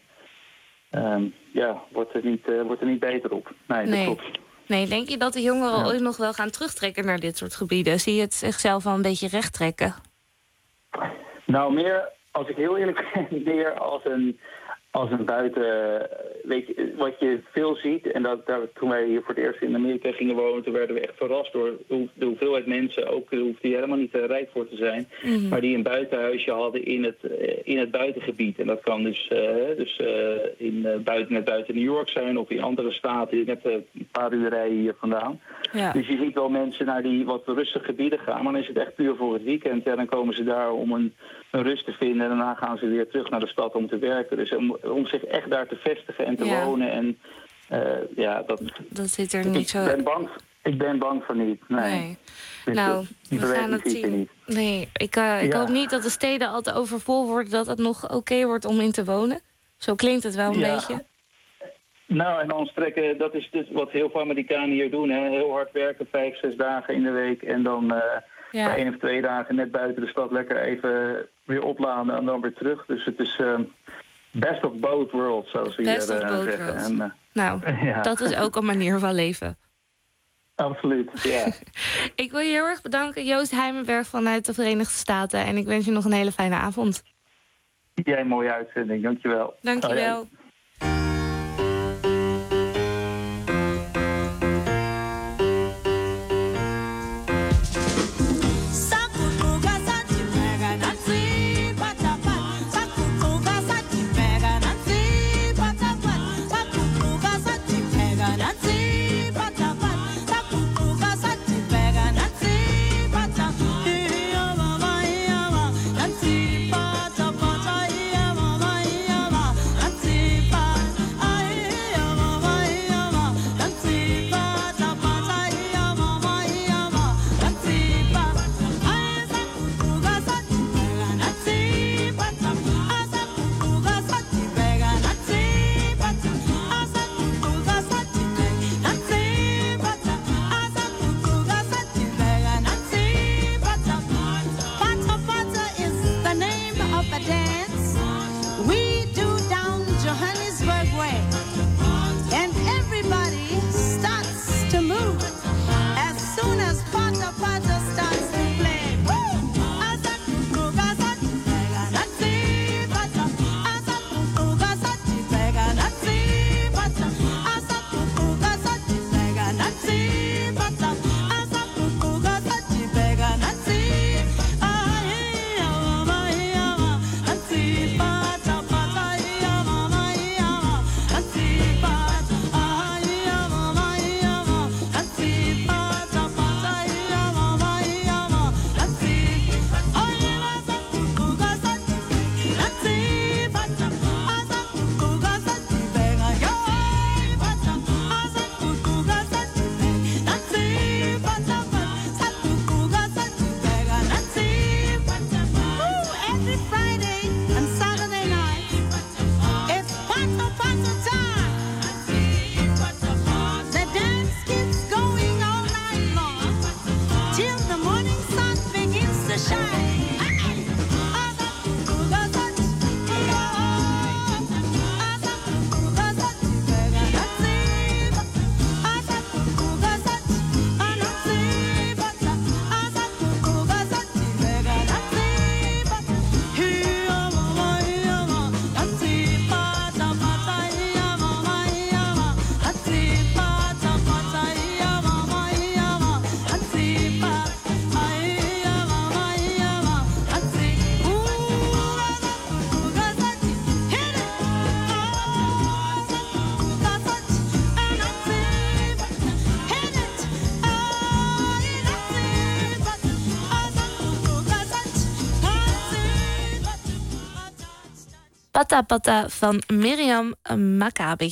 um, ja, wordt er, niet, uh, wordt er niet beter op. Nee, nee. dat klopt. Nee, denk je dat de jongeren ja. ooit nog wel gaan terugtrekken naar dit soort gebieden? Zie je het zichzelf wel een beetje recht trekken? Nou, meer, als ik heel eerlijk ben, meer als een, als een buiten... Weet je, wat je veel ziet, en dat, daar, toen wij hier voor het eerst in Amerika gingen wonen, toen werden we echt verrast door de hoeveelheid mensen, ook daar hoefde je helemaal niet uh, rijk voor te zijn, mm-hmm. maar die een buitenhuisje hadden in het, uh, in het buitengebied. En dat kan dus, uh, dus uh, in, uh, buiten, net buiten New York zijn of in andere staten, net uh, een paar uur rijden hier vandaan. Ja. Dus je ziet wel mensen naar die wat rustige gebieden gaan, maar dan is het echt puur voor het weekend. Ja, dan komen ze daar om een, een rust te vinden en daarna gaan ze weer terug naar de stad om te werken. Dus om, om zich echt daar te vestigen en te ja. wonen. En uh, ja, dat, dat zit er niet ik zo... Ben bang, ik ben bang voor niet, nee. nee. Dus nou, die we gaan het zien. Niet. Nee, ik, uh, ik ja. hoop niet dat de steden altijd overvol worden, dat het nog oké okay wordt om in te wonen. Zo klinkt het wel een ja. beetje. Nou, en dan trekken, dat is dus wat heel veel Amerikanen hier doen. Hè. Heel hard werken, vijf, zes dagen in de week. En dan uh, ja. één of twee dagen net buiten de stad lekker even weer opladen en dan weer terug. Dus het is uh, best of both worlds, zoals ze hier uh, zeggen. En, uh, nou, ja. dat is ook een manier van leven. Absoluut, ja. Ik wil je heel erg bedanken, Joost Heimenberg vanuit de Verenigde Staten. En ik wens je nog een hele fijne avond. Jij, een mooie uitzending. Dankjewel. Dankjewel. Oh, ja. See Pata Pata van Miriam Maccabi.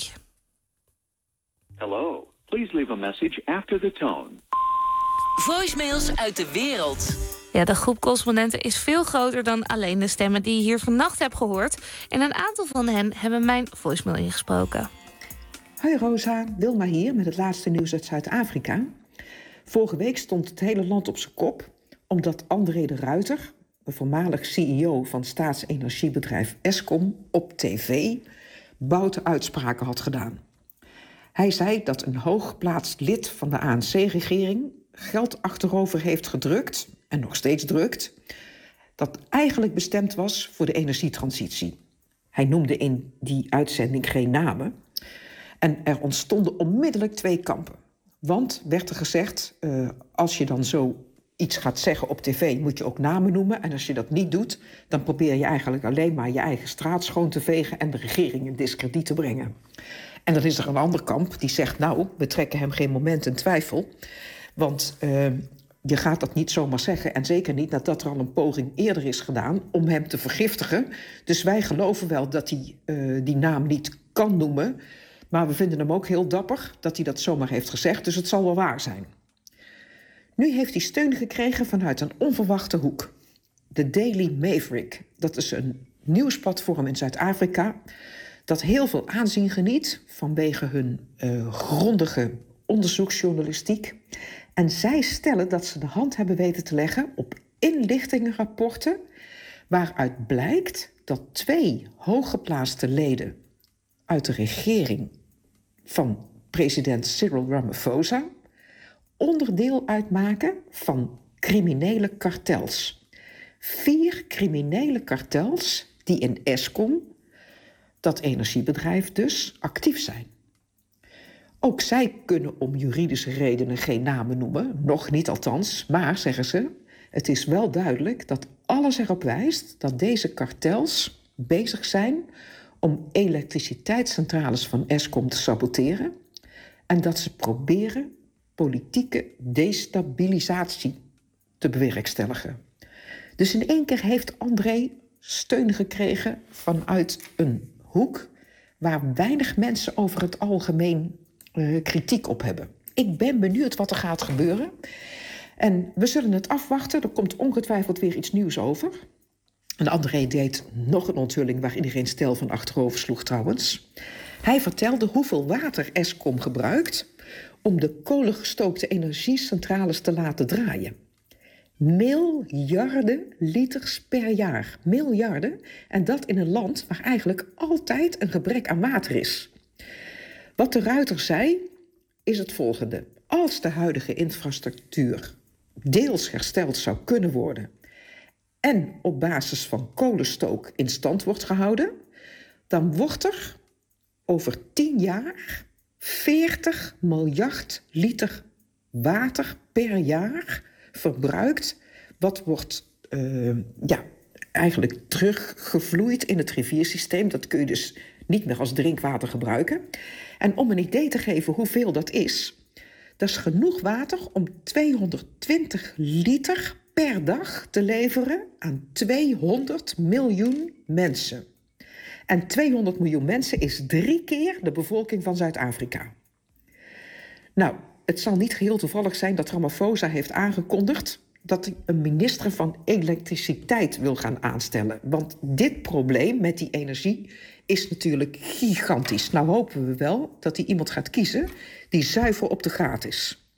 Hello, please leave a message after the tone. Voicemails uit de wereld. Ja, de groep correspondenten is veel groter dan alleen de stemmen die je hier vannacht hebt gehoord. En een aantal van hen hebben mijn voicemail ingesproken. Hoi Rosa, Wilma hier met het laatste nieuws uit Zuid-Afrika. Vorige week stond het hele land op zijn kop omdat André de Ruiter, de voormalig C E O van staatsenergiebedrijf Eskom, op tv boute uitspraken had gedaan. Hij zei dat een hooggeplaatst lid van de A N C-regering geld achterover heeft gedrukt, en nog steeds drukt, dat eigenlijk bestemd was voor de energietransitie. Hij noemde in die uitzending geen namen. En er ontstonden onmiddellijk twee kampen. Want, werd er gezegd, uh, als je dan zo iets gaat zeggen op tv, moet je ook namen noemen. En als je dat niet doet, dan probeer je eigenlijk alleen maar je eigen straat schoon te vegen en de regering in diskrediet te brengen. En dan is er een ander kamp die zegt, nou, we trekken hem geen moment in twijfel. Want uh, je gaat dat niet zomaar zeggen. En zeker niet nadat er al een poging eerder is gedaan om hem te vergiftigen. Dus wij geloven wel dat hij uh, die naam niet kan noemen. Maar we vinden hem ook heel dapper dat hij dat zomaar heeft gezegd. Dus het zal wel waar zijn. Nu heeft hij steun gekregen vanuit een onverwachte hoek. De Daily Maverick. Dat is een nieuwsplatform in Zuid-Afrika dat heel veel aanzien geniet vanwege hun uh, grondige onderzoeksjournalistiek. En zij stellen dat ze de hand hebben weten te leggen op inlichtingenrapporten waaruit blijkt dat twee hooggeplaatste leden uit de regering van president Cyril Ramaphosa onderdeel uitmaken van criminele kartels. Vier criminele kartels die in Eskom, dat energiebedrijf dus, actief zijn. Ook zij kunnen om juridische redenen geen namen noemen, nog niet althans, maar, zeggen ze, het is wel duidelijk dat alles erop wijst dat deze kartels bezig zijn om elektriciteitscentrales van Eskom te saboteren en dat ze proberen politieke destabilisatie te bewerkstelligen. Dus in één keer heeft André steun gekregen vanuit een hoek waar weinig mensen over het algemeen uh, kritiek op hebben. Ik ben benieuwd wat er gaat gebeuren. En we zullen het afwachten. Er komt ongetwijfeld weer iets nieuws over. En André deed nog een onthulling waar iedereen stil van achterover sloeg trouwens. Hij vertelde hoeveel water Eskom gebruikt om de kolengestookte energiecentrales te laten draaien. Miljarden liters per jaar. Miljarden. En dat in een land waar eigenlijk altijd een gebrek aan water is. Wat de Ruiter zei, is het volgende. Als de huidige infrastructuur deels hersteld zou kunnen worden en op basis van kolenstook in stand wordt gehouden, dan wordt er over tien jaar veertig miljard liter water per jaar verbruikt, wat wordt uh, ja, eigenlijk teruggevloeid in het riviersysteem. Dat kun je dus niet meer als drinkwater gebruiken. En om een idee te geven hoeveel dat is, dat is genoeg water om tweehonderdtwintig liter per dag te leveren aan tweehonderd miljoen mensen. En tweehonderd miljoen mensen is drie keer de bevolking van Zuid-Afrika. Nou, het zal niet geheel toevallig zijn dat Ramaphosa heeft aangekondigd dat hij een minister van elektriciteit wil gaan aanstellen. Want dit probleem met die energie is natuurlijk gigantisch. Nou hopen we wel dat hij iemand gaat kiezen die zuiver op de graad is.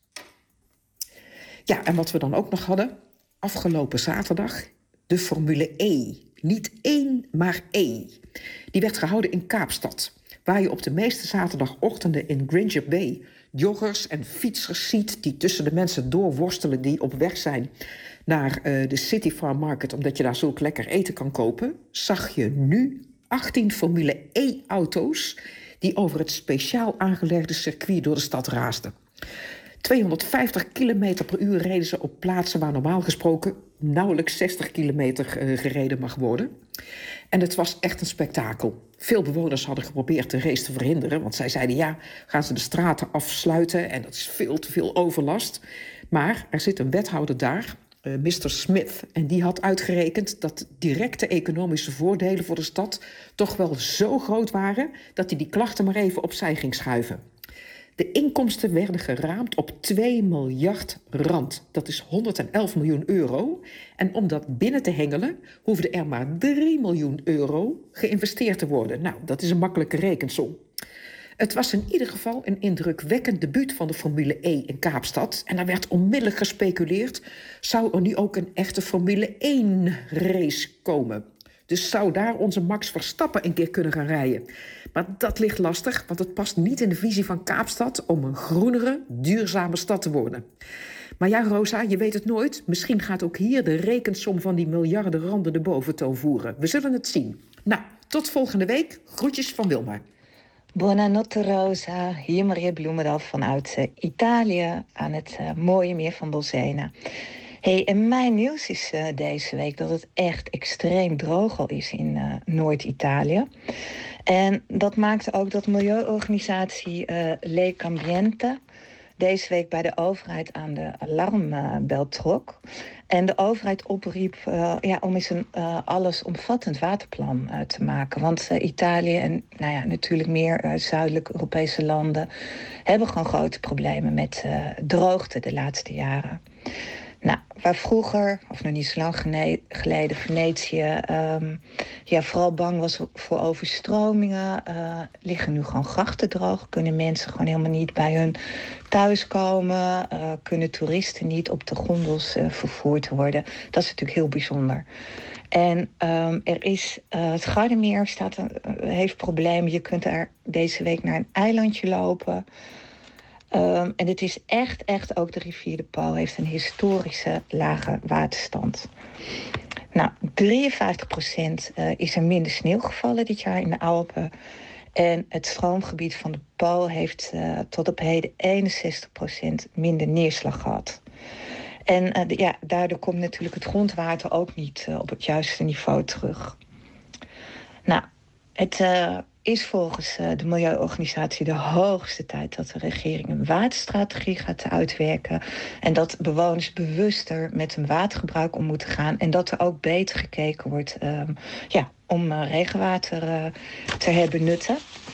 Ja, en wat we dan ook nog hadden, afgelopen zaterdag, de Formule E. Niet één, maar E. Die werd gehouden in Kaapstad, waar je op de meeste zaterdagochtenden in Gringe Bay joggers en fietsers ziet die tussen de mensen doorworstelen die op weg zijn naar uh, de City Farm Market, omdat je daar zulk lekker eten kan kopen, zag je nu achttien Formule E-auto's die over het speciaal aangelegde circuit door de stad raasden. tweehonderdvijftig kilometer per uur reden ze op plaatsen waar normaal gesproken nauwelijks zestig kilometer uh, gereden mag worden. En het was echt een spektakel. Veel bewoners hadden geprobeerd de race te verhinderen, want zij zeiden ja, gaan ze de straten afsluiten en dat is veel te veel overlast. Maar er zit een wethouder daar, uh, mister Smith. En die had uitgerekend dat directe economische voordelen voor de stad toch wel zo groot waren dat hij die klachten maar even opzij ging schuiven. De inkomsten werden geraamd op twee miljard rand. Dat is honderdelf miljoen euro. En om dat binnen te hengelen hoefde er maar drie miljoen euro geïnvesteerd te worden. Nou, dat is een makkelijke rekensom. Het was in ieder geval een indrukwekkend debuut van de Formule E in Kaapstad. En er werd onmiddellijk gespeculeerd, zou er nu ook een echte Formule één race komen? Dus zou daar onze Max Verstappen een keer kunnen gaan rijden? Maar dat ligt lastig, want het past niet in de visie van Kaapstad om een groenere, duurzame stad te worden. Maar ja, Rosa, je weet het nooit. Misschien gaat ook hier de rekensom van die miljarden randen de boventoon voeren. We zullen het zien. Nou, tot volgende week. Groetjes van Wilma. Buonanotte Rosa, hier Maria Bloemendaal vanuit uh, Italië aan het uh, mooie meer van Bolsena. Hey, en mijn nieuws is uh, deze week dat het echt extreem droog al is in uh, Noord-Italië. En dat maakte ook dat milieuorganisatie uh, Lecambiente deze week bij de overheid aan de alarmbel trok. En de overheid opriep uh, ja, om eens een uh, allesomvattend waterplan uh, te maken. Want uh, Italië en nou ja, natuurlijk meer uh, zuidelijke Europese landen hebben gewoon grote problemen met uh, droogte de laatste jaren. Nou, waar vroeger, of nog niet zo lang geleden, Venetië um, ja, vooral bang was voor overstromingen, uh, liggen nu gewoon grachten droog. Kunnen mensen gewoon helemaal niet bij hun thuis komen. Uh, kunnen toeristen niet op de gondels uh, vervoerd worden. Dat is natuurlijk heel bijzonder. En um, er is, uh, het Gardameer staat, uh, heeft problemen. Je kunt daar deze week naar een eilandje lopen. Um, en het is echt, echt ook de rivier de Po heeft een historische lage waterstand. Nou, drieënvijftig procent uh, is er minder sneeuw gevallen dit jaar in de Alpen. En het stroomgebied van de Po heeft uh, tot op heden eenenzestig procent minder neerslag gehad. En uh, de, ja, daardoor komt natuurlijk het grondwater ook niet uh, op het juiste niveau terug. Nou, het uh, is volgens uh, de milieuorganisatie de hoogste tijd dat de regering een waterstrategie gaat uitwerken. En dat bewoners bewuster met hun watergebruik om moeten gaan. En dat er ook beter gekeken wordt um, ja, om uh, regenwater uh, te herbenutten.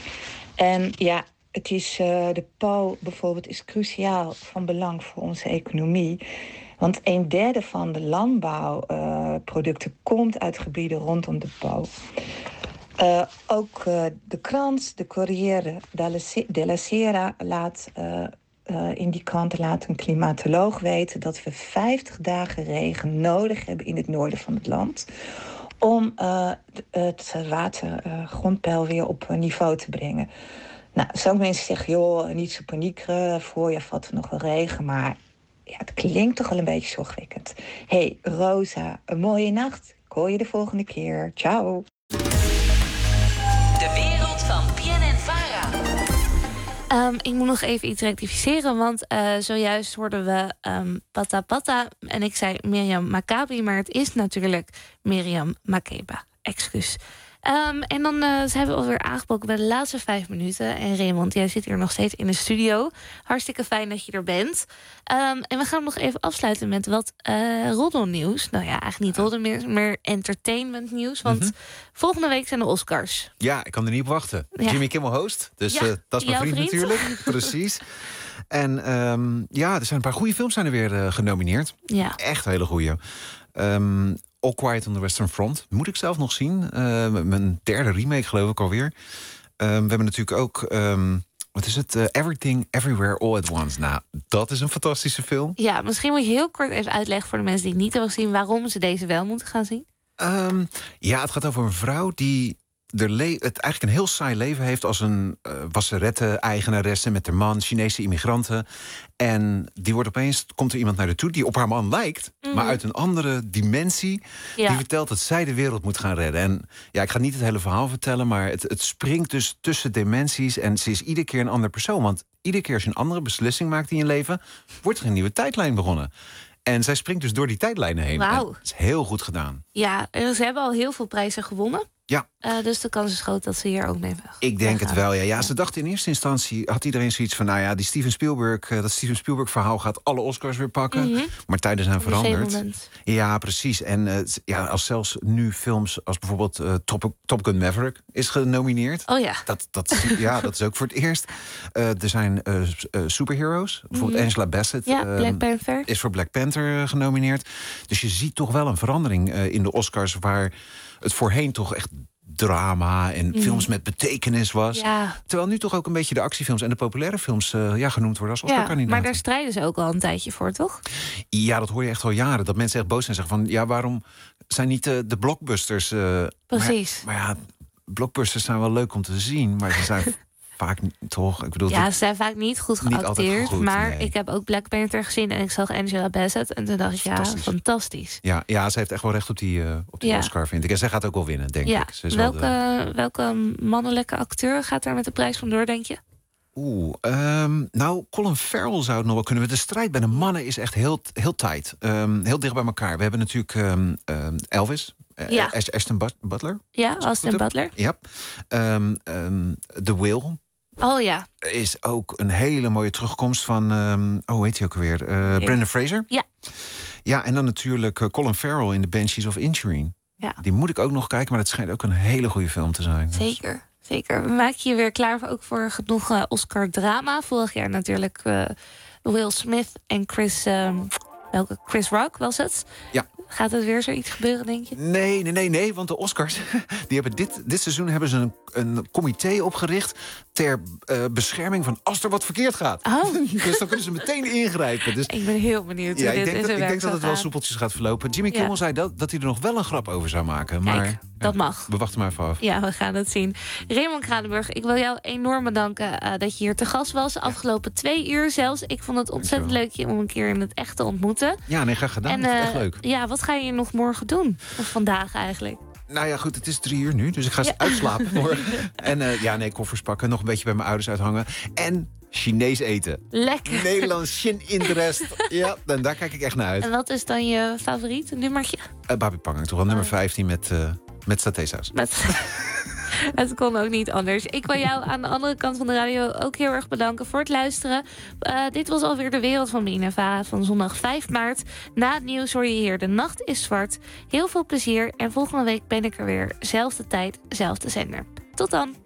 En ja, het is, uh, de Po bijvoorbeeld is cruciaal van belang voor onze economie. Want een derde van de landbouwproducten uh, komt uit gebieden rondom de Po. Uh, ook uh, de krant, de Corriere della Sera, laat uh, uh, in die krant laat een klimatoloog weten dat we vijftig dagen regen nodig hebben in het noorden van het land om uh, het watergrondpeil uh, weer op niveau te brengen. Nou, sommige mensen zeggen, joh, niet zo paniekeren, voorjaar valt er nog wel regen, maar ja, het klinkt toch wel een beetje zorgwekkend. Hey, Rosa, een mooie nacht. Ik hoor je de volgende keer. Ciao. De wereld van B N N-Vara. Um, ik moet nog even iets rectificeren, want uh, zojuist hoorden we um, Pata Pata en ik zei Miriam Makeba, maar het is natuurlijk Miriam Makeba. Excuus. Um, en dan uh, zijn we alweer aangebroken bij de laatste vijf minuten. En Raymond, jij zit hier nog steeds in de studio. Hartstikke fijn dat je er bent. Um, en we gaan nog even afsluiten met wat uh, roddelnieuws. Nou ja, eigenlijk niet roddelnieuws, maar entertainment nieuws. Want Mm-hmm. volgende week zijn de Oscars. Ja, ik kan er niet op wachten. Ja. Jimmy Kimmel host, dus Ja, uh, dat is mijn jouw vriend, vriend. natuurlijk. Precies. En um, ja, er zijn een paar goede films zijn er weer uh, genomineerd. Ja. Echt hele goede. Um, All Quiet on the Western Front. Moet ik zelf nog zien. Uh, mijn derde remake geloof ik alweer. Um, we hebben natuurlijk ook... Um, wat is het? Uh, Everything, Everywhere, All at Once. Nou, dat is een fantastische film. Ja, misschien moet je heel kort even uitleggen voor de mensen die het niet hebben gezien waarom ze deze wel moeten gaan zien. Um, ja, het gaat over een vrouw die er le- het eigenlijk een heel saai leven heeft als een uh, wasserette-eigenaresse met haar man, Chinese immigranten. En die wordt opeens, komt er iemand naar haar toe die op haar man lijkt, mm-hmm. maar uit een andere dimensie. Ja. Die vertelt dat zij de wereld moet gaan redden. En ja, ik ga niet het hele verhaal vertellen, maar het, het springt dus tussen dimensies en ze is iedere keer een ander persoon. Want iedere keer als je een andere beslissing maakt in je leven, wordt er een nieuwe tijdlijn begonnen. En zij springt dus door die tijdlijnen heen. Wauw. Dat is heel goed gedaan. Ja, ze hebben al heel veel prijzen gewonnen. Ja. Uh, dus de kans is groot dat ze hier ook mee weg. Ik denk het wel, ja. ja. Ze dachten in eerste instantie, had iedereen zoiets van... nou ja, die Steven Spielberg, uh, dat Steven Spielberg verhaal gaat alle Oscars weer pakken. Mm-hmm. Maar tijden zijn veranderd. Ja, precies. En uh, ja, als zelfs nu films als bijvoorbeeld uh, Top, Top Gun Maverick is genomineerd. Oh ja. Dat, dat, ja, dat is ook voor het eerst. Uh, er zijn uh, uh, superheroes. Bijvoorbeeld mm-hmm. Angela Bassett ja, uh, Black Panther. is voor Black Panther uh, genomineerd. Dus je ziet toch wel een verandering uh, in de Oscars... waar het voorheen toch echt... drama en mm. films met betekenis was. Ja. Terwijl nu toch ook een beetje de actiefilms en de populaire films uh, ja, genoemd worden als Oscar-kandidaten. Ja, maar daar strijden ze ook al een tijdje voor, toch? Ja, dat hoor je echt al jaren. Dat mensen echt boos zijn en zeggen van... ja, waarom zijn niet uh, de blockbusters... Uh, Precies. Maar, maar ja, blockbusters zijn wel leuk om te zien, maar ze zijn... vaak toch, ik bedoel... Ja, ze zijn vaak niet goed geacteerd. Niet goed, maar nee. ik heb ook Black Panther gezien en ik zag Angela Bassett. En toen dacht ik, ja, fantastisch. fantastisch. Ja, ja, ze heeft echt wel recht op die, uh, op die ja. Oscar, vind ik. En zij gaat ook wel winnen, denk ja. ik. Ze is welke, wel de... welke mannelijke acteur gaat daar met de prijs vandoor, denk je? Oeh, um, nou, Colin Farrell zou het nog wel kunnen. De strijd bij de mannen is echt heel, heel tight. Um, heel dicht bij elkaar. We hebben natuurlijk um, um, Elvis... Ja. Uh, Ashton Butler. Ja, Ashton Butler. Ja. Um, um, The Whale. Oh ja. Is ook een hele mooie terugkomst van... Um, oh, hoe heet hij ook alweer? Uh, nee. Brendan Fraser. Ja. Ja, en dan natuurlijk uh, Colin Farrell in The Banshees of Inisherin. Ja. Die moet ik ook nog kijken, maar het schijnt ook een hele goede film te zijn. Zeker, zeker. We maken je weer klaar voor, ook voor genoeg uh, Oscar-drama. Vorig jaar natuurlijk uh, Will Smith en Chris... Um, welke Chris Rock was het? Ja. Gaat het weer zoiets gebeuren, denk je? Nee, nee, nee, nee, want de Oscars... die hebben dit, dit seizoen hebben ze een, een comité opgericht... ter uh, bescherming van als er wat verkeerd gaat. Oh. Dus dan kunnen ze meteen ingrijpen. Dus, ik ben heel benieuwd ja, hoe ik dit denk is dat, Ik denk dat het wel gaan. soepeltjes gaat verlopen. Jimmy Kimmel ja. zei dat, dat hij er nog wel een grap over zou maken. Kijk, maar dat ja, mag. We wachten maar even af. Ja, we gaan het zien. Raymond Kranenburg, ik wil jou enorm bedanken... Uh, dat je hier te gast was. De afgelopen ja. twee uur zelfs. Ik vond het ontzettend leuk je om een keer in het echt te ontmoeten. Ja, nee, graag gedaan. En, uh, echt leuk. Ja, wat ga je nog morgen doen? Of vandaag eigenlijk? Nou ja, goed, het is drie uur nu, dus ik ga ja. uitslapen morgen. En uh, ja, nee, koffers pakken, nog een beetje bij mijn ouders uithangen. En Chinees eten. Lekker. Nederlands Shin in de rest. Ja, en daar kijk ik echt naar uit. En wat is dan je favoriete nummertje? Uh, Babi Pangang, toch wel nummer vijftien met, uh, met satésaus. Met... Het kon ook niet anders. Ik wil jou aan de andere kant van de radio ook heel erg bedanken voor het luisteren. Uh, dit was alweer De Wereld van Bien en Vara van zondag vijf maart. Na het nieuws hoor je hier De Nacht is Zwart. Heel veel plezier en volgende week ben ik er weer. Zelfde tijd, zelfde zender. Tot dan.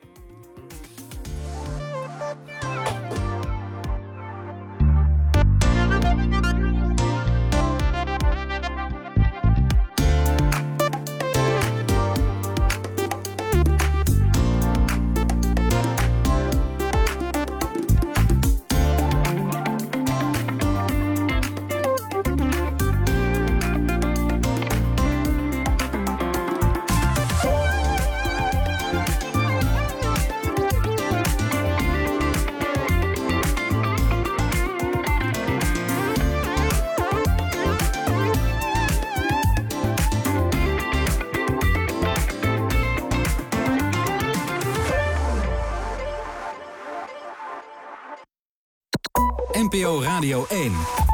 N P O Radio één.